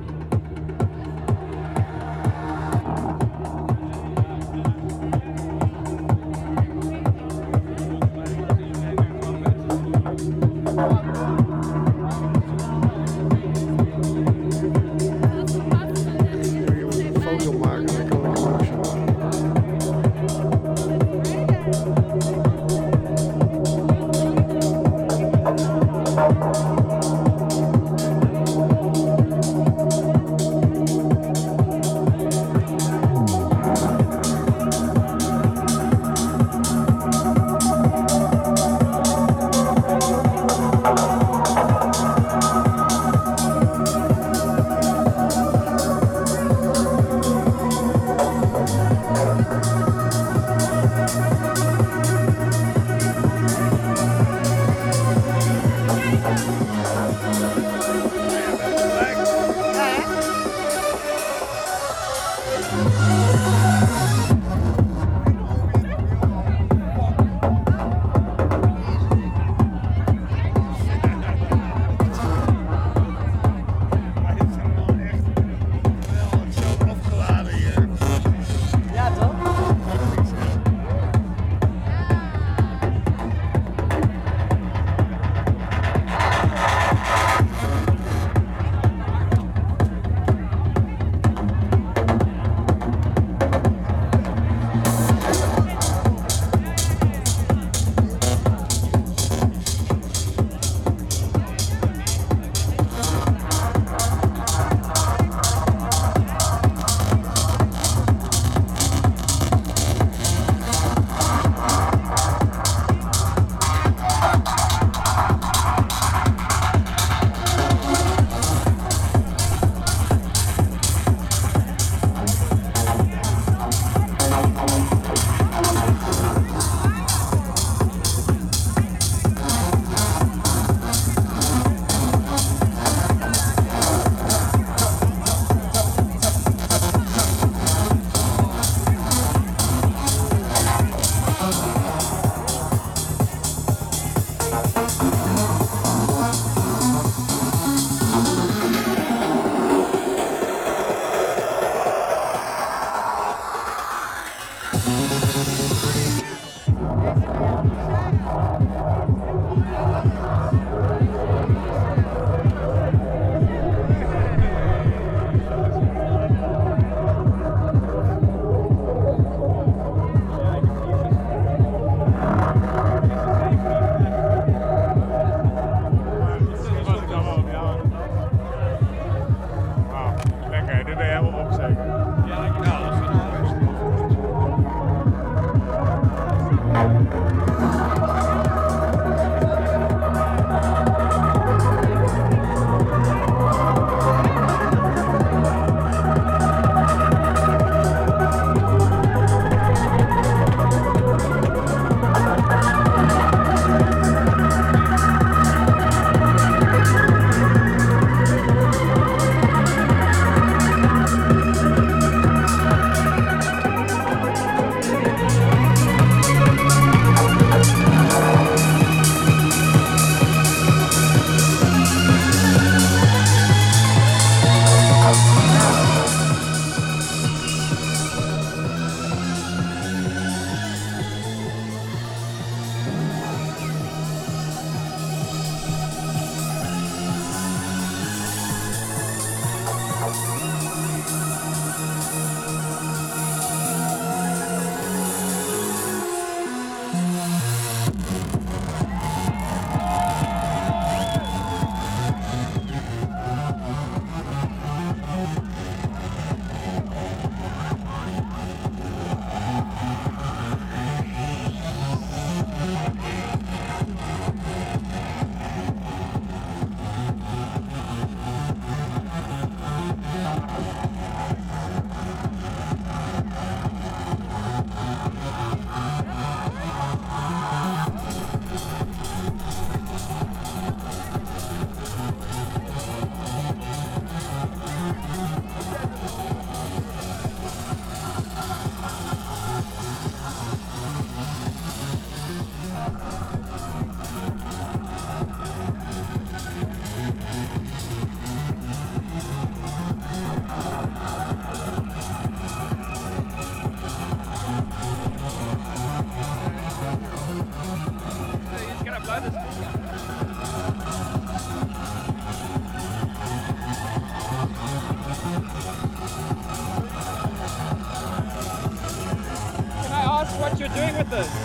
doing with this?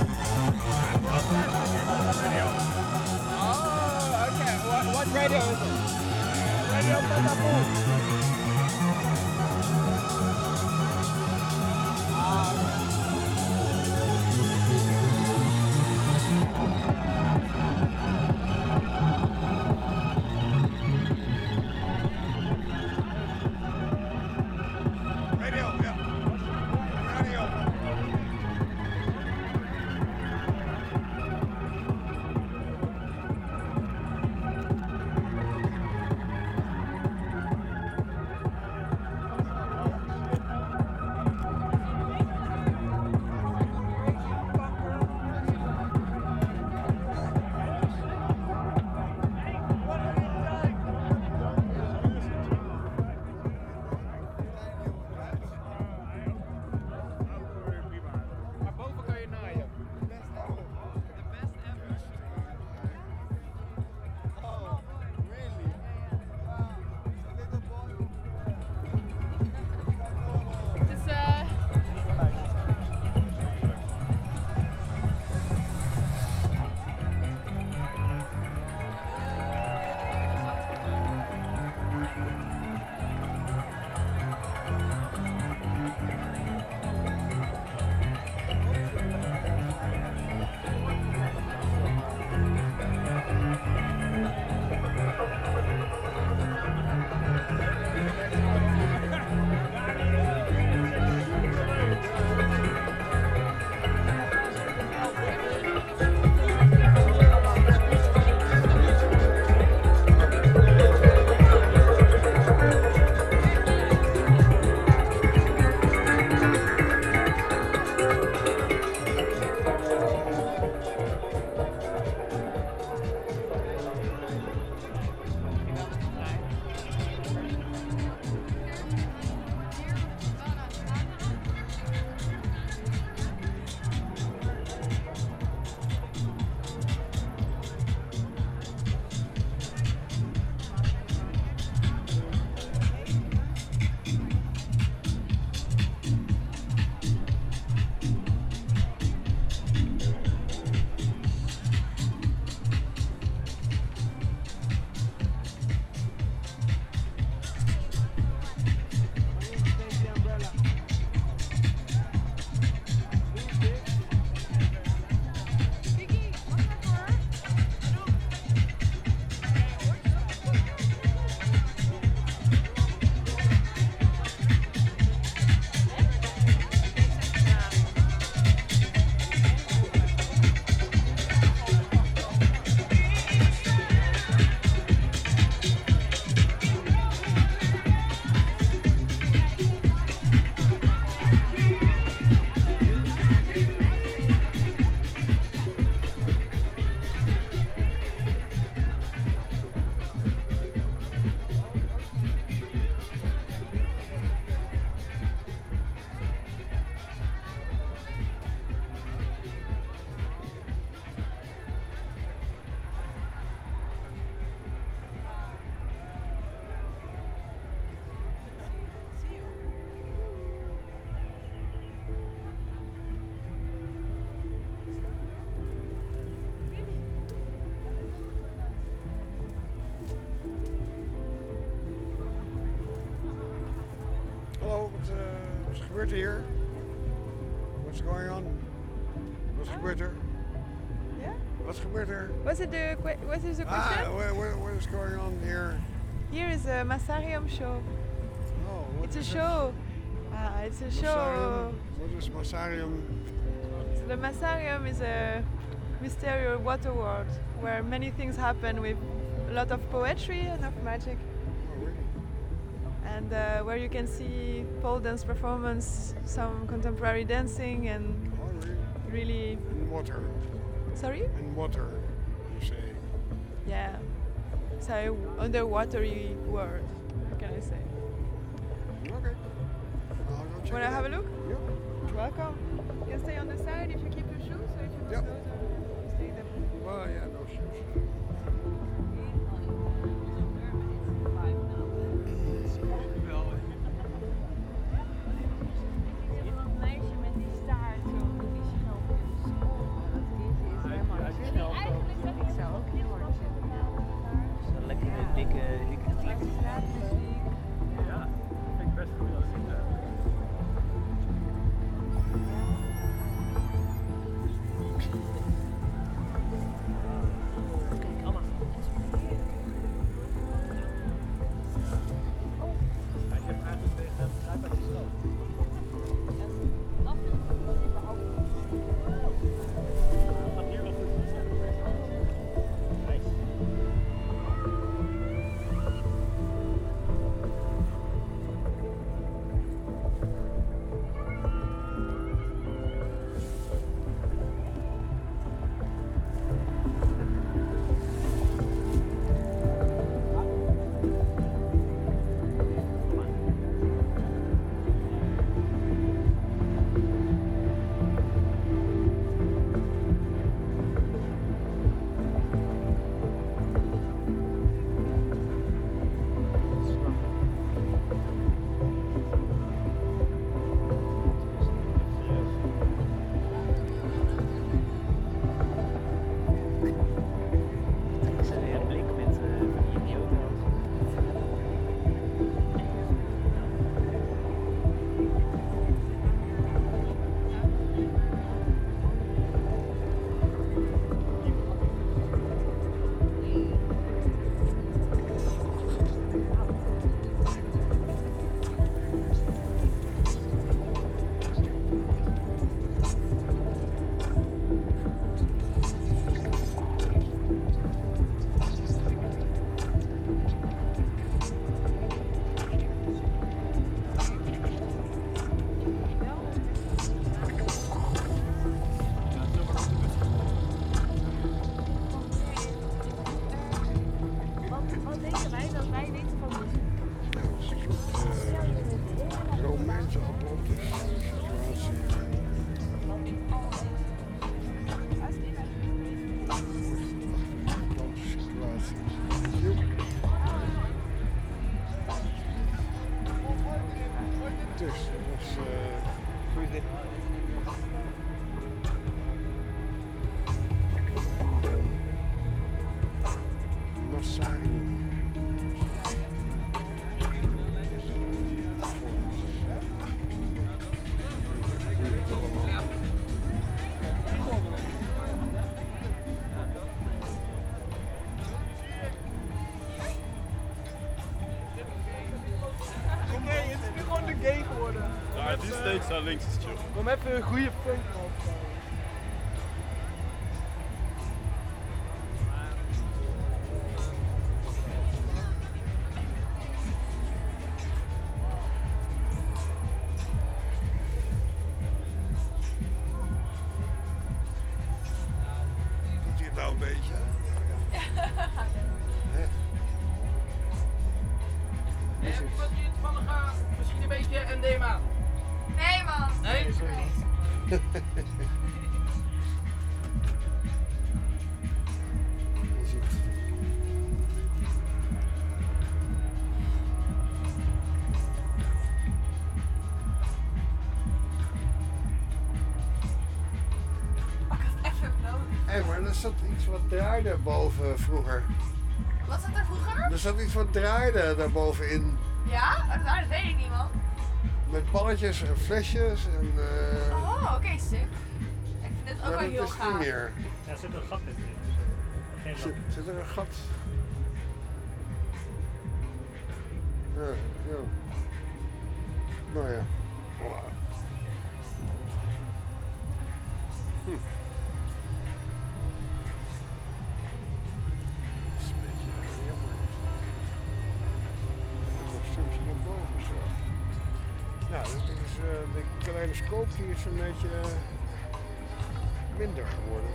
Oh, okay. What radio is it? Radio Patapon. gebeurt hier? What's going on? Wat gebeurt er? Yeah? Wat gebeurt er? What is the question? What is going on here? Here is a Masarium show. Oh, it's a show. It's a show. What is Masarium? So the Masarium is a mysterious water world where many things happen with a lot of poetry and of magic. Oh, really? And where you can see pole dance performance, some contemporary dancing, and really. And water. Sorry? And water, you say. Yeah. So underwatery world. What can I say? Okay. Wanna have a look? Yep. Welcome. You can stay on the side if you keep your shoes, or if you Yep. stay there. Well, yeah, no shoes. lekker slapen. Ja, dat vind ik best goed als ik gay geworden. Ja, die steeds naar links is chill. Kom even een goede funk op. Doet hij het nou een beetje? Misschien een beetje MDMA. Nee man. Nee? Hé, maar er zat iets wat draaide boven vroeger. Wat zat er vroeger? Er zat iets wat draaide daarbovenin. Ja? Oh, dat weet ik niet man. Met balletjes en flesjes en... Oh, oké, sick. Ik vind dit ook wel heel gaaf. gaaf. Niet meer. Ja, er zit een gat in. Geen Zit er een gat? Ja, ja. Nou ja. Voilà. Dat is een beetje jammer. Nog soms naar boven zo. Ja, dat is, de kaleidoscoop die is een beetje minder geworden.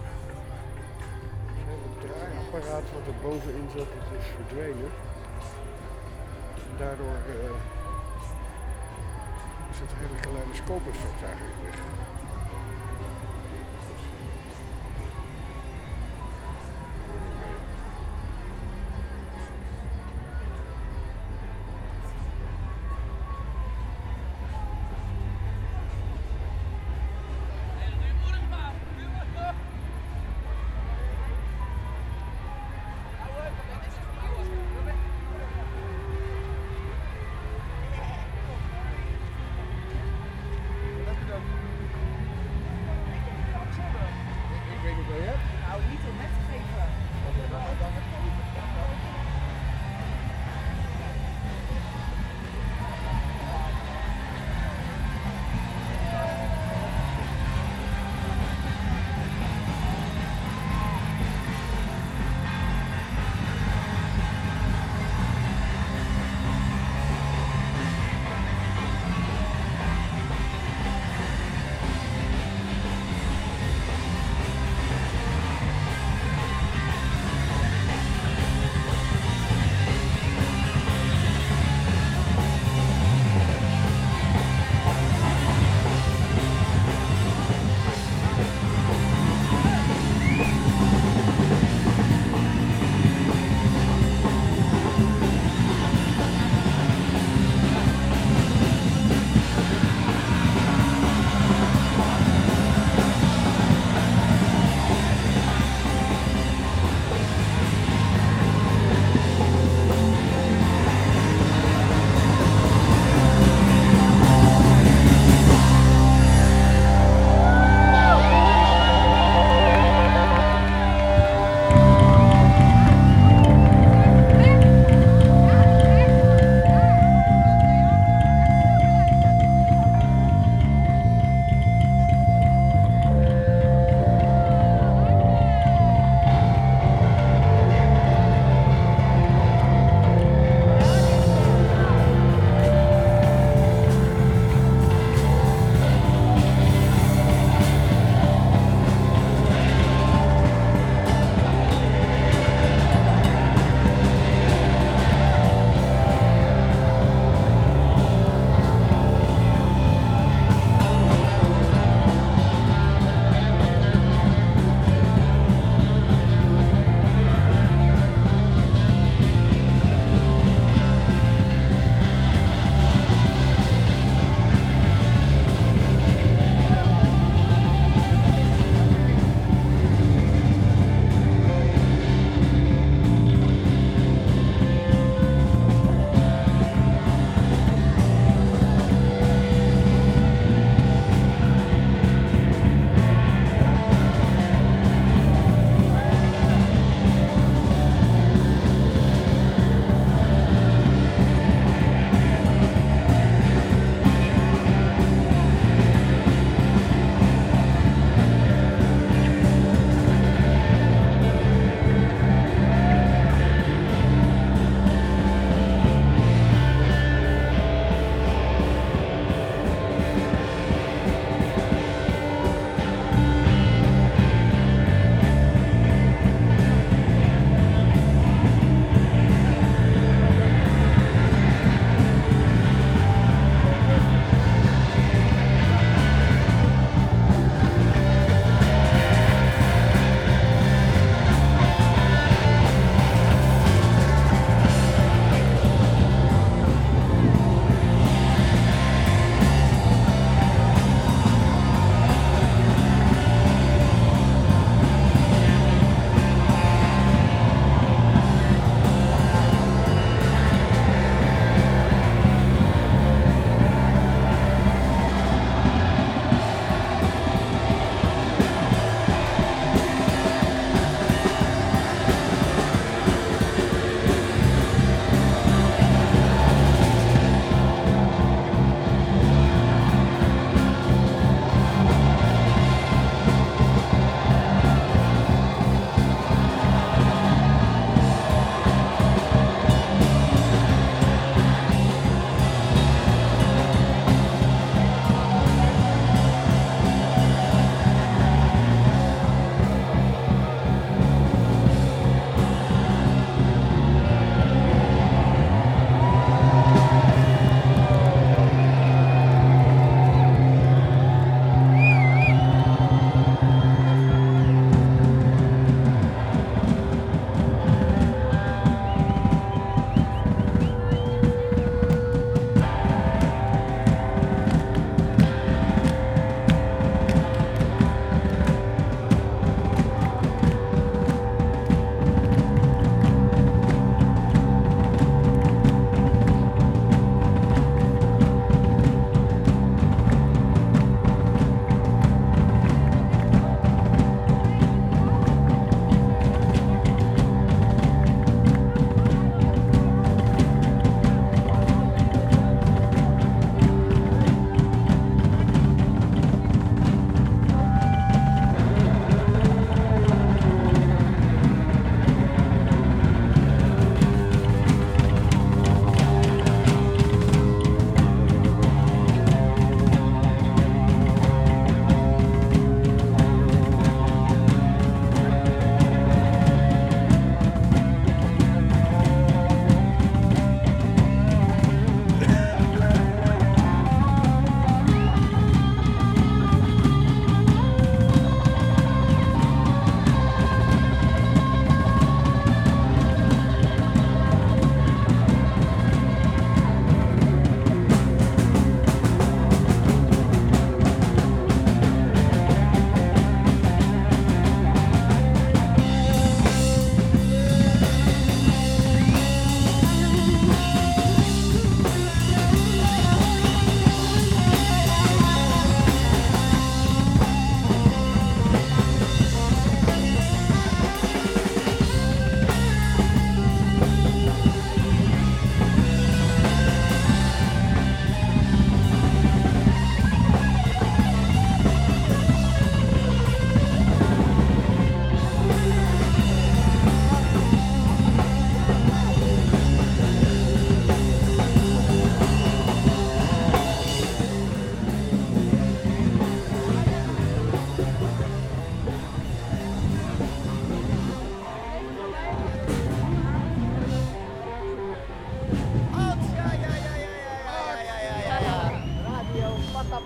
Het draaiapparaat wat er bovenin zat, dat is verdwenen. Daardoor is het hele kaleidoscoop-effect eigenlijk weg.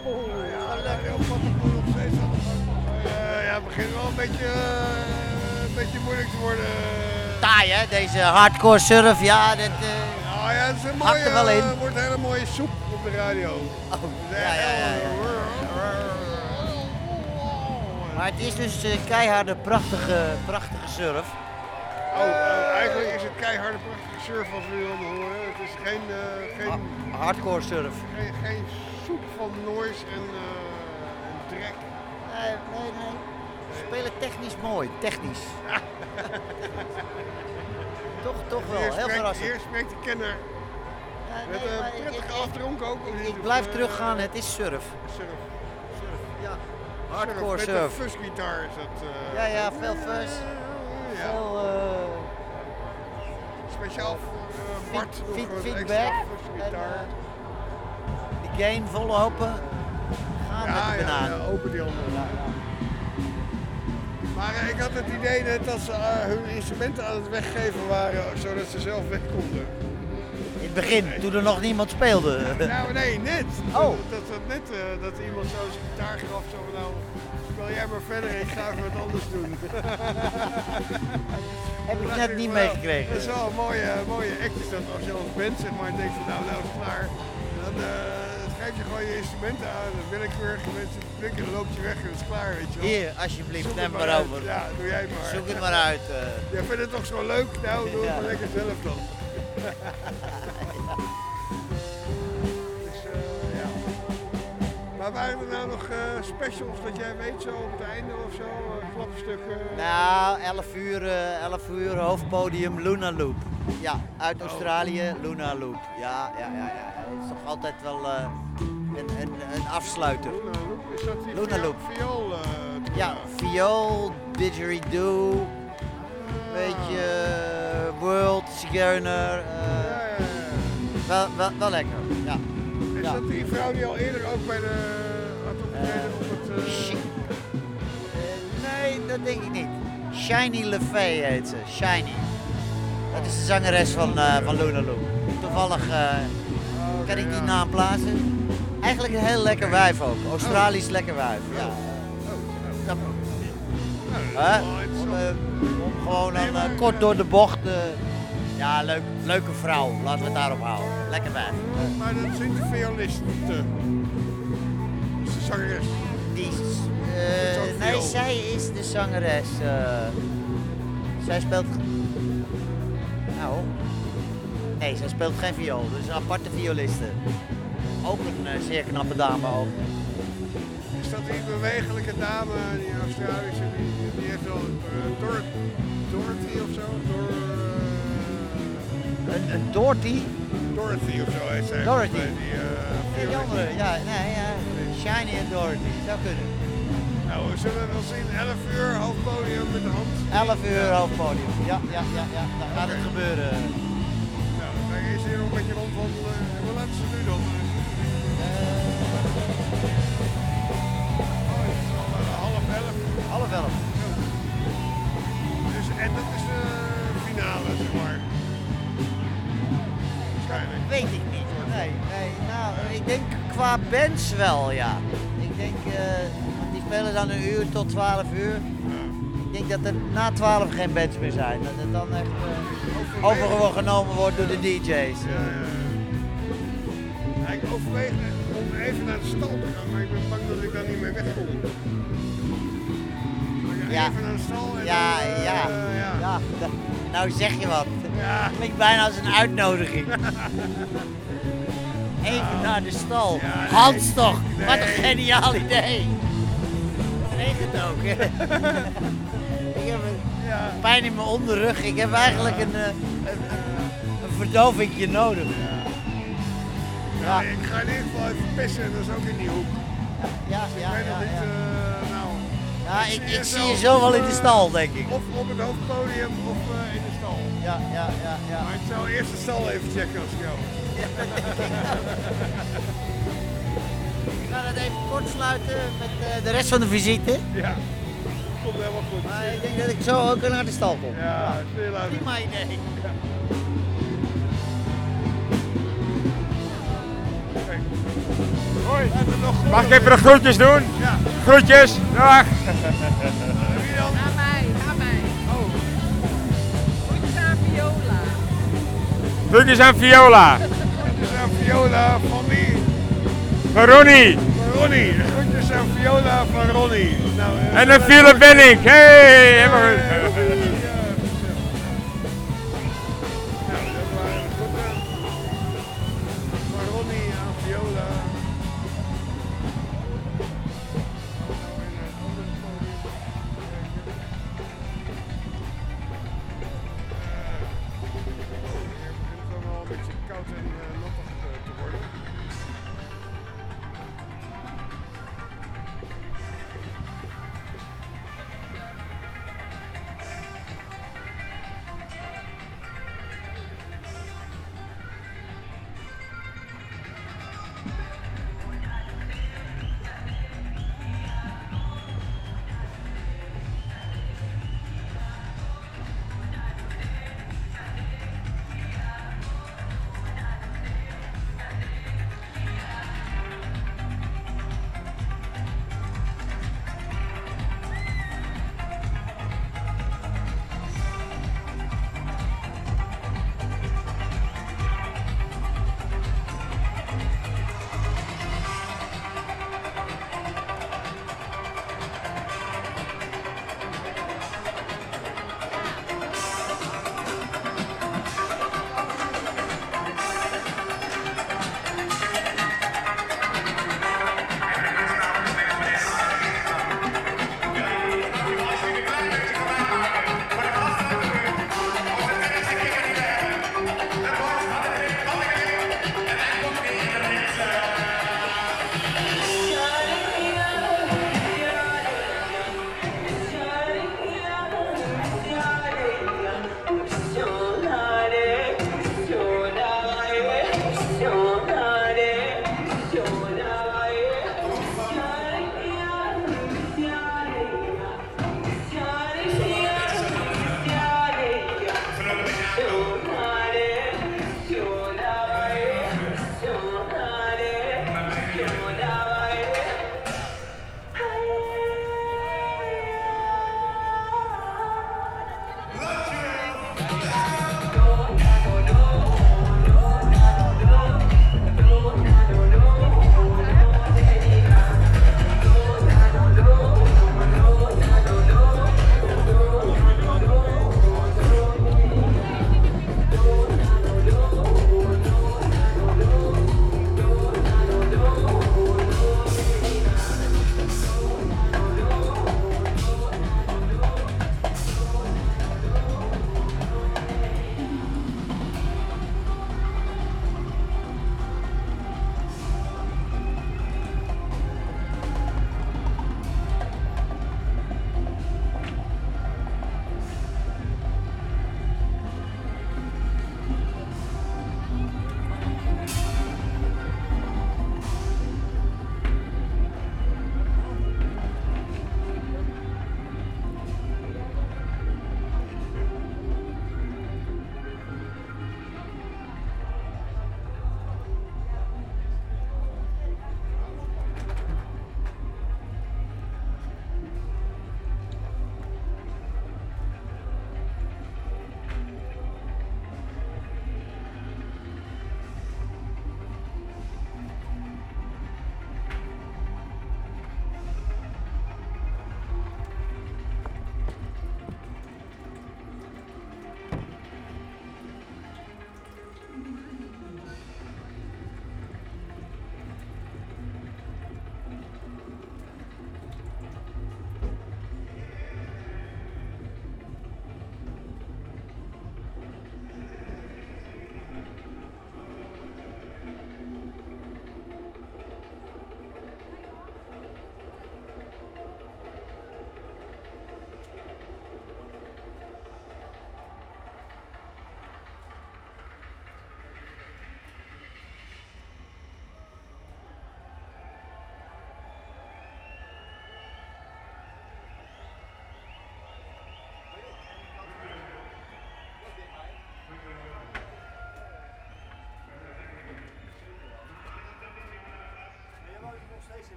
Ja, lekker op wat ik nog steeds aan de gang. Ja, het begint wel een beetje moeilijk te worden. Taai hè, deze hardcore surf, ja, dat Nou ja, het is een hakt er wel in. wordt een hele mooie soep op de radio. Maar het is dus keiharde, prachtige surf. Eigenlijk is het keiharde prachtige surf wat we willen horen. Het is geen hardcore surf. Geen soep van noise en drek. Nee. Spelen technisch mooi, technisch. toch wel, heel verrassend. Hier spreekt de kenner. Met een prettige afdronk ook. Ik blijf teruggaan, het is surf. Surf. Ja. Hardcore surf. Met een fuzzgitaar is dat. Ja, veel fuzz. Veel speciaal voor Bart. Feedback. De gain vol open. Gaan met de banaan. Ja, open die andere. Maar ik had het idee net dat ze hun instrumenten aan het weggeven waren, zodat ze zelf weg konden. In het begin, toen er nog niemand speelde. Nou nee, net. Oh. Dat iemand zo zijn gitaar gaf, zo van nou, speel jij maar verder, ik ga even wat anders doen. Heb ik net niet meegekregen. Dat is wel een mooie act is dat als je als band zeg maar denkt van nou is het klaar. Dan geef je gewoon je instrumenten aan, dan willekeurig mensen blikken, dan loop je weg en het is klaar, weet je wel. Hier, alsjeblieft, neem maar over. Ja, doe jij maar. Zoek het maar uit. Jij vindt het toch zo leuk? Nou, doe het maar lekker zelf dan. Dus, ja. Maar waren er nou nog specials dat jij weet zo op het einde of zo? Klapstukken? Nou, 11 uur hoofdpodium Luna Loop. Ja, uit Australië, Luna Loop. Ja. Het is toch altijd wel een afsluiter. Is dat die Luna Loop. viool? Ja, viool, didgeridoo, beetje world, zigeuner. Wel lekker, ja. Is dat die vrouw die al eerder ook bij de had opgetreden op het... Nee, dat denk ik niet. Shiny LeFay heet ze, Shiny. Dat is de zangeres van Luna Loop. Toevallig kan ik die naam plaatsen. Eigenlijk een heel lekker wijf ook. Australisch lekker wijf. Ja. Om gewoon dan kort door de bocht. Ja, leuke vrouw. Laten we het daarop houden. Lekker wijf. Maar dat zijn de violisten. Dat is de zangeres. Nee, zij is de zangeres. Zij speelt... Nou... Nee, zij speelt geen viool. Dus een aparte violiste. Ook een zeer knappe dame ook. Is dat die bewegelijke dame, die Australische, die heeft wel Dorothy of zo? Een Dorothy? Dorothy of zo heet zij. Dorothy. Die andere, ja. Shiny en Dorothy, zou kunnen. Nou, we zullen wel zien, 11 uur hoofdpodium met de hand. 11 uur hoofdpodium, ja. Dan gaat het gebeuren. Nou, dan is hier nog een beetje rondwandelen. Hoe laat is het nu dan? Half 11. Dus, en dat is de finale, zeg maar. Waarschijnlijk. Weet ik niet. Nee. Nou, ik denk qua bands wel, ja. Ik denk, want die spelen dan een uur tot 12 uur. Ik denk dat er na 12 geen bands meer zijn. Dat het dan echt overgenomen wordt door de DJ's. Ja, ik overweeg om even naar de stal te gaan, maar ik ben bang dat ik daar niet mee wegkom. Ja. Even naar de stal en ja. Nou zeg je wat. Ja. Klinkt bijna als een uitnodiging. Even naar de stal. Ja, Hans toch, wat een geniaal idee. Het regent ook. Ik heb pijn in mijn onderrug. Ik heb eigenlijk een verdovingje nodig. Ja, ik ga in ieder geval even pissen, dat is ook in die hoek. Ja. Nou, ik zie je zo wel in de stal, denk ik. Of op het hoofdpodium of in de stal. Ja. Maar ik zou eerst de stal even checken als ik jou was. Ik ga het even kort sluiten met de rest van de visite. Ja, komt helemaal goed. Maar ik denk dat ik zo ook naar de stal kom. Ja, heel leuk. Prima idee. Ja. Hoi. Laat het nog goed. Mag ik even de groetjes doen? Ja. Groetjes, dag. Aan mij. Oh. Groetjes aan Viola. Groetjes aan Viola. Groetjes aan Viola van wie? Van Ronnie. Van Ronnie. Groetjes aan Viola van Ronnie. Nou, En een Philip Benning. Hey, helemaal goed. Van Ronnie aan Viola. Een beetje koud en nattig te worden.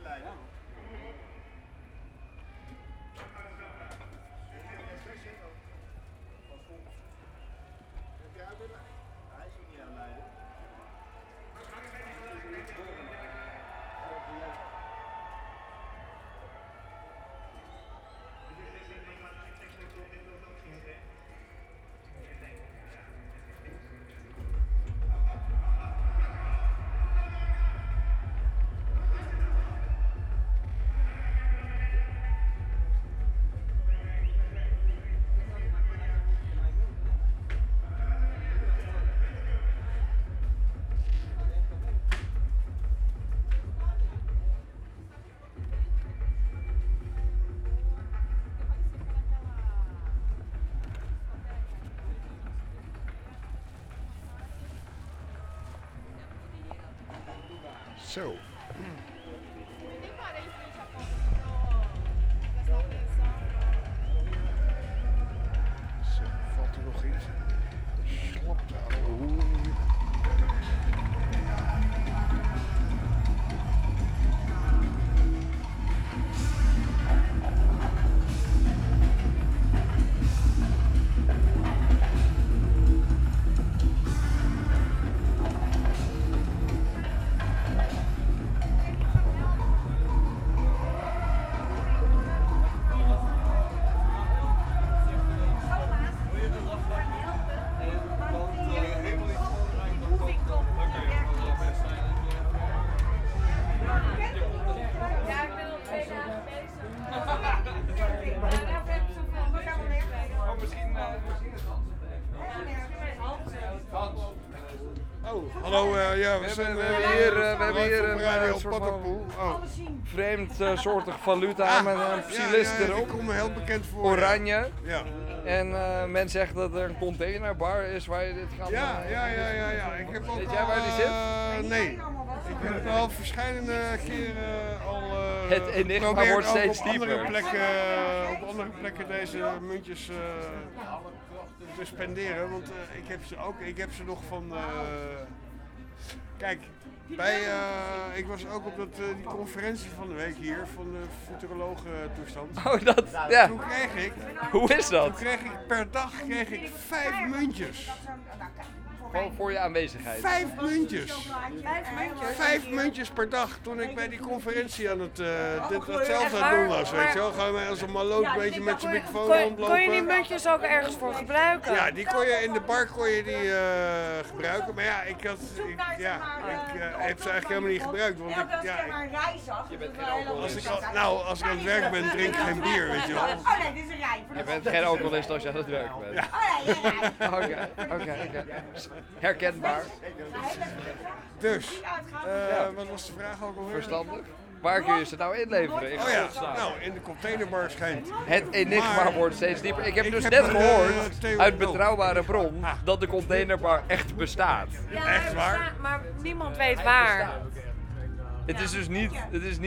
Zo. Valt er nog iets? Slapte ouwe hoer. Hallo, ja, we hebben hier een soort van vreemd soortig valuta met een psilist erop. Ik kom me heel bekend voor. Oranje. Ja. En men zegt dat er een containerbar is waar je dit kan... Ja. Ik heb ook weet jij waar die zit? Nee. Ik heb al verschillende keren al het enigma wordt steeds dieper. Op andere plekken deze muntjes te spenderen, want ik heb ze nog van... Kijk, ik was ook op die conferentie van de week hier, van de futurologen-toestand. Oh, dat, ja. Toen kreeg ik... Hoe is dat? Toen kreeg ik per dag 5 muntjes. Gewoon voor je aanwezigheid. 5 muntjes. 5 muntjes per dag. Toen ik bij die conferentie aan hetzelfde aan het doen was, weet je wel. Gewoon als een maloot een beetje met zijn microfoon rondlopen. Kon je die muntjes ook ergens voor gebruiken? Ja, die kon je in de bar gebruiken. Maar ja, ik heb ze eigenlijk helemaal niet gebruikt. Want als ik aan het werk ben, drink ik geen bier, weet je wel. Oh nee, dit is een rij. Je bent geen alcoholist als je aan het werk bent. Ja. Oké. Herkenbaar. Dus, wat was de vraag ook alweer? Verstandig. Waar kun je ze nou inleveren? In de containerbar schijnt. Het enigma wordt steeds dieper. Ik heb dus net gehoord uit betrouwbare bron dat de containerbar echt bestaat. Ja, echt waar? Maar niemand weet waar. Het is dus niet,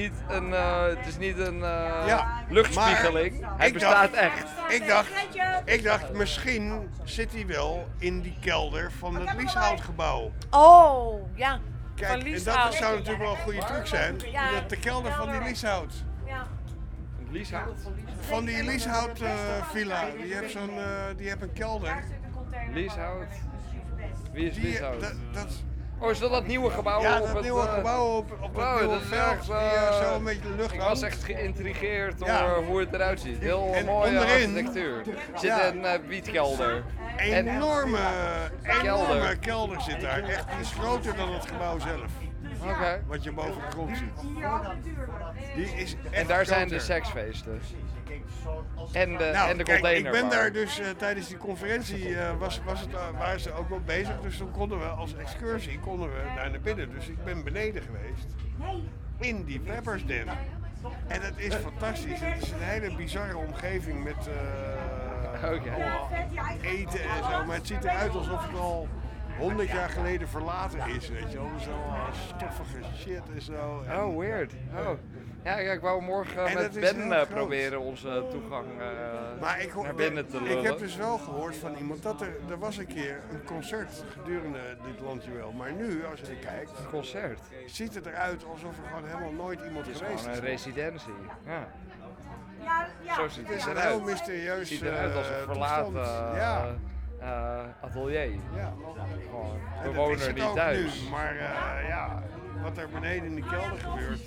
een luchtspiegeling. Hij bestaat echt. Ik dacht, misschien zit hij wel in die kelder van het Lieshoutgebouw. Oh, ja. Kijk, en dat zou natuurlijk wel een goede truc zijn. Ja. De kelder van die Lieshout. Ja. Lieshout? Van die Lieshout villa. Die heeft een kelder. Lieshout? Wie is Lieshout? Oh, is dat nieuwe gebouw? Ja, dat nieuwe gebouw op dat nieuwe veld. Zo een beetje de lucht Ik was echt geïntrigeerd door hoe het eruit ziet. Heel mooie architectuur. Er zit een wietkelder. Enorme kelder zit daar. Echt, die is groter dan het gebouw zelf. Oké. Wat je boven de grond ziet. Die is echt en daar zijn groter. de seksfeesten. En de containerbar. Ik ben daar dus tijdens die conferentie waren ze ook wel bezig. Dus toen konden we als excursie daar naar binnen. Dus ik ben beneden geweest. In die Peppers Den. En het is fantastisch. Het is een hele bizarre omgeving met eten en zo. Maar het ziet eruit alsof het al 100 jaar geleden verlaten is, weet je wel. Zo stoffige shit en zo. En Oh, weird. Oh. Ja, ik wou morgen En met dat is Ben heel groot. proberen onze toegang naar maar binnen te lullen. ik heb dus wel gehoord van iemand dat er was een keer een concert gedurende dit landje wel. Maar nu, als je er kijkt, Een concert? ziet het eruit alsof er gewoon helemaal nooit iemand Het is geweest gewoon is. een residentie. Ja. Ja, Zo ziet het is het een eruit. heel mysterieus Het ziet eruit als een verlaten toestand. atelier. Ja. Gewoon, En we dat wonen is er het niet ook thuis. nu, maar wat er beneden in die kelder gebeurt.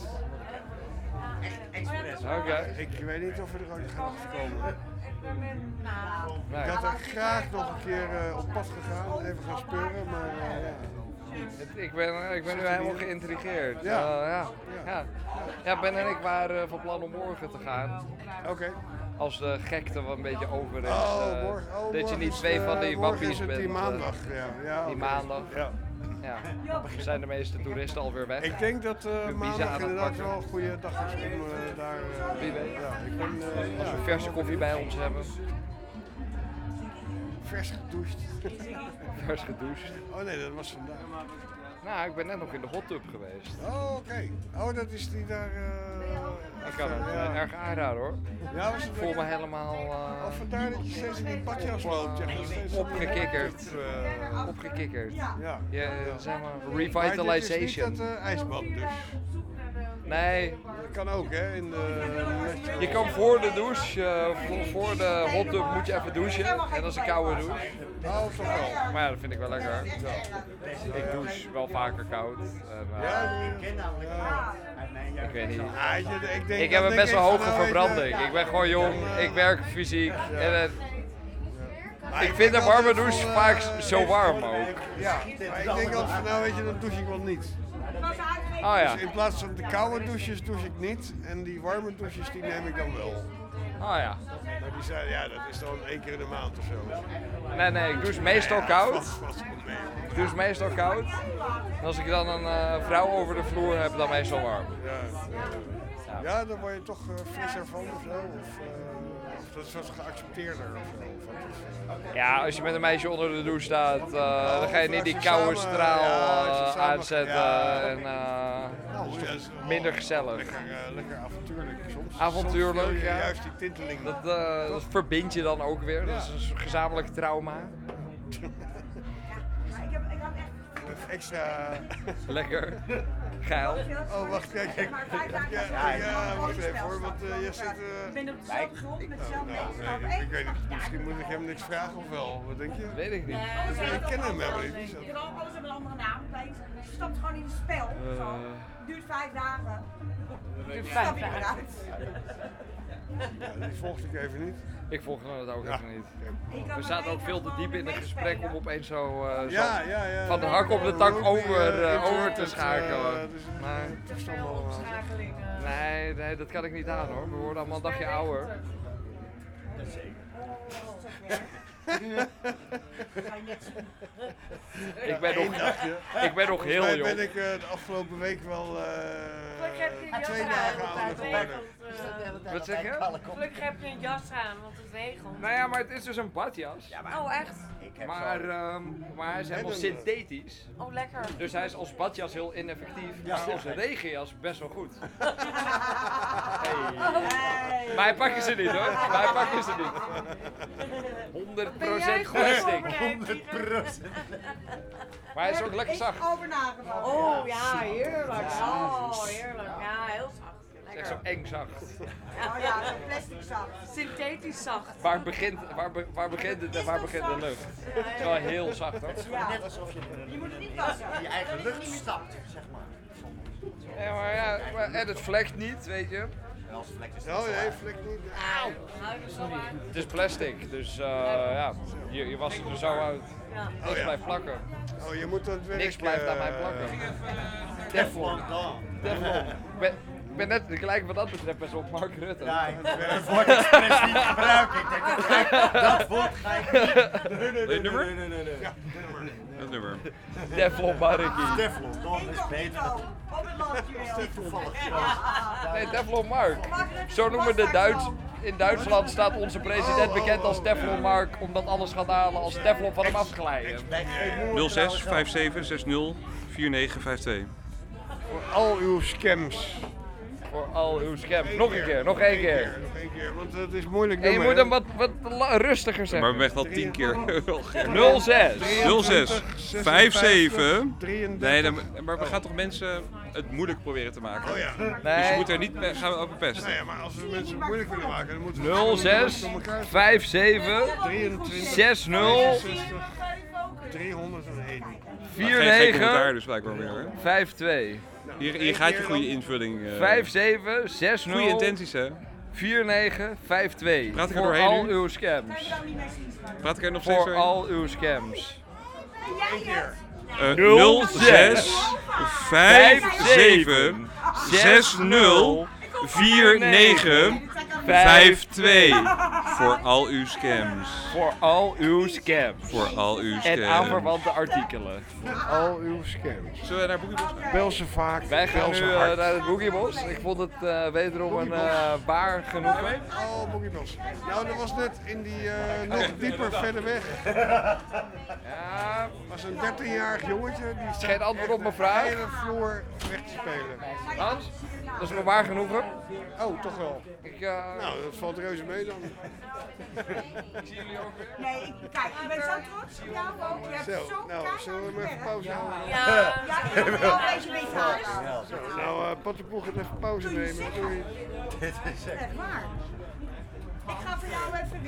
Oké. Ik weet niet of we er ooit gaan achterkomen. Nee. Ik had er graag nog een keer op pad gegaan, even gaan speuren, maar Ik ben nu helemaal geïntrigeerd. Ja. Ja, Ben en ik waren van plan om morgen te gaan. Oké. Als de gekte wat een beetje over is. Morgen dat je niet is, twee van die morgen wappies is het bent. die maandag, ja, die oké. maandag. Ja. Ja. Zijn de meeste toeristen alweer weg? Ik denk dat Hun biezen maandag aan het inderdaad pakken. wel een goede dag is om daar... Wie weet. Ja, ik ben, Als we verse koffie bij ons hebben. Vers gedoucht. Vers gedoucht. Oh nee, dat was vandaag. Nou, ik ben net nog in de hot tub geweest. Oh, oké. Oh, dat is die daar... Ik kan het erg aanraden hoor. Ja, was het Ik voel me helemaal vandaar dat je steeds in die badjas loopt. Je gaat steeds opgekikkerd. Opgekikkerd. Ja. Zeg maar Maar dit is revitalization. niet dat ijsbad dus. Nee. Dat kan ook hè, in de... Je kan voor de douche, voor de hot tub moet je even douchen. En dat is een koude douche. Oh, toch wel. Maar ja, dat vind ik wel lekker. Ik douche wel vaker koud. En, ik weet niet. Ik heb een best wel hoge verbranding. Ik ben gewoon jong, ik werk fysiek. En, ik vind een warme douche vaak zo warm ook. Ja, maar ik denk altijd van nou weet je, dan douche ik wel niet. Oh ja. Dus in plaats van de koude douches douche ik niet. En die warme douches die neem ik dan wel. Oh ja. Maar die zijn, ja, dat is dan 1 keer in de maand of zo. Nee, ik douche meestal koud. Ik douche meestal koud. En als ik dan een vrouw over de vloer heb, dan meestal warm. Ja, dan word je toch frisser van of zo. Of dat is wat geaccepteerder of zo. Ja, als je met een meisje onder de douche staat, dan ga je niet die koude straal aanzetten. En minder gezellig. Lekker avontuurlijk soms. Avontuurlijk, soms wil je ja. juist die tinteling. Dat verbind je dan ook weer. Dat is een gezamenlijk trauma. Extra... Lekker. Geil. Oh, wacht, kijk. Ja, wacht even hoor, want je zit... Ik ben op dezelfde grond met dezelfde nee, ik weet niet, misschien moet ik hem niks vragen of wel, wat denk je? Weet ik niet. Ik ken hem helemaal niet. Alles heeft een andere naam. Je stapt gewoon in het spel. Duurt 5 dagen. Duurt Stap 5 je dagen. eruit. Ja, die volgde ik even niet. Ik volgde het ook even niet. Okay. We zaten ook veel te diep in het gesprek om opeens zo ja, van de hak op de tak over te schakelen. Nee, dat kan ik niet aan hoor. We worden allemaal een dagje ouder. Ik ben nog heel jong. ben ik de afgelopen week wel 2 dagen ouder geworden. Wat zeg je? Gelukkig heb je een jas aan, want het regent. Nou ja, maar het is dus een badjas. Oh, echt? Maar hij is helemaal synthetisch. Oh, lekker. Dus hij is als badjas heel ineffectief, maar als een regenjas best wel goed. Hey. Maar hij pakken ze niet hoor. Maar hij pakken ze niet. 100% plastic. 100%. Maar hij is ook lekker zacht. Over nagedacht. Oh ja, heerlijk. Oh, heerlijk. Ja, heel zacht. Het is echt zo eng zacht. Oh ja, zo'n plastic zacht. Synthetisch zacht. Waar begint het en waar begint de lucht? Het is wel heel zacht hoor. Net alsof je moet het niet wassen. in je eigen lucht stapt, zeg maar. Ja, maar ja, en het vlekt niet, weet je. Als het vlek is Oh nee, vlek niet. Auw! Het is plastic, dus ja, je wast het er zo uit. Niks blijft plakken. Oh, je moet aan het werk... Niks blijft aan mij plakken. Teflon. Ik ben net gelijk wat dat betreft best op Mark Rutte. Ja, het woord expres niet gebruiken. Ik denk dat woord ga ik niet. Wil je het nummer? Nee. Ja, het nummer. Teflon Markie. Teflon, dat is beter. Nee, Teflon Mark. Zo noemen de in Duitsland staat onze president bekend als Teflon Mark, omdat alles gaat halen als Teflon van hem afglijden. 06 57 60 4952. Voor al uw scams. Voor al uw scams. Nog één keer. Nog één keer, want het is moeilijk en je moet hem wat rustiger zeggen. Maar we hebben echt al 10 keer. 06 57. Nee, maar we gaan toch mensen het moeilijk proberen te maken. Oh ja. Dus je moet er niet gaan we over pesten. Nee, maar als we mensen het moeilijk willen maken, dan moeten we 06 57 60 301. 49 dus blijkbaar weer. 52. Hier gaat je goede invulling. 57 60 Goede intenties, hè? 4952. Praat ik er voor doorheen al nu? uw scams. Praat ik er nog steeds Voor doorheen? al uw scams. 06 57 60 49 52. Voor al uw scams. Voor al uw scams. Voor al uw scams. En aanverwante artikelen. Al uw scams. Zullen we naar Boekiebos gaan? Bel ze vaak. Wij gaan bel nu ze hard. naar het Boekiebos. Ik vond het wederom een baar genoegen. Oh, Boekiebos. Nou, dat was net in die nog dieper verder weg. Ja. Was een 13-jarig jongetje. Die Is geen antwoord op mijn vraag. de hele vloer weg te spelen. Hans, dat is me waar genoegen. Oh, toch wel. Nou, dat valt reuze mee dan. Nee, kijk, ik ben zo trots op jou ook. Je hebt Zo, zo nou, zullen we hem even pauze houden? Ja, ik wil wel een beetje halen. Zo, nou, Pattenpoel gaat even pauze nemen. Doei. Echt waar. Ik ga voor jou even